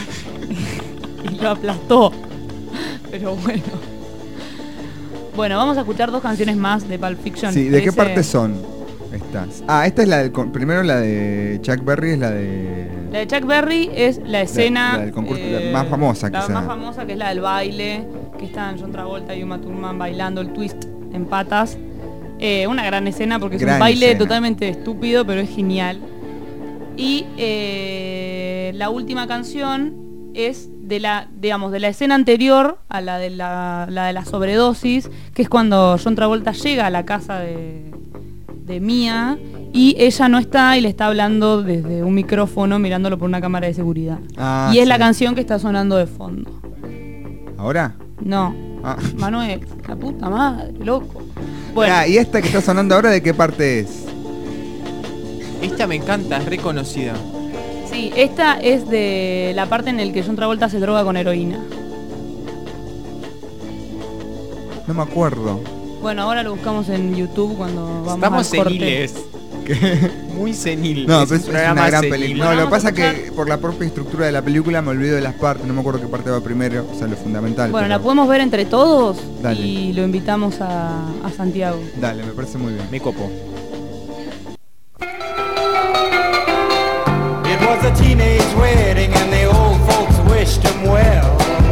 y lo aplastó. Pero bueno. Bueno, vamos a escuchar dos canciones más de Pulp Fiction. Sí, ¿de qué Ese- parte son estas? Ah, esta es la del... con- Primero la de Chuck Berry, es la de... La de Chuck Berry es la escena la del concurso, la eh, más famosa la quizá. más famosa, que es la del baile, que están John Travolta y Uma Thurman bailando el twist en patas. Eh, una gran escena porque es Gran un baile escena. totalmente estúpido, pero es genial. Y eh, la última canción es de la, digamos, de la escena anterior a la de la, la de la sobredosis, que es cuando John Travolta llega a la casa de, de Mia y ella no está y le está hablando desde un micrófono mirándolo por una cámara de seguridad. Ah, y es sí. la canción que está sonando de fondo. ¿Ahora? No, Ah. Manuel, la puta madre, loco. Bueno, Ah, ¿y esta que está sonando ahora de qué parte es? Esta me encanta, es reconocida. sí, esta es de la parte en la que John Travolta se droga con heroína. No me acuerdo. Bueno, ahora lo buscamos en YouTube cuando vamos Estamos al corte. seniles. Muy senil. No, Es pero un es, es programa una gran senil. película. No, Bueno, lo que vamos pasa a es que por la propia estructura de la película me olvido de las partes, no me acuerdo qué parte va primero, o sea, lo fundamental. Bueno, pero- la podemos ver entre todos Dale. y lo invitamos a, a Santiago. Dale, me parece muy bien. Me copo. It was a teenage wedding and the old folks wished him well.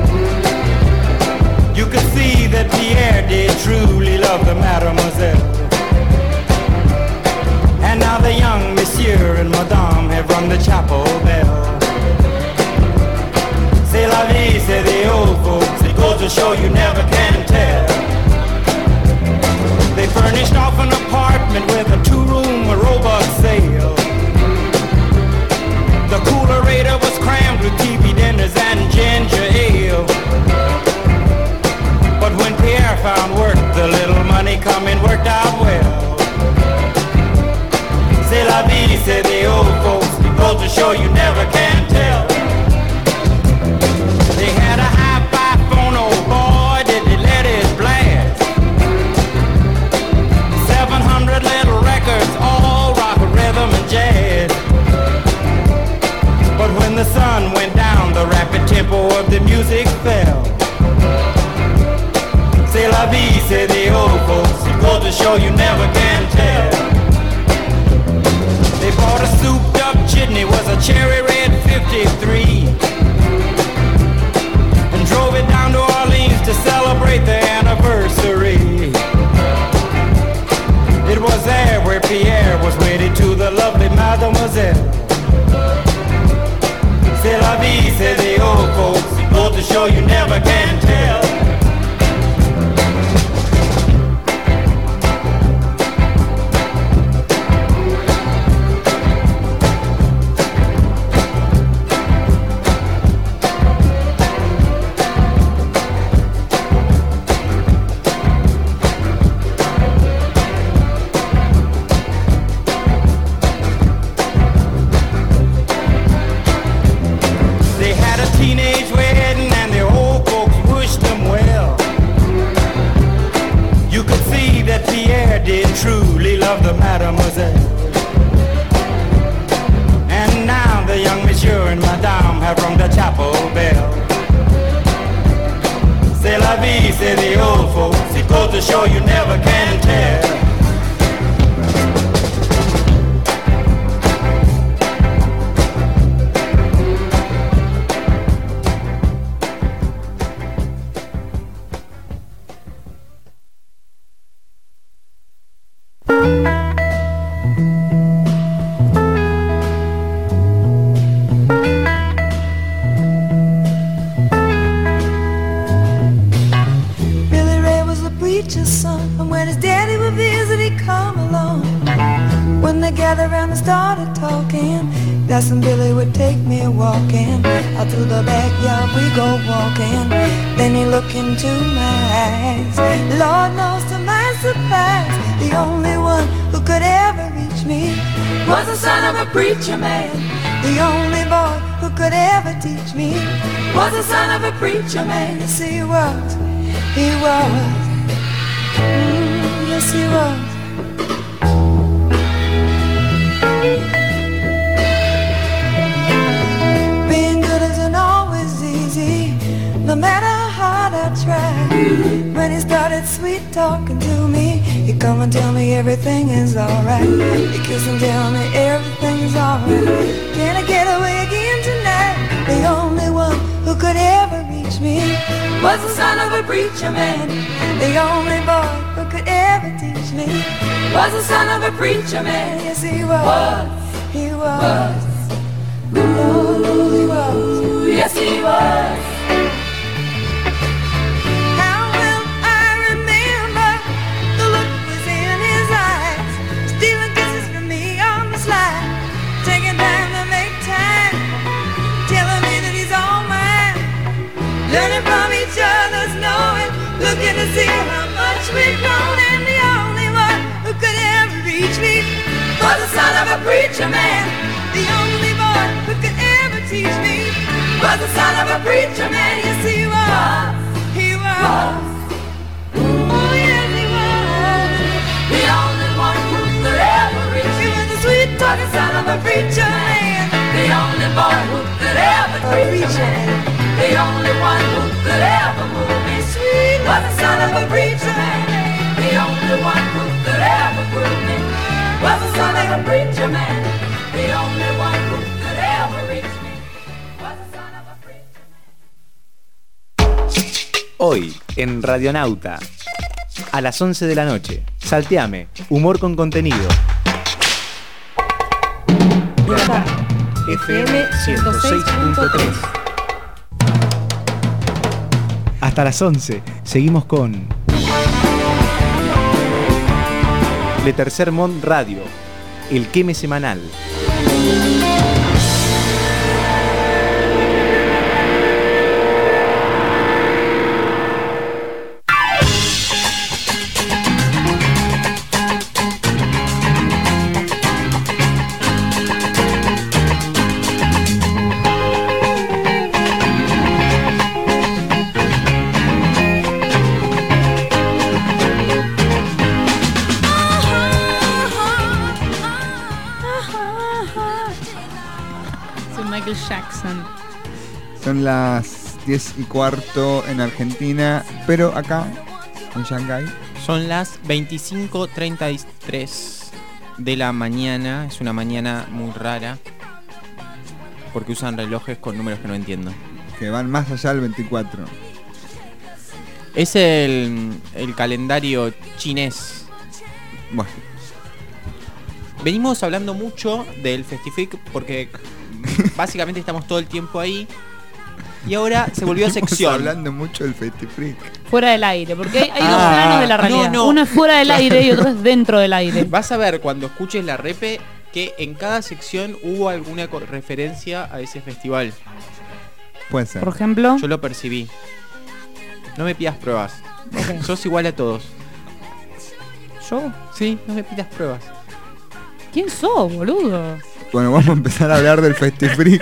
You could see that Pierre did truly love the mademoiselle. And now the young monsieur and madame have rung the chapel bell. C'est la vie, say the old folks, it goes to show you never can tell. They furnished off an apartment with a two-room robot sale. The coolerator was crammed with T V dinners and ginger ale. But when Pierre found work, the little money coming worked out well. to show you never can tell. They had a hi-fi phone, oh boy, did they let it blast. seven hundred little records, all rock, rhythm, and jazz. But when the sun went down, the rapid tempo of the music fell. C'est la vie, say the old folks, it goes to show you never can tell. They bought a souped up chitney, was a cherry red fifty-three, and drove it down to Orleans to celebrate the anniversary. It was there where Pierre was wedded to the lovely Mademoiselle. C'est la vie, say the old folks, it goes to show you never can tell. Truly love the Mademoiselle. And now the young monsieur and madame have rung the chapel bell. C'est la vie, say the old folks, it goes to show you never can tell. Started talking, Cousin Billy would take me walking. Out to the backyard we go walking. Then he looked into my eyes. Lord knows to my surprise, the only one who could ever reach me was the son of a preacher man. The only boy who could ever teach me was the son of a preacher man. Yes he was, he was, mm, yes he was. Being good isn't always easy, no matter how hard I try. When he started sweet talking to me, he'd come and tell me everything is alright. He'd kiss and tell me everything's alright. Can I get away again tonight? The only one who could ever reach me was the son of a preacher man. The only boy who could ever teach me was the son of a preacher man. Yes he was, he was, oh he was, yes he was. How will I remember the look was in his eyes, stealing kisses from me on the slide, taking time to make time, telling me that he's all mine, learning from each other's knowing, looking to see how much we've grown. And the only one who could ever reach me was the son of a preacher man. The only boy who could ever teach me was the son of a preacher man. Yes he was, he was, oh yes he was. The only one who could ever reach me was the sweet talking son of a preacher man. The only boy who could ever teach me, the only one who could ever move me sweet was the son of a preacher man. The only one who could ever prove me was the son of a preacher man. The only one who could ever reach me was the son of a preacher man. Hoy, en Radionauta, a las once de la noche, Salteame, humor con contenido. F M ciento seis punto tres. Hasta las once, seguimos con Le Tercer Mond Radio, el queme semanal. Michael Jackson. Son las diez y cuarto en Argentina, pero acá, en Shanghái, son las veinticinco treinta y tres de la mañana. Es una mañana muy rara porque usan relojes con números que no entiendo. Que van más allá del veinticuatro. Es el, el calendario chinés. Bueno. Venimos hablando mucho del Festifreak porque básicamente estamos todo el tiempo ahí. Y ahora se volvió sección. Estamos hablando mucho del Festifreak. Fuera del aire, porque hay, hay Ah, dos planos de la realidad. no, no. Uno es fuera del aire y otro es dentro del aire. Vas a ver cuando escuches la repe que en cada sección hubo alguna co- referencia a ese festival. Puede ser. Por ejemplo, Yo lo percibí. No me pidas pruebas. Ok. Sos igual a todos. ¿yo? Sí, no me pidas pruebas. ¿Quién sos, boludo? Bueno, vamos a empezar a hablar del Festifreak.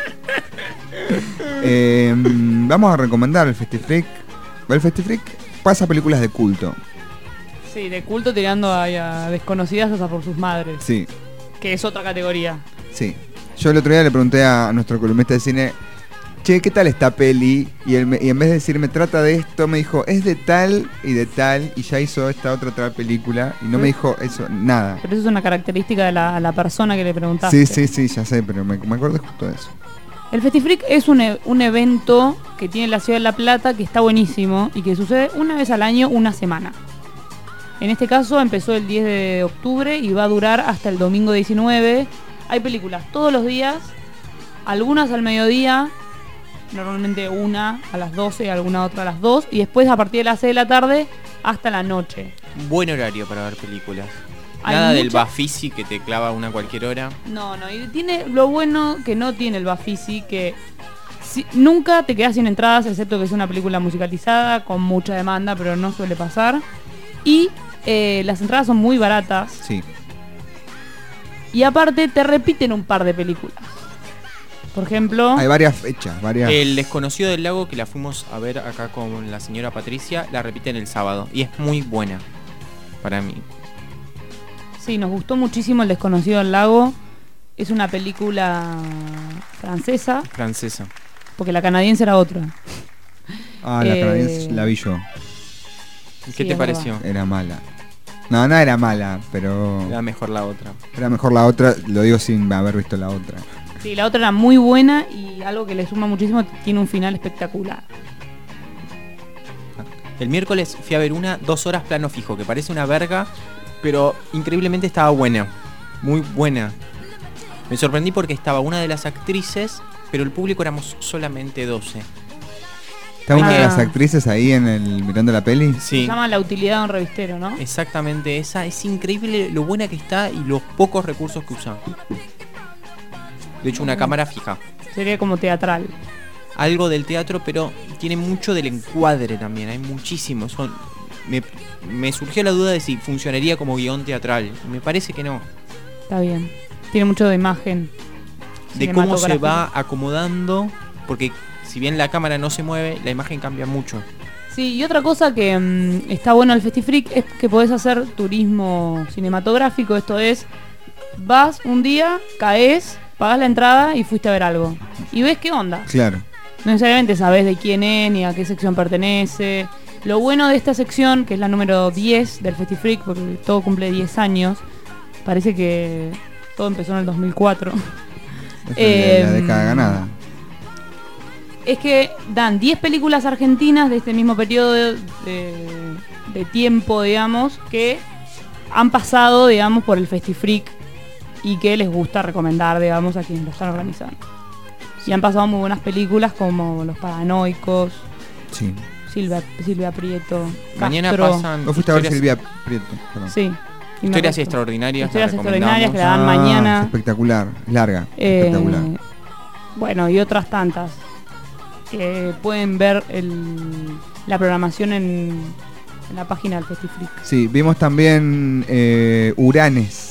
eh, vamos a recomendar el Festifreak. El Festifreak pasa películas de culto. Sí, de culto tirando a, a desconocidas hasta por sus madres. Sí, Que es otra categoría. sí. Yo el otro día le pregunté a nuestro columnista de cine, che, ¿qué tal esta peli? Y, él me- y en vez de decirme, trata de esto, me dijo, es de tal y de tal, y ya hizo esta otra tal película, y no me dijo eso, nada. Pero eso es una característica de la, la persona que le preguntaste. Sí, sí, sí, ya sé, pero me, me acuerdo justo de eso. El Festifreak es un, e- un evento que tiene la ciudad de La Plata que está buenísimo y que sucede una vez al año, una semana. En este caso empezó el diez de octubre y va a durar hasta el domingo diecinueve. Hay películas todos los días, algunas al mediodía, normalmente una a las doce, alguna otra a las dos, y después a partir de las seis de la tarde hasta la noche. Buen horario para ver películas. Hay Nada del mucha- Bafisi que te clava una a cualquier hora. No, no, y tiene lo bueno que no tiene el Bafisi, que si- nunca te quedas sin entradas, excepto que es una película musicalizada con mucha demanda, pero no suele pasar. Y eh, las entradas son muy baratas. Sí. Y aparte te repiten un par de películas. Por ejemplo, Hay varias fechas, varias... El Desconocido del Lago, que la fuimos a ver acá con la señora Patricia, la repiten el sábado. Y es muy buena para mí. sí, nos gustó muchísimo El Desconocido del Lago. Es una película francesa, Francesa. porque la canadiense era otra. Ah, la Eh, canadiense la vi yo. ¿Qué Sí, te es pareció? Era mala. No, no era mala, pero... Era mejor la otra. Era mejor la otra, lo digo sin haber visto la otra. Sí, la otra era muy buena y algo que le suma muchísimo, tiene un final espectacular. El miércoles fui a ver una, dos horas plano fijo, que parece una verga, pero increíblemente estaba buena. Muy buena. Me sorprendí porque estaba una de las actrices, pero el público éramos solamente doce. ¿Está una de Ah. las actrices ahí en el mirando la peli? Se Sí, llama La utilidad de un revistero, ¿no? exactamente esa. Es increíble lo buena que está y los pocos recursos que usa. De hecho, una Mm. cámara fija. Sería como teatral. Algo del teatro, pero tiene mucho del encuadre también. Hay muchísimo. Son, me, me surgió la duda de si funcionaría como guión teatral. Me parece que no. Está bien. Tiene mucho de imagen. De cómo se cinematográfica. va acomodando, porque si bien la cámara no se mueve, la imagen cambia mucho. Sí, y otra cosa que mm, está bueno al Festifreak es que podés hacer turismo cinematográfico. Esto es, vas un día, caes, pagás la entrada y fuiste a ver algo. Y ves qué onda. Claro. No necesariamente sabés de quién es ni a qué sección pertenece. Lo bueno de esta sección, que es la número diez del Festifreak, porque todo cumple diez años, parece que todo empezó en el dos mil cuatro. Es de la Em, década ganada. Es que dan diez películas argentinas de este mismo periodo de, de- de tiempo, digamos, que han pasado, digamos, por el Festifreak y que les gusta recomendar, digamos, a quienes lo están organizando. Y han pasado muy buenas películas como Los Paranoicos, Sí. Silvia, Silvia Prieto, Mañana Castro. pasan Vos fuiste a ver historias- Silvia Prieto. Perdón. Sí. y me Historias resto. extraordinarias. Historias la extraordinarias que la recomendamos. dan Ah, mañana. es espectacular, es larga, Eh, espectacular. Bueno, y otras tantas que pueden ver el- la programación en, en la página del Festifreak. Sí, vimos también eh, Uranes,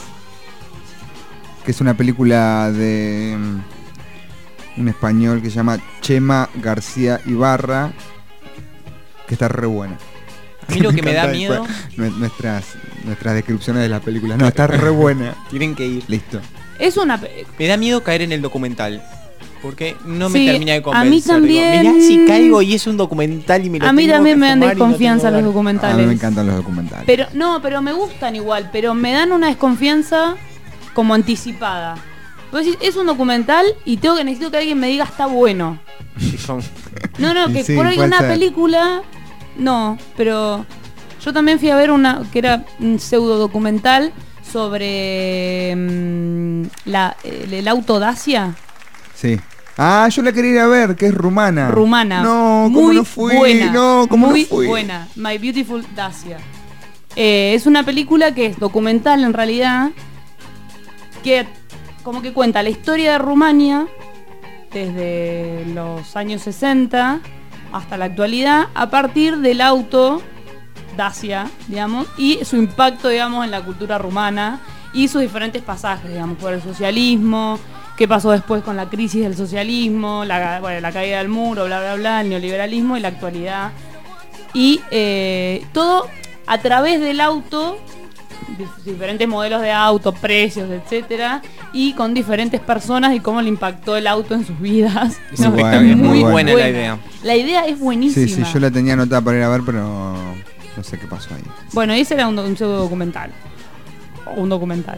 que es una película de mm, un español que se llama Chema García Ibarra, que está re buena. A mí lo que me da encanta miedo- después nue- Nuestras, nuestras descripciones de las películas. No, está re buena. Tienen que ir. Listo. Es una... pe- Me da miedo caer en el documental. porque no me Sí, termina de a convencer. mí también- Digo, mirá si caigo y es un documental y me lo A mí tengo también que me dan fumar y no desconfianza tengo los ganas. documentales. A mí me encantan los documentales. Pero no, pero me gustan igual, pero me dan una desconfianza como anticipada. Vos decís, es un documental y tengo que necesito que alguien me diga está bueno. Sí, con- No, no, Y que sí, por ahí puede una ser. película no, pero yo también fui a ver una que era un pseudo documental sobre mm, la, el, el auto Dacia. Sí. Ah, yo la quería ir a ver, que es rumana. Rumana. No, ¿cómo muy no fui? Buena, No, ¿cómo muy no fui? buena. My Beautiful Dacia. Eh, es una película que es documental en realidad, que como que cuenta la historia de Rumania desde los años sesenta hasta la actualidad a partir del auto Dacia, digamos, y su impacto, digamos, en la cultura rumana y sus diferentes pasajes, digamos, por el socialismo, qué pasó después con la crisis del socialismo, la, bueno, la caída del muro, bla, bla, bla, el neoliberalismo y la actualidad. Y eh, todo a través del auto, dif- diferentes modelos de auto, precios, etcétera, y con diferentes personas y cómo le impactó el auto en sus vidas. Es Muy buena, espectacular, muy muy buena. buena la idea. La idea es buenísima. Sí, sí, yo la tenía anotada para ir a ver, pero no sé qué pasó ahí. Bueno, ese era un, do- un pseudo documental. O un documental.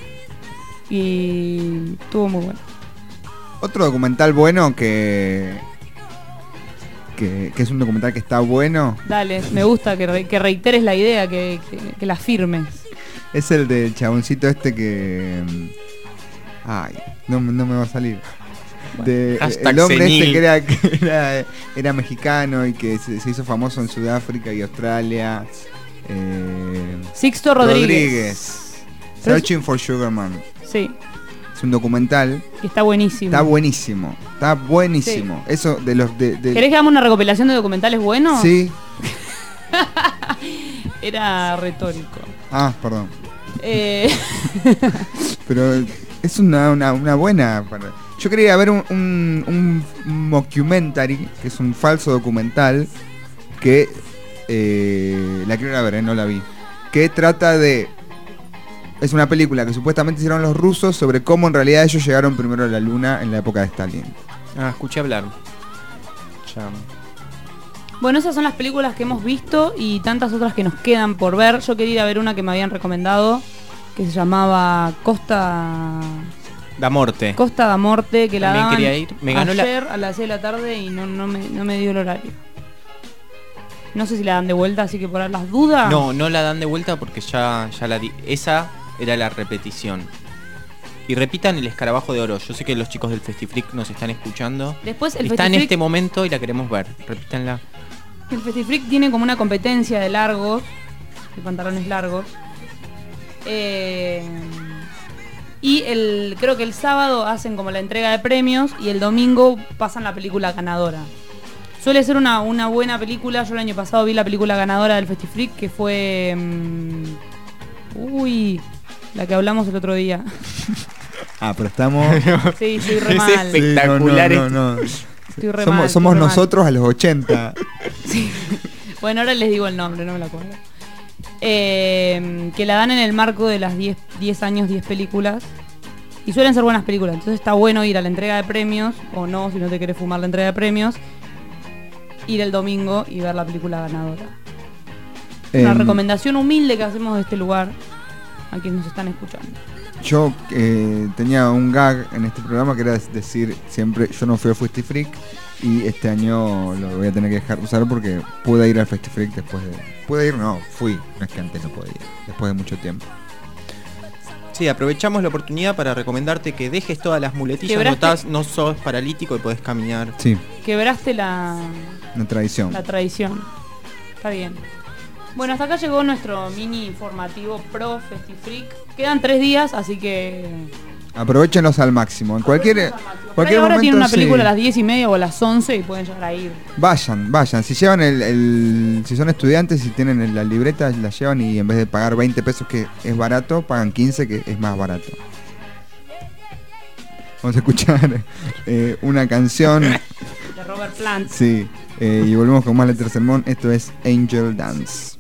Y estuvo muy bueno. Otro documental bueno que, que que es un documental que está bueno Dale, me gusta que, re- que reiteres la idea, que, que, que la firmes. es el del chaboncito este que ay, no, no me va a salir. De, Hashtag el hombre senil. este que era, que era, era mexicano y que se, se hizo famoso en Sudáfrica y Australia. Eh, Sixto Rodríguez. Pero es- Searching for Sugar Man. Sí, Es un documental. que está buenísimo. Está buenísimo. Está buenísimo. Eso de los de, de- ¿Querés que hagamos una recopilación de documentales buenos? Sí. Era retórico. Ah, perdón. Eh, Pero es una, una, una buena. para- Yo quería ver un, un, un mockumentary, que es un falso documental, que eh, la quiero ir a ver, eh, no la vi. Que trata de. Es una película que supuestamente hicieron los rusos sobre cómo en realidad ellos llegaron primero a la luna en la época de Stalin. Ah, escuché hablar. Ya. bueno, esas son las películas que hemos visto y tantas otras que nos quedan por ver. Yo quería ir a ver una que me habían recomendado, que se llamaba Costa Da Morte. Costa da Morte, que la También daban quería ir. Me ganó la- ayer a las seis de la tarde y no, no, me, no me dio el horario. No sé si la dan de vuelta, así que por las dudas. No, no la dan de vuelta porque ya, ya la di. Esa era la repetición. Y repitan el escarabajo de oro. Yo sé que los chicos del Festifreak nos están escuchando. Después el Está en Festifreak- este momento y la queremos ver. Repítanla. El Festifreak tiene como una competencia de largos, de pantalones largos. Eh, y el creo que el sábado hacen como la entrega de premios y el domingo pasan la película ganadora. Suele ser una, una buena película. Yo el año pasado vi la película ganadora del Festifreak, que fue... mm, uy, la que hablamos el otro día. Ah, pero estamos. Sí, estoy re Es mal. espectacular Sí, no, esto. no, no. Estoy re somos mal, somos estoy re mal. nosotros a los ochenta. Bueno, ahora les digo el nombre, no me lo acuerdo. Eh, que la dan en el marco de las diez, diez años, diez películas. Y suelen ser buenas películas. Entonces está bueno ir a la entrega de premios, o no, si no te querés fumar la entrega de premios, ir el domingo y ver la película ganadora. Una Em, recomendación humilde que hacemos de este lugar a quienes nos están escuchando. Yo eh, tenía un gag en este programa que era decir siempre, yo no fui a Festifreak y este año lo voy a tener que dejar de usar porque pude ir al Festifreak después de... Pude ir, no, fui, no es que antes no podía, después de mucho tiempo. Sí, aprovechamos la oportunidad para recomendarte que dejes todas las muletillas. Quebraste- Notás, no sos paralítico y podés caminar. Sí, Quebraste la, una tradición. la tradición. Está bien. Bueno, hasta acá llegó nuestro mini informativo pro Festifreak. Quedan tres días, así que... Aprovechenlos al máximo. En cualquier, Por ahí cualquier ahora momento tienen una sí. película a las diez y media o a las once y pueden llegar a ir. Vayan, vayan. Si llevan el, el- si son estudiantes y tienen el- la libreta, la llevan y en vez de pagar veinte pesos que es barato, pagan quince que es más barato. Vamos a escuchar eh, una canción. De Robert Plant. Sí, eh, y volvemos con más Letter Sermón. Esto es Angel Dance.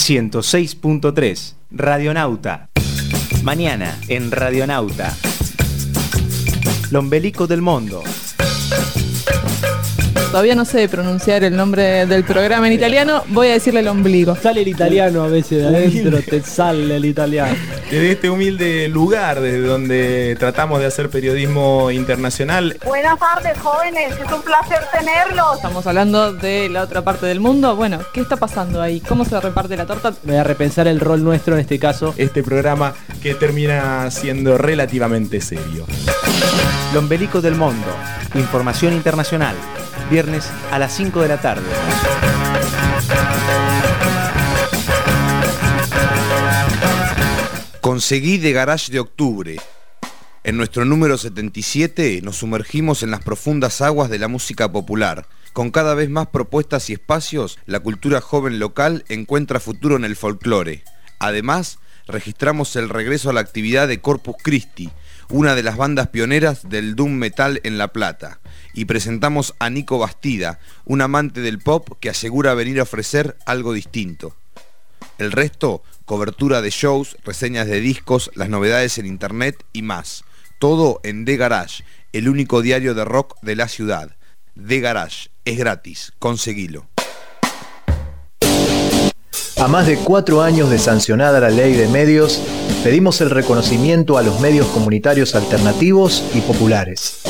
ciento seis punto tres, Radionauta. Mañana en Radionauta. L'ombelico del mondo. Todavía no sé pronunciar el nombre del programa en italiano, voy a decirle el ombligo. Sale el italiano a veces de adentro, te sale el italiano. Desde este humilde lugar, desde donde tratamos de hacer periodismo internacional. Buenas tardes, jóvenes, es un placer tenerlos. Estamos hablando de la otra parte del mundo. Bueno, ¿qué está pasando ahí? ¿Cómo se reparte la torta? Voy a repensar el rol nuestro en este caso. Este programa que termina siendo relativamente serio. L'ombelico del mundo. Información internacional. Viernes a las cinco de la tarde. Conseguí de Garage de Octubre. En nuestro número setenta y siete nos sumergimos en las profundas aguas de la música popular. Con cada vez más propuestas y espacios, la cultura joven local encuentra futuro en el folclore. Además, registramos el regreso a la actividad de Corpus Christi, una de las bandas pioneras del doom metal en La Plata, y presentamos a Nico Bastida, un amante del pop que asegura venir a ofrecer algo distinto. El resto, cobertura de shows, reseñas de discos, las novedades en internet y más. Todo en The Garage, el único diario de rock de la ciudad. The Garage, es gratis, conseguilo. A más de cuatro años de sancionada la ley de medios, pedimos el reconocimiento a los medios comunitarios alternativos y populares.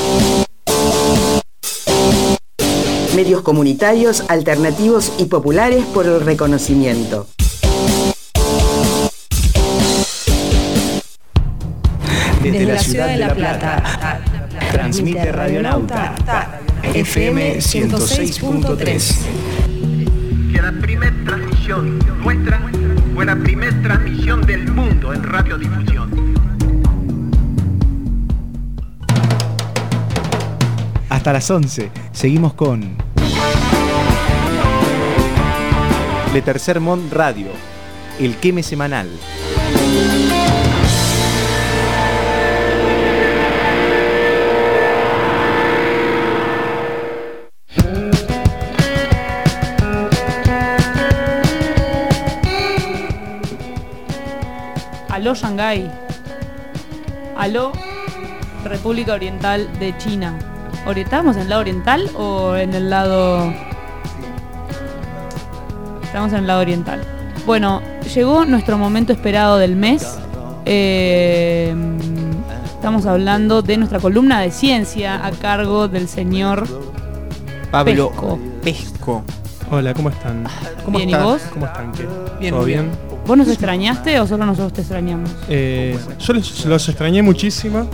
Medios comunitarios, alternativos y populares por el reconocimiento. Desde la ciudad de La Plata, transmite Radionauta, F M ciento seis punto tres. Que la primera transmisión nuestra fue la primera transmisión del mundo en radiodifusión. Hasta las once, seguimos con Le Tercer Món Radio, el queme semanal. Aló Shanghái. Aló República Oriental de China. ¿Estamos en el lado oriental o en el lado...? Estamos en el lado oriental. Bueno, llegó nuestro momento esperado del mes. Eh, estamos hablando de nuestra columna de ciencia a cargo del señor Pablo Pesco. Pesco. Hola, ¿cómo están? ¿Cómo Bien, ¿y están? vos? ¿Cómo están? ¿Qué? Bien, ¿Todo muy bien? bien. ¿Vos nos extrañaste o solo nosotros te extrañamos? Eh, yo los, los extrañé muchísimo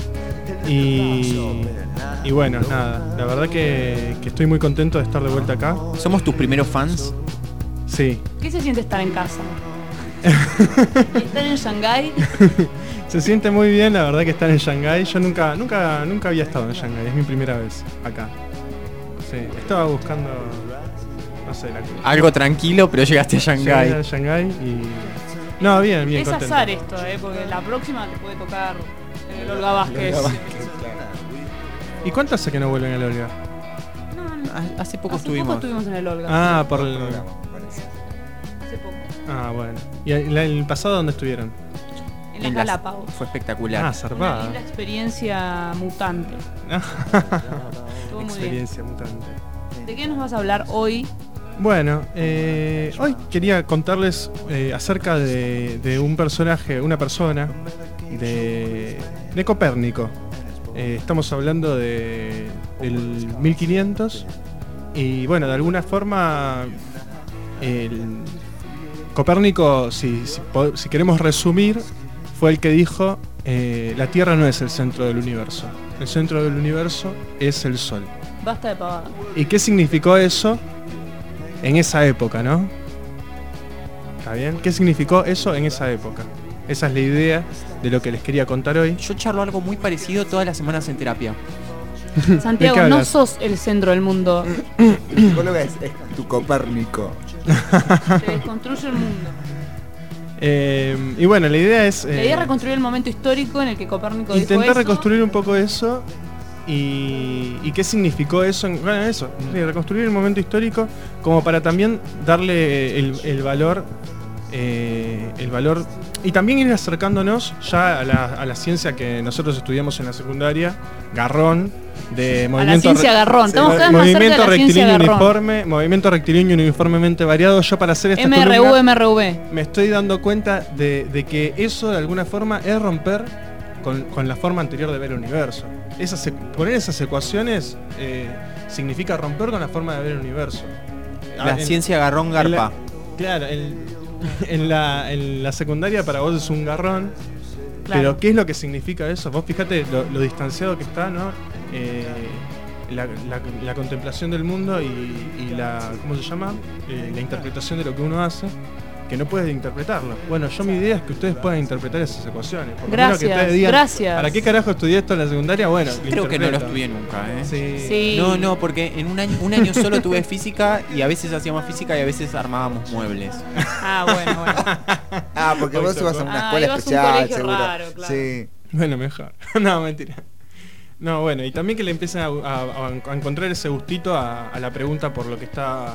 y, y bueno, nada, la verdad que, que estoy muy contento de estar de vuelta acá. ¿Somos tus primeros fans? Sí. ¿Qué se siente estar en casa? ¿Y estar en Shanghái? Se siente muy bien, la verdad que estar en Shanghái. Yo nunca, nunca, nunca había estado en Shanghái, es mi primera vez acá. Sí, estaba buscando, no sé, la algo tranquilo, pero llegaste a Shanghái. Llegué a Shanghái y... No, bien, bien, Es contento. azar esto, ¿eh? Porque la próxima te puede tocar el Olga Vázquez. Olga Vázquez, ¿Y cuánto hace que no vuelven al Olga? No, hace poco hace estuvimos. poco estuvimos en el Olga. Ah, por el... Hace poco. Ah, bueno. ¿Y el, el pasado dónde estuvieron? En las En las- Galápagos. Fue espectacular. Ah, Una zarpada. linda experiencia mutante. Estuvo muy bien. Experiencia mutante. ¿De qué nos vas a hablar hoy? Bueno, eh, hoy quería contarles eh, acerca de, de un personaje, una persona de, de Copérnico. Eh, estamos hablando de, del mil quinientos y bueno, de alguna forma el Copérnico, si, si, po- si queremos resumir, fue el que dijo eh, la Tierra no es el centro del universo, el centro del universo es el Sol. Basta de pavada. ¿Y qué significó eso en esa época, no? ¿Está bien? ¿Qué significó eso en esa época? Esa es la idea de lo que les quería contar hoy. Yo charlo algo muy parecido todas las semanas en terapia. Santiago, ¿De qué no hablas? sos el centro del mundo. El psicólogo es, es tu Copérnico. Te desconstruye el mundo. Eh, y bueno, la idea es La eh, idea es reconstruir el momento histórico en el que Copérnico dijo intentar eso. reconstruir un poco eso y, y qué significó eso. en- Bueno, eso, sí, reconstruir el momento histórico como para también darle el, el valor eh, el valor y también ir acercándonos ya a la, a la ciencia que nosotros estudiamos en la secundaria, Garrón, de movimiento, la ciencia Garrón, estamos cada vez más cerca movimiento de la ciencia rectilíneo Garrón. uniforme, movimiento rectilíneo uniformemente variado. Yo para hacer esta M R V, columna M R V. me estoy dando cuenta de, de que eso de alguna forma es romper con, con la forma anterior de ver el universo. Esas, e- poner esas ecuaciones eh, significa romper con la forma de ver el universo. La En- ciencia garrón en garpa. la- claro, en, en, la, en la secundaria para vos es un garrón. Claro. Pero ¿qué es lo que significa eso? Vos fíjate lo, lo distanciado que está, ¿no? Eh, la, la- la contemplación del mundo y, y la, ¿cómo se llama? Eh, la interpretación de lo que uno hace, que no puedes interpretarlo. Bueno, yo mi idea es que ustedes puedan interpretar esas ecuaciones. Por lo menos que Gracias, ustedes digan, gracias. ¿para qué carajo estudié esto en la secundaria? Bueno, lo Creo que no lo interpreto. estudié nunca, ¿eh? Sí. Sí. No, no, porque en un año, un año solo tuve física y a veces hacíamos física y a veces armábamos muebles. Ah, bueno, bueno. Ah, porque Hoy vos tocó. ibas a una Ah, escuela ibas a un especial, colegio seguro. raro, claro. Sí. Bueno, mejor. No, mentira. No, bueno, y también que le empiecen a, a- a encontrar ese gustito a, a la pregunta por lo que está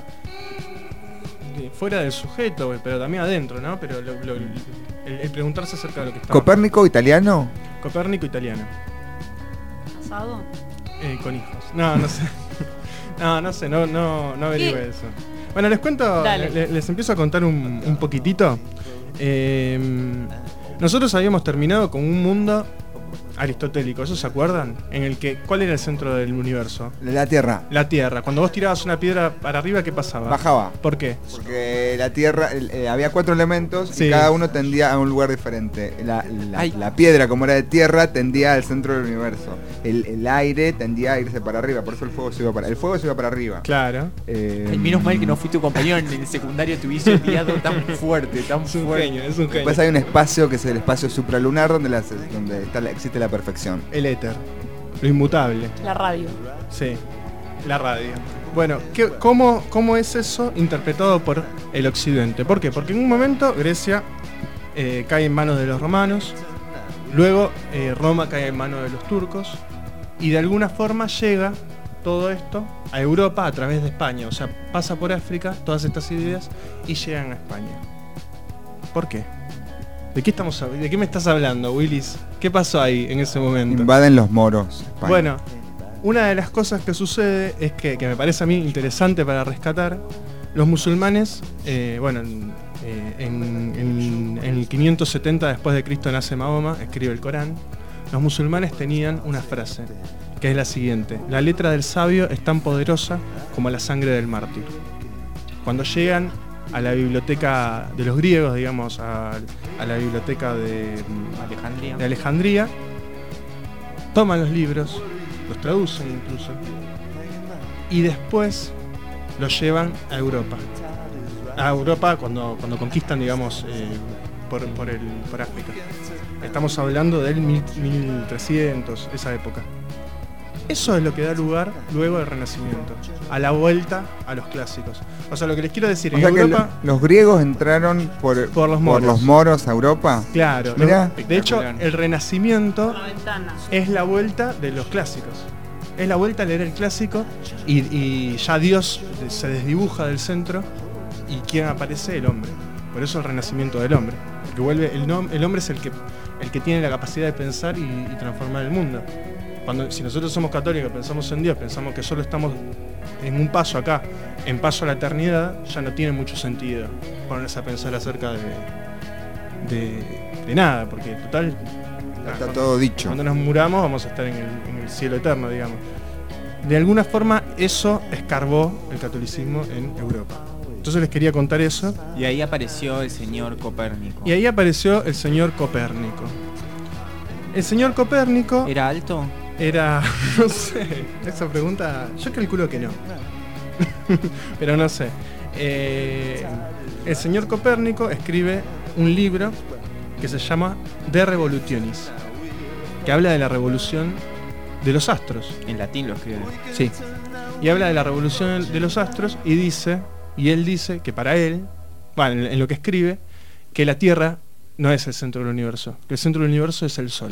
de- fuera del sujeto, pero también adentro, ¿no? Pero lo- lo- el, el preguntarse acerca de lo que está. ¿Copérnico italiano? Copérnico italiano. ¿Asado? Eh, con hijos. No, no sé. No, no sé, no, no, no averigüe eso. Bueno, les cuento, Dale. le- les empiezo a contar un, un poquitito. Eh, nosotros habíamos terminado con un mundo aristotélico, ¿eso se acuerdan? En el que, ¿cuál era el centro del universo? La Tierra. La Tierra. Cuando vos tirabas una piedra para arriba, ¿qué pasaba? Bajaba. ¿Por qué? Porque la Tierra, el- eh, había cuatro elementos Sí. y cada uno tendía a un lugar diferente. La, la- Ay. la piedra, como era de tierra, tendía al centro del universo. El, el aire tendía a irse para arriba, por eso el fuego se iba para, el fuego se iba para arriba. Claro. Eh, Ay, menos mal que no fui tu compañero en el secundario, te hubiese odiado tan fuerte, tan Es un fuerte. genio, es un genio. Después hay un espacio que es el espacio supralunar donde, las- donde está la- existe la perfección. El éter. Lo inmutable. La radio. Sí. La radio. Bueno, ¿qué- cómo, ¿cómo es eso interpretado por el occidente? ¿Por qué? Porque en un momento Grecia eh, cae en manos de los romanos, luego eh, Roma cae en manos de los turcos, y de alguna forma llega todo esto a Europa a través de España. O sea, pasa por África todas estas ideas y llegan a España. ¿Por qué? ¿De qué, estamos, hab- ¿De qué me estás hablando, Willis? ¿Qué pasó ahí en ese momento? Invaden los moros. España. Bueno, una de las cosas que sucede es que, que me parece a mí interesante para rescatar, los musulmanes, eh, bueno, en, eh, en- en- en el quinientos setenta después de Cristo nace Mahoma, escribe el Corán, los musulmanes tenían una frase, que es la siguiente: la letra del sabio es tan poderosa como la sangre del mártir. Cuando llegan a la biblioteca de los griegos, digamos, a, a la biblioteca de Alejandría. de Alejandría, toman los libros, los traducen incluso, y después los llevan a Europa. A Europa cuando, cuando conquistan, digamos, eh, por, por, el, por África. Estamos hablando del mil, mil trescientos, esa época. Eso es lo que da lugar luego del Renacimiento, a la vuelta a los clásicos. O sea, lo que les quiero decir, O en sea que Europa... lo- los griegos entraron por, Por los moros. los moros a Europa. Claro, Mirá. de hecho, el Renacimiento Una ventana. es la vuelta de los clásicos. Es la vuelta a leer el clásico y, y ya Dios se desdibuja del centro y ¿quién aparece? El hombre. Por eso el renacimiento del hombre. Porque vuelve, el, nom- el hombre es el que, el que tiene la capacidad de pensar y, y transformar el mundo. Cuando, si nosotros somos católicos, pensamos en Dios, pensamos que solo estamos en un paso acá, en paso a la eternidad, ya no tiene mucho sentido ponerse a pensar acerca de, de, de nada, porque total... Está cuando- todo dicho. Cuando nos muramos vamos a estar en el, en el cielo eterno, digamos. De alguna forma eso escarbó el catolicismo en Europa. Entonces les quería contar eso. Y ahí apareció el señor Copérnico. Y ahí apareció el señor Copérnico. El señor Copérnico... ¿Era alto? Era... no sé. Esa pregunta... Yo calculo que no. Pero no sé. Eh, el señor Copérnico escribe un libro que se llama De Revolutionis, que habla de la revolución de los astros. En latín lo escribe. Sí. Y habla de la revolución de los astros y dice, y él dice que para él, bueno, en, en lo que escribe, que la Tierra no es el centro del universo, que el centro del universo es el Sol.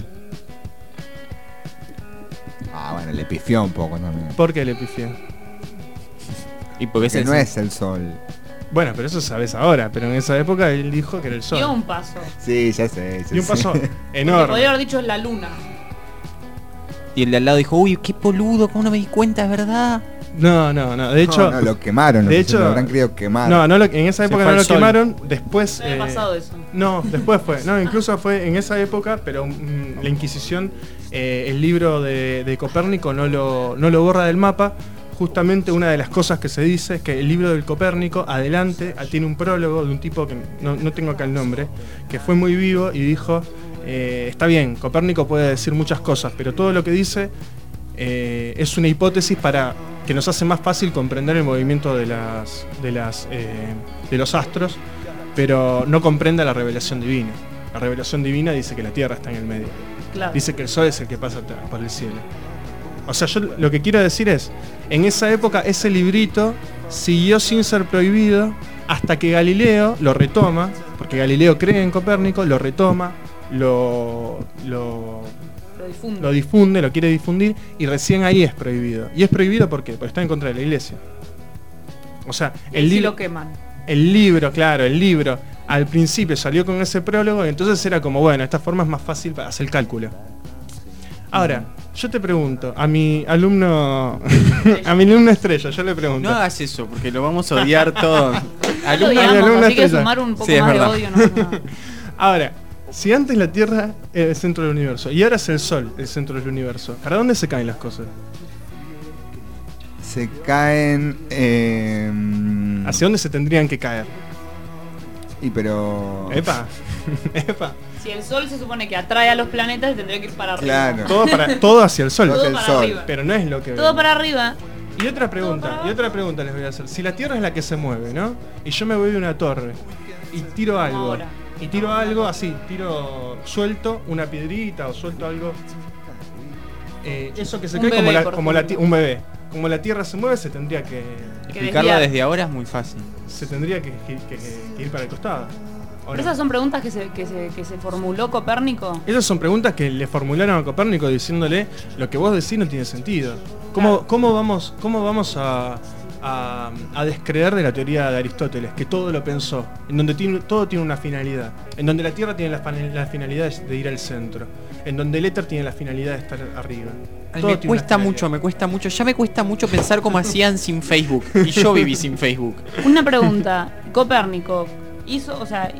Ah, bueno, le pifió un poco también. ¿Por qué le pifié? Y porque es Que el no cen- es el sol. Bueno, pero eso sabes ahora, pero en esa época él dijo que era el sol. Dio un paso. Sí, ya sé. Dio un paso Lo que enorme. podría haber dicho es la luna. Y el de al lado dijo, uy, qué boludo, cómo no me di cuenta, es verdad. No, no, no. De hecho, No, no, lo quemaron. de Lo, hecho, lo habrán querido quemar. No, no lo- en esa Se época fue no al lo sol. quemaron. Después. No había pasado eso. No, después fue. No, incluso fue en esa época, pero mm, la Inquisición, eh, el libro de, de Copérnico no lo, no lo borra del mapa. Justamente una de las cosas que se dice es que el libro del Copérnico, adelante, ah, tiene un prólogo de un tipo que no, no tengo acá el nombre, que fue muy vivo y dijo, eh, está bien, Copérnico puede decir muchas cosas, pero todo lo que dice eh, es una hipótesis para que nos hace más fácil comprender el movimiento de las, de las eh, de los astros, pero no comprende la revelación divina. La revelación divina dice que la Tierra está en el medio. Claro. Dice que el Sol es el que pasa t- por el cielo. O sea, yo lo que quiero decir es, en esa época ese librito siguió sin ser prohibido hasta que Galileo lo retoma, porque Galileo cree en Copérnico, lo retoma, lo, lo, Lo difunde. lo difunde, lo quiere difundir y recién ahí es prohibido. ¿Y es prohibido por qué? Porque está en contra de la iglesia. O sea, Y el sí libro... lo queman. El libro, claro, el libro al principio salió con ese prólogo y entonces era como, bueno, esta forma es más fácil para hacer el cálculo. Ahora, yo te pregunto, a mi alumno, a mi alumno estrella, yo le pregunto. No hagas eso, porque lo vamos a odiar todos. Ya lo Alumno- odiamos, alumno así que estrella. sumar un poco Sí, es más de verdad. odio no pasa nada. Ahora, si antes la Tierra era el centro del universo y ahora es el Sol el centro del universo, ¿para dónde se caen las cosas? Se caen. Eh, ¿Hacia dónde se tendrían que caer? Y pero. Epa, epa. Si el sol se supone que atrae a los planetas, tendría que ir para arriba. Claro. Todo, para, todo hacia el Sol. Todo para Sol. arriba. Pero no es lo que... Todo para arriba. Y otra pregunta, y otra pregunta les voy a hacer. Si la Tierra es la que se mueve, ¿no? Y yo me voy de una torre y tiro algo. ahora. Y tiro algo así, tiro suelto una piedrita o suelto algo. Eh, eso que se Un cae como bebé, la, por como la ejemplo. ti- un bebé. Como la Tierra se mueve, se tendría que. Que Explicarlo desviar. desde ahora es muy fácil. Se tendría que, que- que- que ir para el costado. ¿o Pero no? esas son preguntas que se, que se, que se formuló Copérnico. Esas son preguntas que le formularon a Copérnico diciéndole lo que vos decís no tiene sentido. ¿Cómo, cómo vamos, cómo vamos a, a, a descreer de la teoría de Aristóteles, que todo lo pensó, en donde tiene, todo tiene una finalidad, en donde la Tierra tiene la, fan- la finalidad de- de ir al centro, en donde el éter tiene la finalidad de estar arriba? Ay, Todo me tiene cuesta una mucho, me cuesta mucho. Ya me cuesta mucho pensar cómo hacían sin Facebook. Y yo viví sin Facebook. Una pregunta. Copérnico hizo, o sea,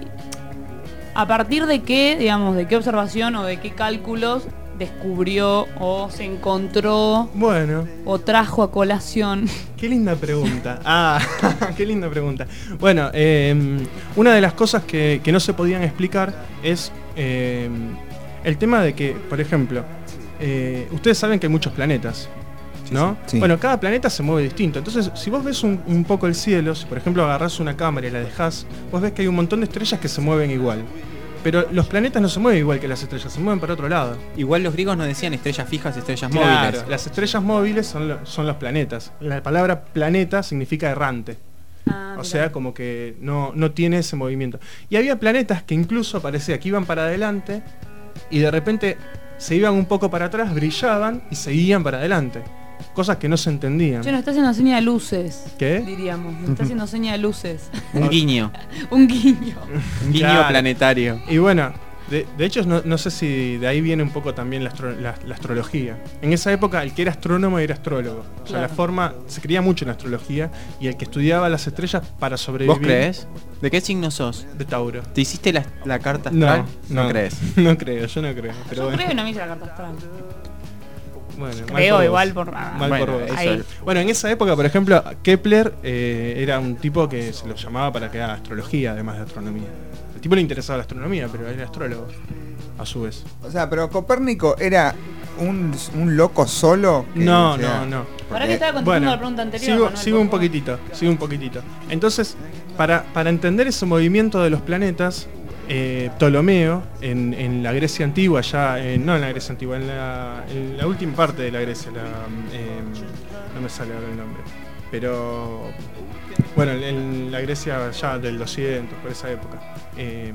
¿a partir de qué, digamos, de qué observación o de qué cálculos descubrió o se encontró Bueno, o trajo a colación? qué linda pregunta. Ah, qué linda pregunta. Bueno, eh, una de las cosas que, que no se podían explicar es eh, el tema de que, por ejemplo, eh, ustedes saben que hay muchos planetas, ¿no? sí. Bueno, cada planeta se mueve distinto. Entonces, si vos ves un, un poco el cielo, si por ejemplo agarrás una cámara y la dejás, vos ves que hay un montón de estrellas que se mueven igual. Pero los planetas no se mueven igual que las estrellas, se mueven para otro lado. Igual los griegos no decían estrellas fijas, estrellas Claro, móviles. las estrellas móviles son, lo- son los planetas. La palabra planeta significa errante. Ah, O mirá. sea, como que no, no tiene ese movimiento. Y había planetas que incluso parecía que iban para adelante y de repente se iban un poco para atrás, brillaban y seguían para adelante. Cosas que no se entendían. Che, nos está haciendo seña de luces. ¿Qué? Diríamos. Nos está haciendo seña de luces. Un guiño. Un guiño. Un guiño Claro. planetario. Y bueno, de, de hecho no, no sé si de ahí viene un poco también la, astro- la- la astrología. En esa época el que era astrónomo era astrólogo. O sea, Claro. la forma, se creía mucho en astrología y el que estudiaba las estrellas para sobrevivir. ¿Vos crees? ¿De qué signo sos? De Tauro. ¿Te hiciste la, la carta astral? No, no, crees. No creo, yo no creo. Pero Yo bueno. creo y no me hice la carta astral. Bueno, mal Creo por igual vos. por- ah, Mal bueno, por vos. eso Ahí. es. Bueno, en esa época, por ejemplo, Kepler eh, era un tipo que se lo llamaba para que haga astrología, además de astronomía. El tipo le interesaba la astronomía, pero él era astrólogo, a su vez. O sea, pero Copérnico era un, un loco solo. que, No, o sea, no, no. Ahora que estaba contestando Bueno, la pregunta anterior. sigo, Manuel, sigo por un favor. poquitito, sigo un poquitito. Entonces, para, para entender ese movimiento de los planetas, eh, Ptolomeo, en, en la Grecia antigua, ya, eh, no en la Grecia antigua, en la, en la última parte de la Grecia, la, eh, no me sale ahora el nombre, pero bueno, en, en la Grecia ya del doscientos, por esa época, eh,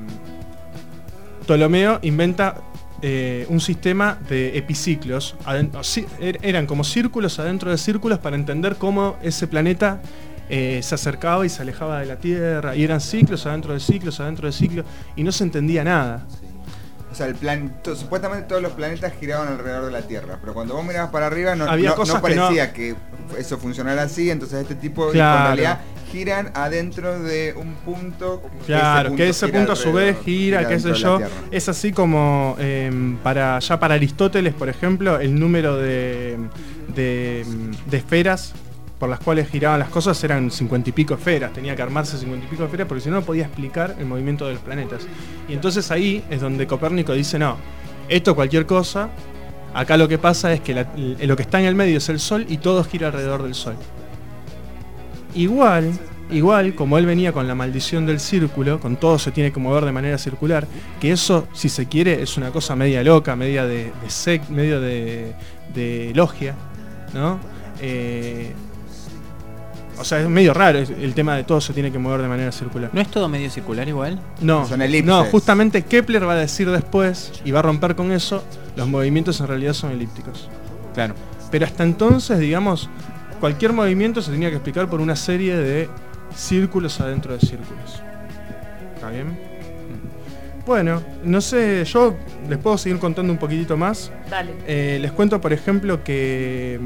Ptolomeo inventa eh, un sistema de epiciclos, aden- o ci- er- eran como círculos adentro de círculos para entender cómo ese planeta eh, se acercaba y se alejaba de la Tierra, y eran ciclos adentro de ciclos, adentro de ciclos, y no se entendía nada. O sea, el plan, to, supuestamente todos los planetas giraban alrededor de la Tierra, pero cuando vos mirabas para arriba no, Había no, cosas no parecía que, no... que eso funcionara así, entonces este tipo claro. en realidad giran adentro de un punto. Claro, que ese punto, que ese punto a su vez gira, gira qué sé yo. Es así como eh, para ya para Aristóteles, por ejemplo, el número de, de, de esferas por las cuales giraban las cosas eran cincuenta y pico esferas, tenía que armarse cincuenta y pico esferas porque si no no podía explicar el movimiento de los planetas. Y entonces ahí es donde Copérnico dice, no, esto cualquier cosa, acá lo que pasa es que la, lo que está en el medio es el Sol y todo gira alrededor del Sol. Igual, igual como él venía con la maldición del círculo, con todo se tiene que mover de manera circular, que eso, si se quiere, es una cosa media loca, media de, de sec, medio de, de logia, ¿no? Eh, O sea, es medio raro el tema de todo se tiene que mover de manera circular. ¿No es todo medio circular igual? No, son elipses. No, justamente Kepler va a decir después, y va a romper con eso, los movimientos en realidad son elípticos. Claro. Pero hasta entonces, digamos, cualquier movimiento se tenía que explicar por una serie de círculos adentro de círculos. ¿Está bien? Bueno, no sé, yo les puedo seguir contando un poquitito más. Dale. Eh, les cuento, por ejemplo, que...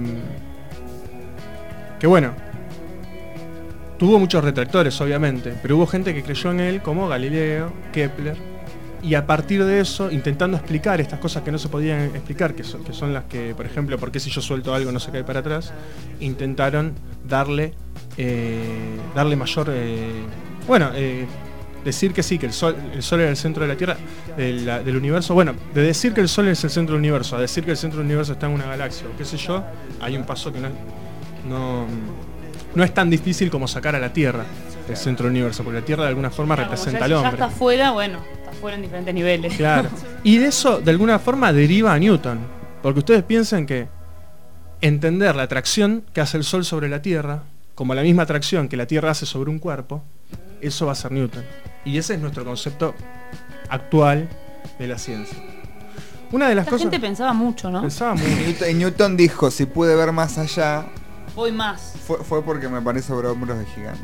Que bueno... Tuvo muchos retractores, obviamente, pero hubo gente que creyó en él, como Galileo, Kepler, y a partir de eso, intentando explicar estas cosas que no se podían explicar, que son, que son las que, por ejemplo, por qué si yo suelto algo no se cae para atrás, intentaron darle, eh, darle mayor... Eh, bueno, eh, decir que sí, que el sol, el sol era el centro de la Tierra, de la, del universo. Bueno, de decir que el Sol es el centro del universo, a decir que el centro del universo está en una galaxia, o qué sé yo, hay un paso que no... no No es tan difícil como sacar a la Tierra del centro del universo, porque la Tierra de alguna forma claro, representa ya, al hombre. Ya está fuera, bueno, está fuera en diferentes niveles. Claro. Y de eso, de alguna forma, deriva a Newton. Porque ustedes piensan que entender la atracción que hace el Sol sobre la Tierra, como la misma atracción que la Tierra hace sobre un cuerpo, eso va a ser Newton. Y ese es nuestro concepto actual de la ciencia. Una de las La cosas... gente pensaba mucho, ¿no? Pensaba mucho. Newton, Newton dijo, si pude ver más allá... Voy más. Fue, fue porque me parece sobre hombros de gigante.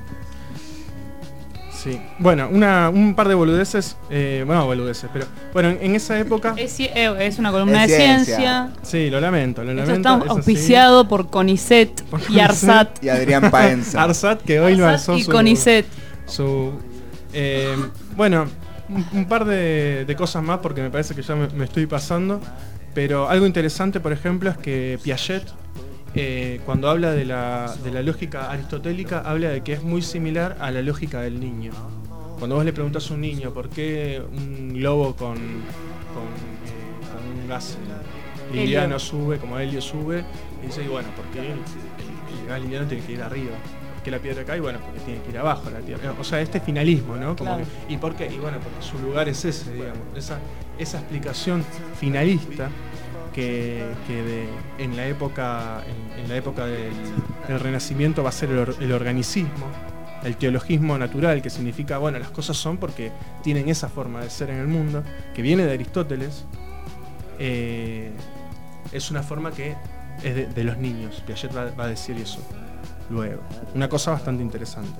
Sí. Bueno, una, un par de boludeces. Eh, bueno, boludeces, pero. Bueno, en, en esa época. Es, es una columna es de ciencia. ciencia. Sí, lo lamento, lo Esto lamento. está auspiciado así. Por CONICET por y ARSAT. Y Adrián Paenza. ARSAT, que hoy lo alzó y su. CONICET. Su. Eh, bueno, un, un par de, de cosas más porque me parece que ya me, me estoy pasando. Pero algo interesante, por ejemplo, es que Piaget. Eh, cuando habla de la, de la lógica aristotélica, habla de que es muy similar a la lógica del niño. Cuando vos le preguntás a un niño por qué un globo con, con, eh, con un gas liviano helio. sube, como helio sube, y dice, y bueno, porque el, el, el gas liviano tiene que ir arriba. ¿Por qué la piedra cae? Bueno, porque tiene que ir abajo la tierra. O sea, este finalismo, ¿no? Como claro. que, ¿y por qué? Y bueno, porque su lugar es ese, digamos. Esa, esa explicación finalista que, que de, en la época, en, en la época del, del Renacimiento va a ser el, or, el organicismo, el teologismo natural, que significa, bueno, las cosas son porque tienen esa forma de ser en el mundo, que viene de Aristóteles, eh, es una forma que es de, de los niños. Piaget va, va a decir eso luego. Una cosa bastante interesante.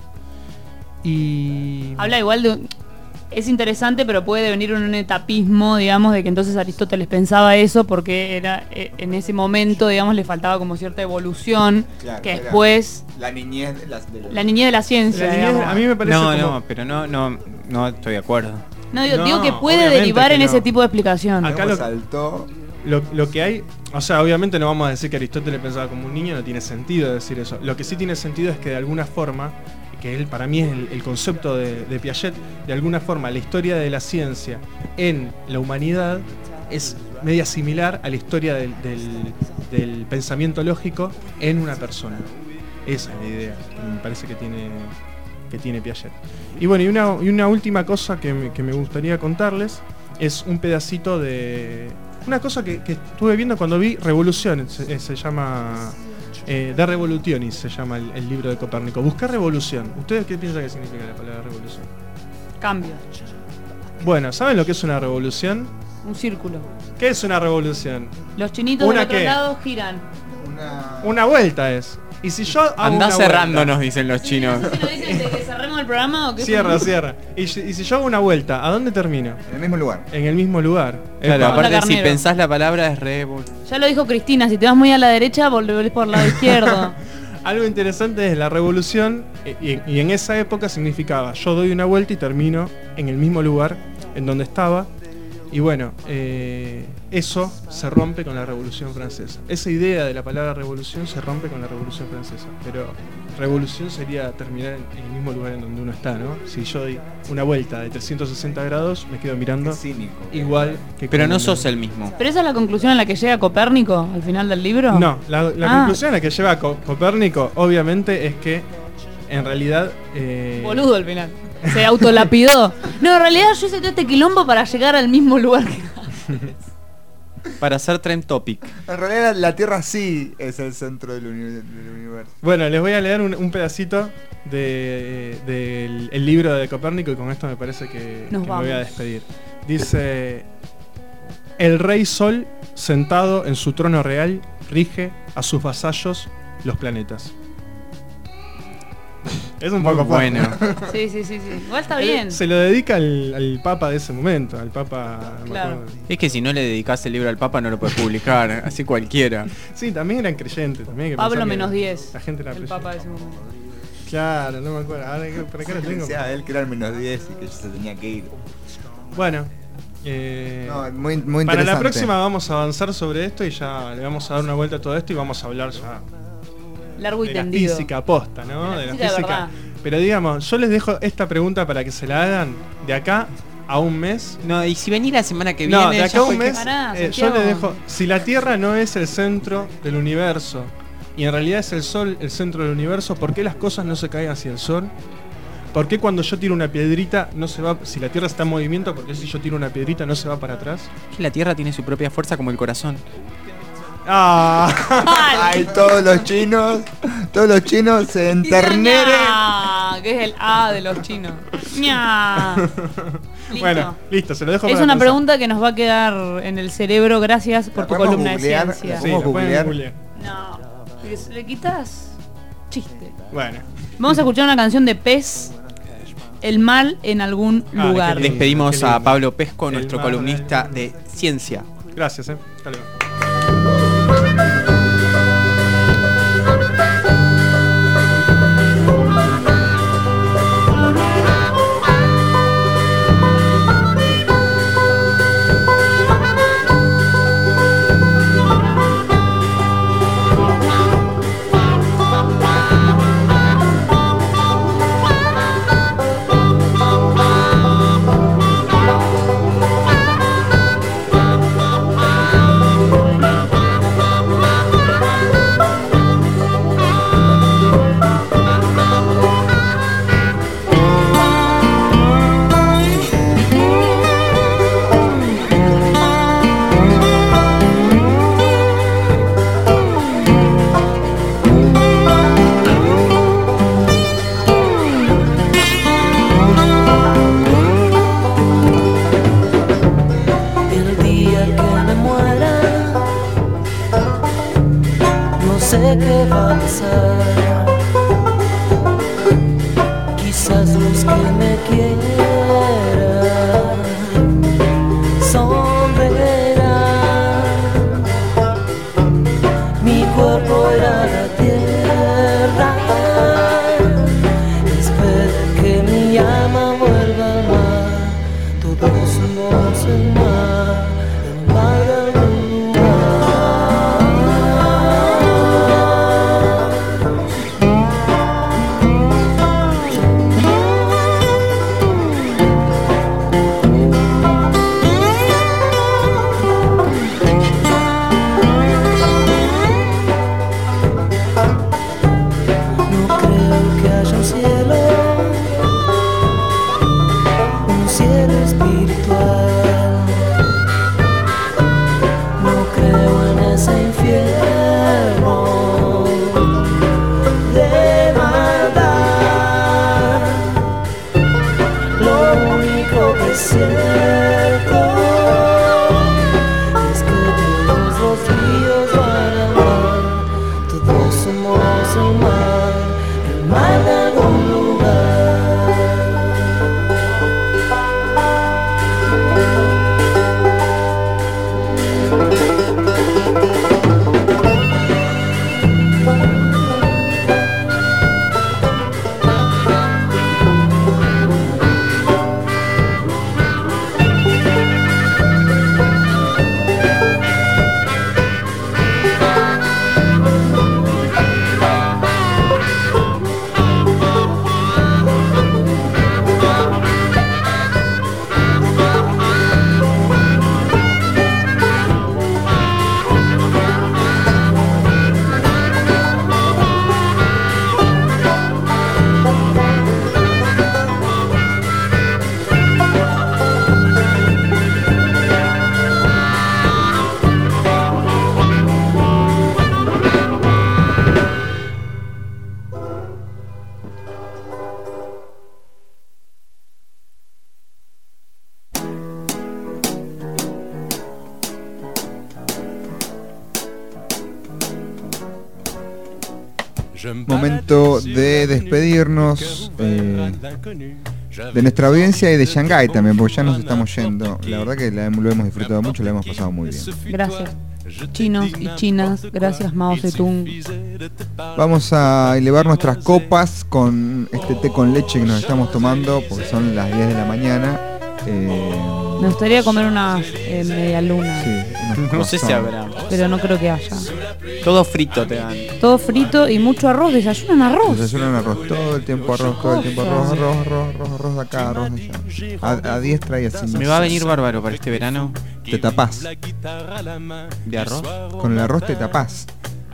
Y... Habla igual de... Es interesante, pero puede venir un etapismo, digamos, de que entonces Aristóteles pensaba eso porque era en ese momento, digamos, le faltaba como cierta evolución, claro, que después... La niñez de la, de la... la niñez de la ciencia, la niñez, a mí me parece No, como... no, pero no, no, no estoy de acuerdo. No, digo, no, digo que puede derivar que en no. ese tipo de explicación. Acá lo, saltó... lo, lo que hay... O sea, obviamente no vamos a decir que Aristóteles pensaba como un niño, no tiene sentido decir eso. Lo que sí tiene sentido es que de alguna forma... que él para mí es el, el concepto de, de Piaget, de alguna forma la historia de la ciencia en la humanidad es media similar a la historia del, del, del pensamiento lógico en una persona. Esa es la idea que me parece que tiene, que tiene Piaget. Y bueno, y una, y una última cosa que me, que me gustaría contarles es un pedacito de... Una cosa que, que estuve viendo cuando vi Revolución, se, se llama... Eh, De Revolutionis se llama el, el libro de Copérnico. Buscar revolución. ¿Ustedes qué piensan que significa la palabra revolución? Cambio. Bueno, ¿saben lo que es una revolución? Un círculo. ¿Qué es una revolución? Los chinitos del otro lado giran. Una... Una vuelta es. Y si yo hago Andá una cerrándonos, vuelta, dicen los chinos. ¿Nos dicen de que cerremos el programa o qué? Cierra, cierra. Y, si- y si yo hago una vuelta, ¿a dónde termino? En el mismo lugar. En el mismo lugar. Claro, Epa. aparte si Carnero. pensás la palabra es re... Ya lo dijo Cristina, si te vas muy a la derecha, volvés por el lado izquierdo. Algo interesante es la revolución, eh, y, y en esa época significaba yo doy una vuelta y termino en el mismo lugar en donde estaba. Y bueno, eh, eso se rompe con la Revolución Francesa. Esa idea de la palabra revolución se rompe con la Revolución Francesa. Pero revolución sería terminar en, en el mismo lugar en donde uno está, ¿no? Si yo doy una vuelta de trescientos sesenta grados, me quedo mirando igual que... Pero como no un- sos el mismo. ¿Pero esa es la conclusión a la que llega Copérnico al final del libro? No, la, la Ah. conclusión a la que lleva Co- Copérnico, obviamente, es que en realidad... eh, Boludo al final. Se autolapidó. No, en realidad yo hice todo este quilombo para llegar al mismo lugar que... Para hacer trend topic. En realidad la Tierra sí es el centro del, uni- del universo. Bueno, les voy a leer un, un pedacito de- del el libro de Copérnico y con esto me parece que, Nos que me voy a vamos. despedir. Dice: el rey Sol, sentado en su trono real, rige a sus vasallos los planetas. Es un Muy poco bueno. fuerte. Sí, sí, sí, sí. Igual está Él bien. Se lo dedica al, al papa de ese momento, al papa... no me Claro. acuerdo. Es que si no le dedicás el libro al Papa no lo puedes publicar, así cualquiera. Sí, también eran creyentes. También hay que Pablo pensar que menos diez. La gente era El creyente. papa de ese momento. Claro, no me acuerdo. Ahora, ¿por acá lo tengo? Decía él que era el menos diez y que se tenía que ir. Bueno, eh, No, muy- muy para la interesante. próxima vamos a avanzar sobre esto y ya le vamos a dar una vuelta a todo esto y vamos a hablar ya Largo y de la tendido. física posta, ¿no? De la física de verdad. Pero digamos, yo les dejo esta pregunta para que se la hagan de acá a un mes. No, y si venís la semana que viene... No, de ya acá a fue un que- mes, Pará, eh, yo Santiago. les dejo, si la Tierra no es el centro del universo y en realidad es el Sol el centro del universo, ¿por qué las cosas no se caen hacia el Sol? ¿Por qué cuando yo tiro una piedrita no se va, si la Tierra está en movimiento, por qué si yo tiro una piedrita no se va para atrás? Que la Tierra tiene su propia fuerza como el corazón. Ah. Ay, todos los chinos, todos los chinos se enterneren. Ña, que es el A de los chinos. Ña. Listo. Bueno, listo, se lo dejo Es para una pensar. pregunta que nos va a quedar en el cerebro gracias por tu podemos columna googlear? de ciencia. Sí, ¿Podemos lo pueden googlear? googlear. No, porque si le quitas chiste. Bueno. Vamos a escuchar una canción de Pez, El mal en algún Ah, lugar. qué lindo. Despedimos qué a lindo. Pablo Pesco, El nuestro mar columnista del- de ciencia. Gracias, eh. Hasta luego. El día que me muera, no sé qué va a pasar. Quizás los que me quieran sonreirán. Mi cuerpo irá a la tierra. Espero que mi alma vuelva al mar. Todos somos el mar, el mar de algún lugar. somos el mar, el mar de algún lugar. Momento de despedirnos eh, de nuestra audiencia y de Shanghái también, porque ya nos estamos yendo. La verdad que la, lo hemos disfrutado mucho, lo hemos pasado muy bien. Gracias, chinos y chinas. Gracias, Mao Zedong. Vamos a elevar nuestras copas con este té con leche que nos estamos tomando, porque son las diez de la mañana. Eh, Me gustaría comer unas eh, media luna. Sí, No sé si habrá. Pero no creo que haya. Todo frito te dan. Todo frito y mucho arroz. Desayunan arroz. Desayunan arroz, todo el tiempo arroz, todo el tiempo arroz, arroz, arroz, arroz, arroz de acá, arroz de allá. A, a diestra y así. Me va a venir bárbaro para este verano. Te tapás. ¿De arroz? Con el arroz te tapás.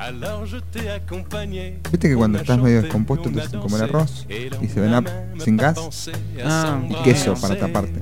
Viste que cuando estás medio descompuesto te hacen comer arroz y se ven up sin gas Ah, y queso para taparte.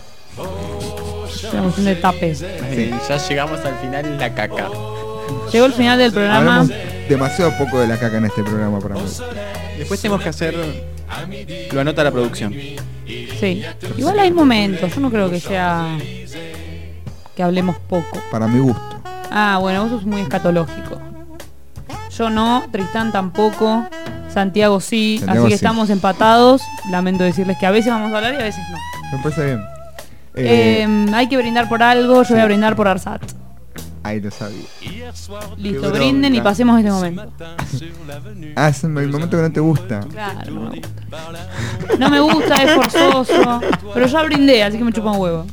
Una cuestión de tapes. Sí. Ya llegamos al final de la caca. Llegó el final del programa. Hablamos demasiado poco de la caca en este programa para mí. Después tenemos que hacer. Lo anota la producción. Sí. Igual hay momentos. Yo no creo que sea que hablemos poco. Para mi gusto. Ah, bueno, vos sos muy escatológico. Yo no, Tristán tampoco, Santiago sí, Santiago así que sí. estamos empatados. Lamento decirles que a veces vamos a hablar y a veces no. Me parece bien. Eh, Eh, hay que brindar por algo, yo voy a brindar por Arsat. ahí lo sabía. Listo, Qué brinden y bronca. pasemos este momento. Ah, es el momento que no te gusta. Claro, no me gusta. No me gusta, es forzoso. Pero ya brindé, así que me chupa un huevo.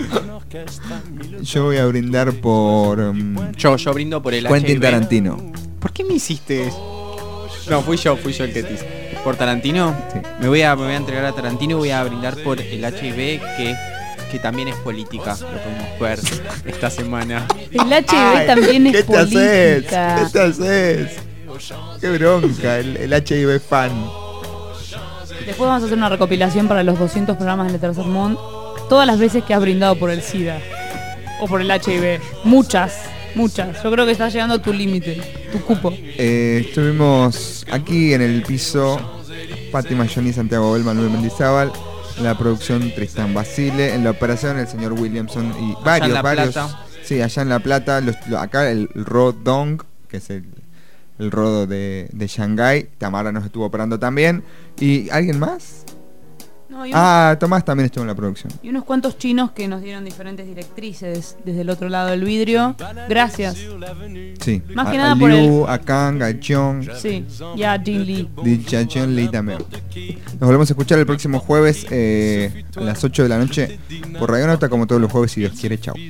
Yo voy a brindar por um, Yo, yo brindo por el Quentin H I V. Tarantino. ¿Por qué me hiciste eso? No, fui yo, fui yo el que te hice. ¿Por Tarantino? Sí. Me voy a, me voy a entregar a Tarantino y voy a brindar por el H I V que, que también es política. Lo podemos ver esta semana. El H I V Ay, también es ¿qué te haces? política. ¿Qué te haces? Qué bronca, el, el H I V fan. Después vamos a hacer una recopilación para los doscientos programas del Tercer Mundo. Todas las veces que has brindado por el SIDA o por el H I V. Muchas, muchas. Yo creo que estás llegando a tu límite, tu cupo. Eh, estuvimos aquí en el piso Fátima Johnny, Santiago Bel, Manuel Mendizábal, en la producción Tristán Basile, en la operación el señor Williamson y varios, en La varios. Plata. Sí, allá en La Plata, los, lo- acá el Rodong, que es el, el rodo de, de Shanghái. Tamara nos estuvo operando también. ¿Y alguien más? No, y, unos, Ah, Tomás también estuvo en la producción. y unos cuantos chinos que nos dieron diferentes directrices desde el otro lado del vidrio. Gracias. Sí. Más a, que nada a por Liu, a Kang, a Chong, Sí, y a Jin Lee. Di Chachon Lee también. Nos volvemos a escuchar el próximo jueves eh, a las ocho de la noche por Radio Nauta, como todos los jueves, si Dios quiere. Chau.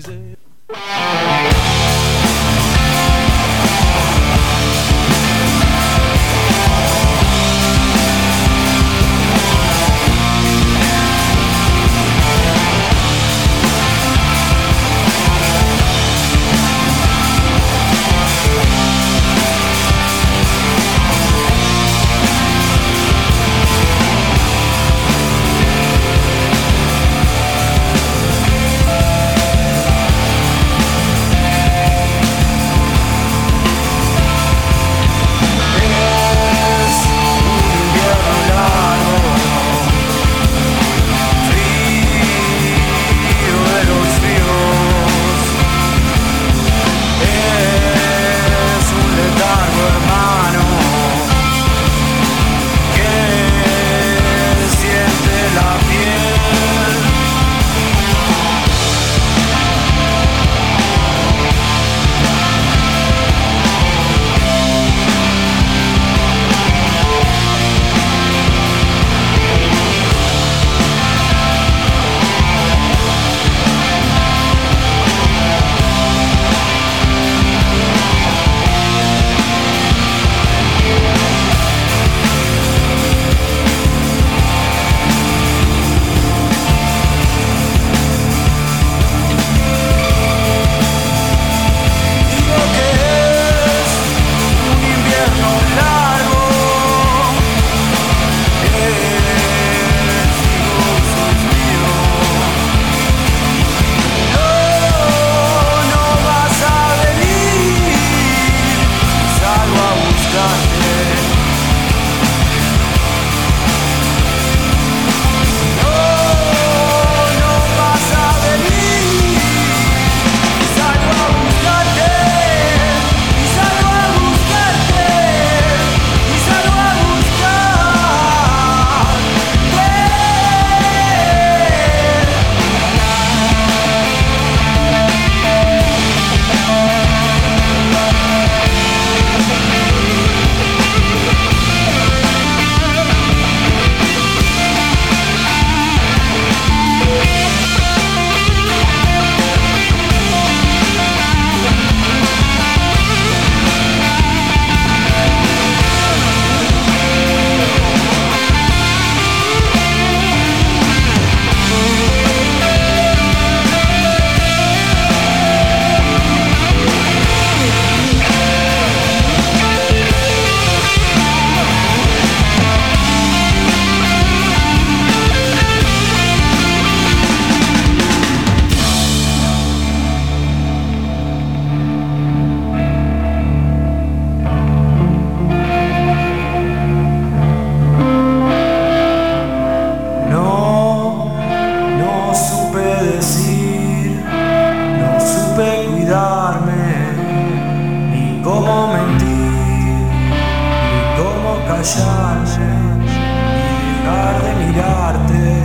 callarme y dejar de mirarte.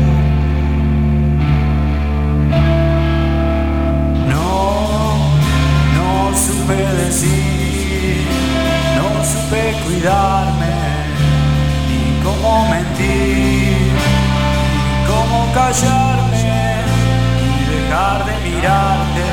No, no supe decir, no supe cuidarme, ni cómo mentir, ni cómo callarme y dejar de mirarte.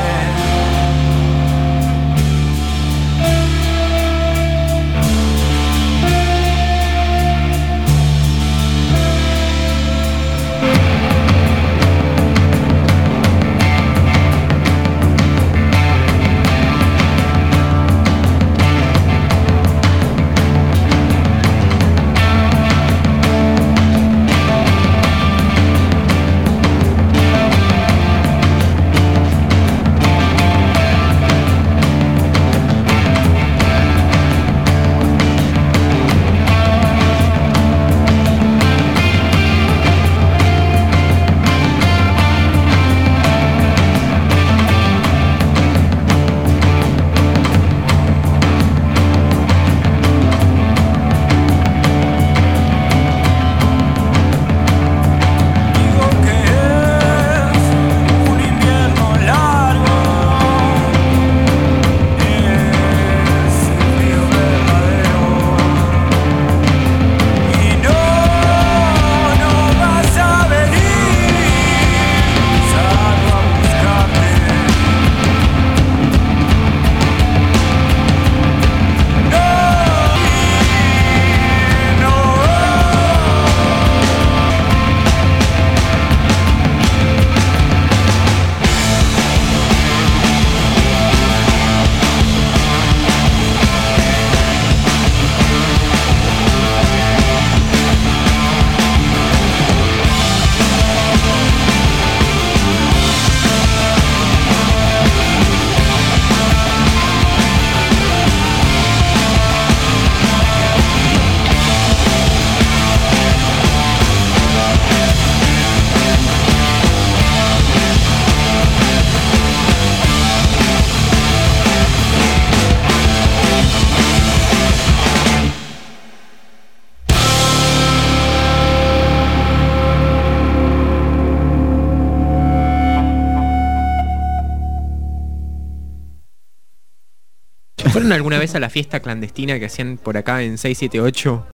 ¿Fueron alguna vez a la fiesta clandestina que hacían por acá en seis siete ocho?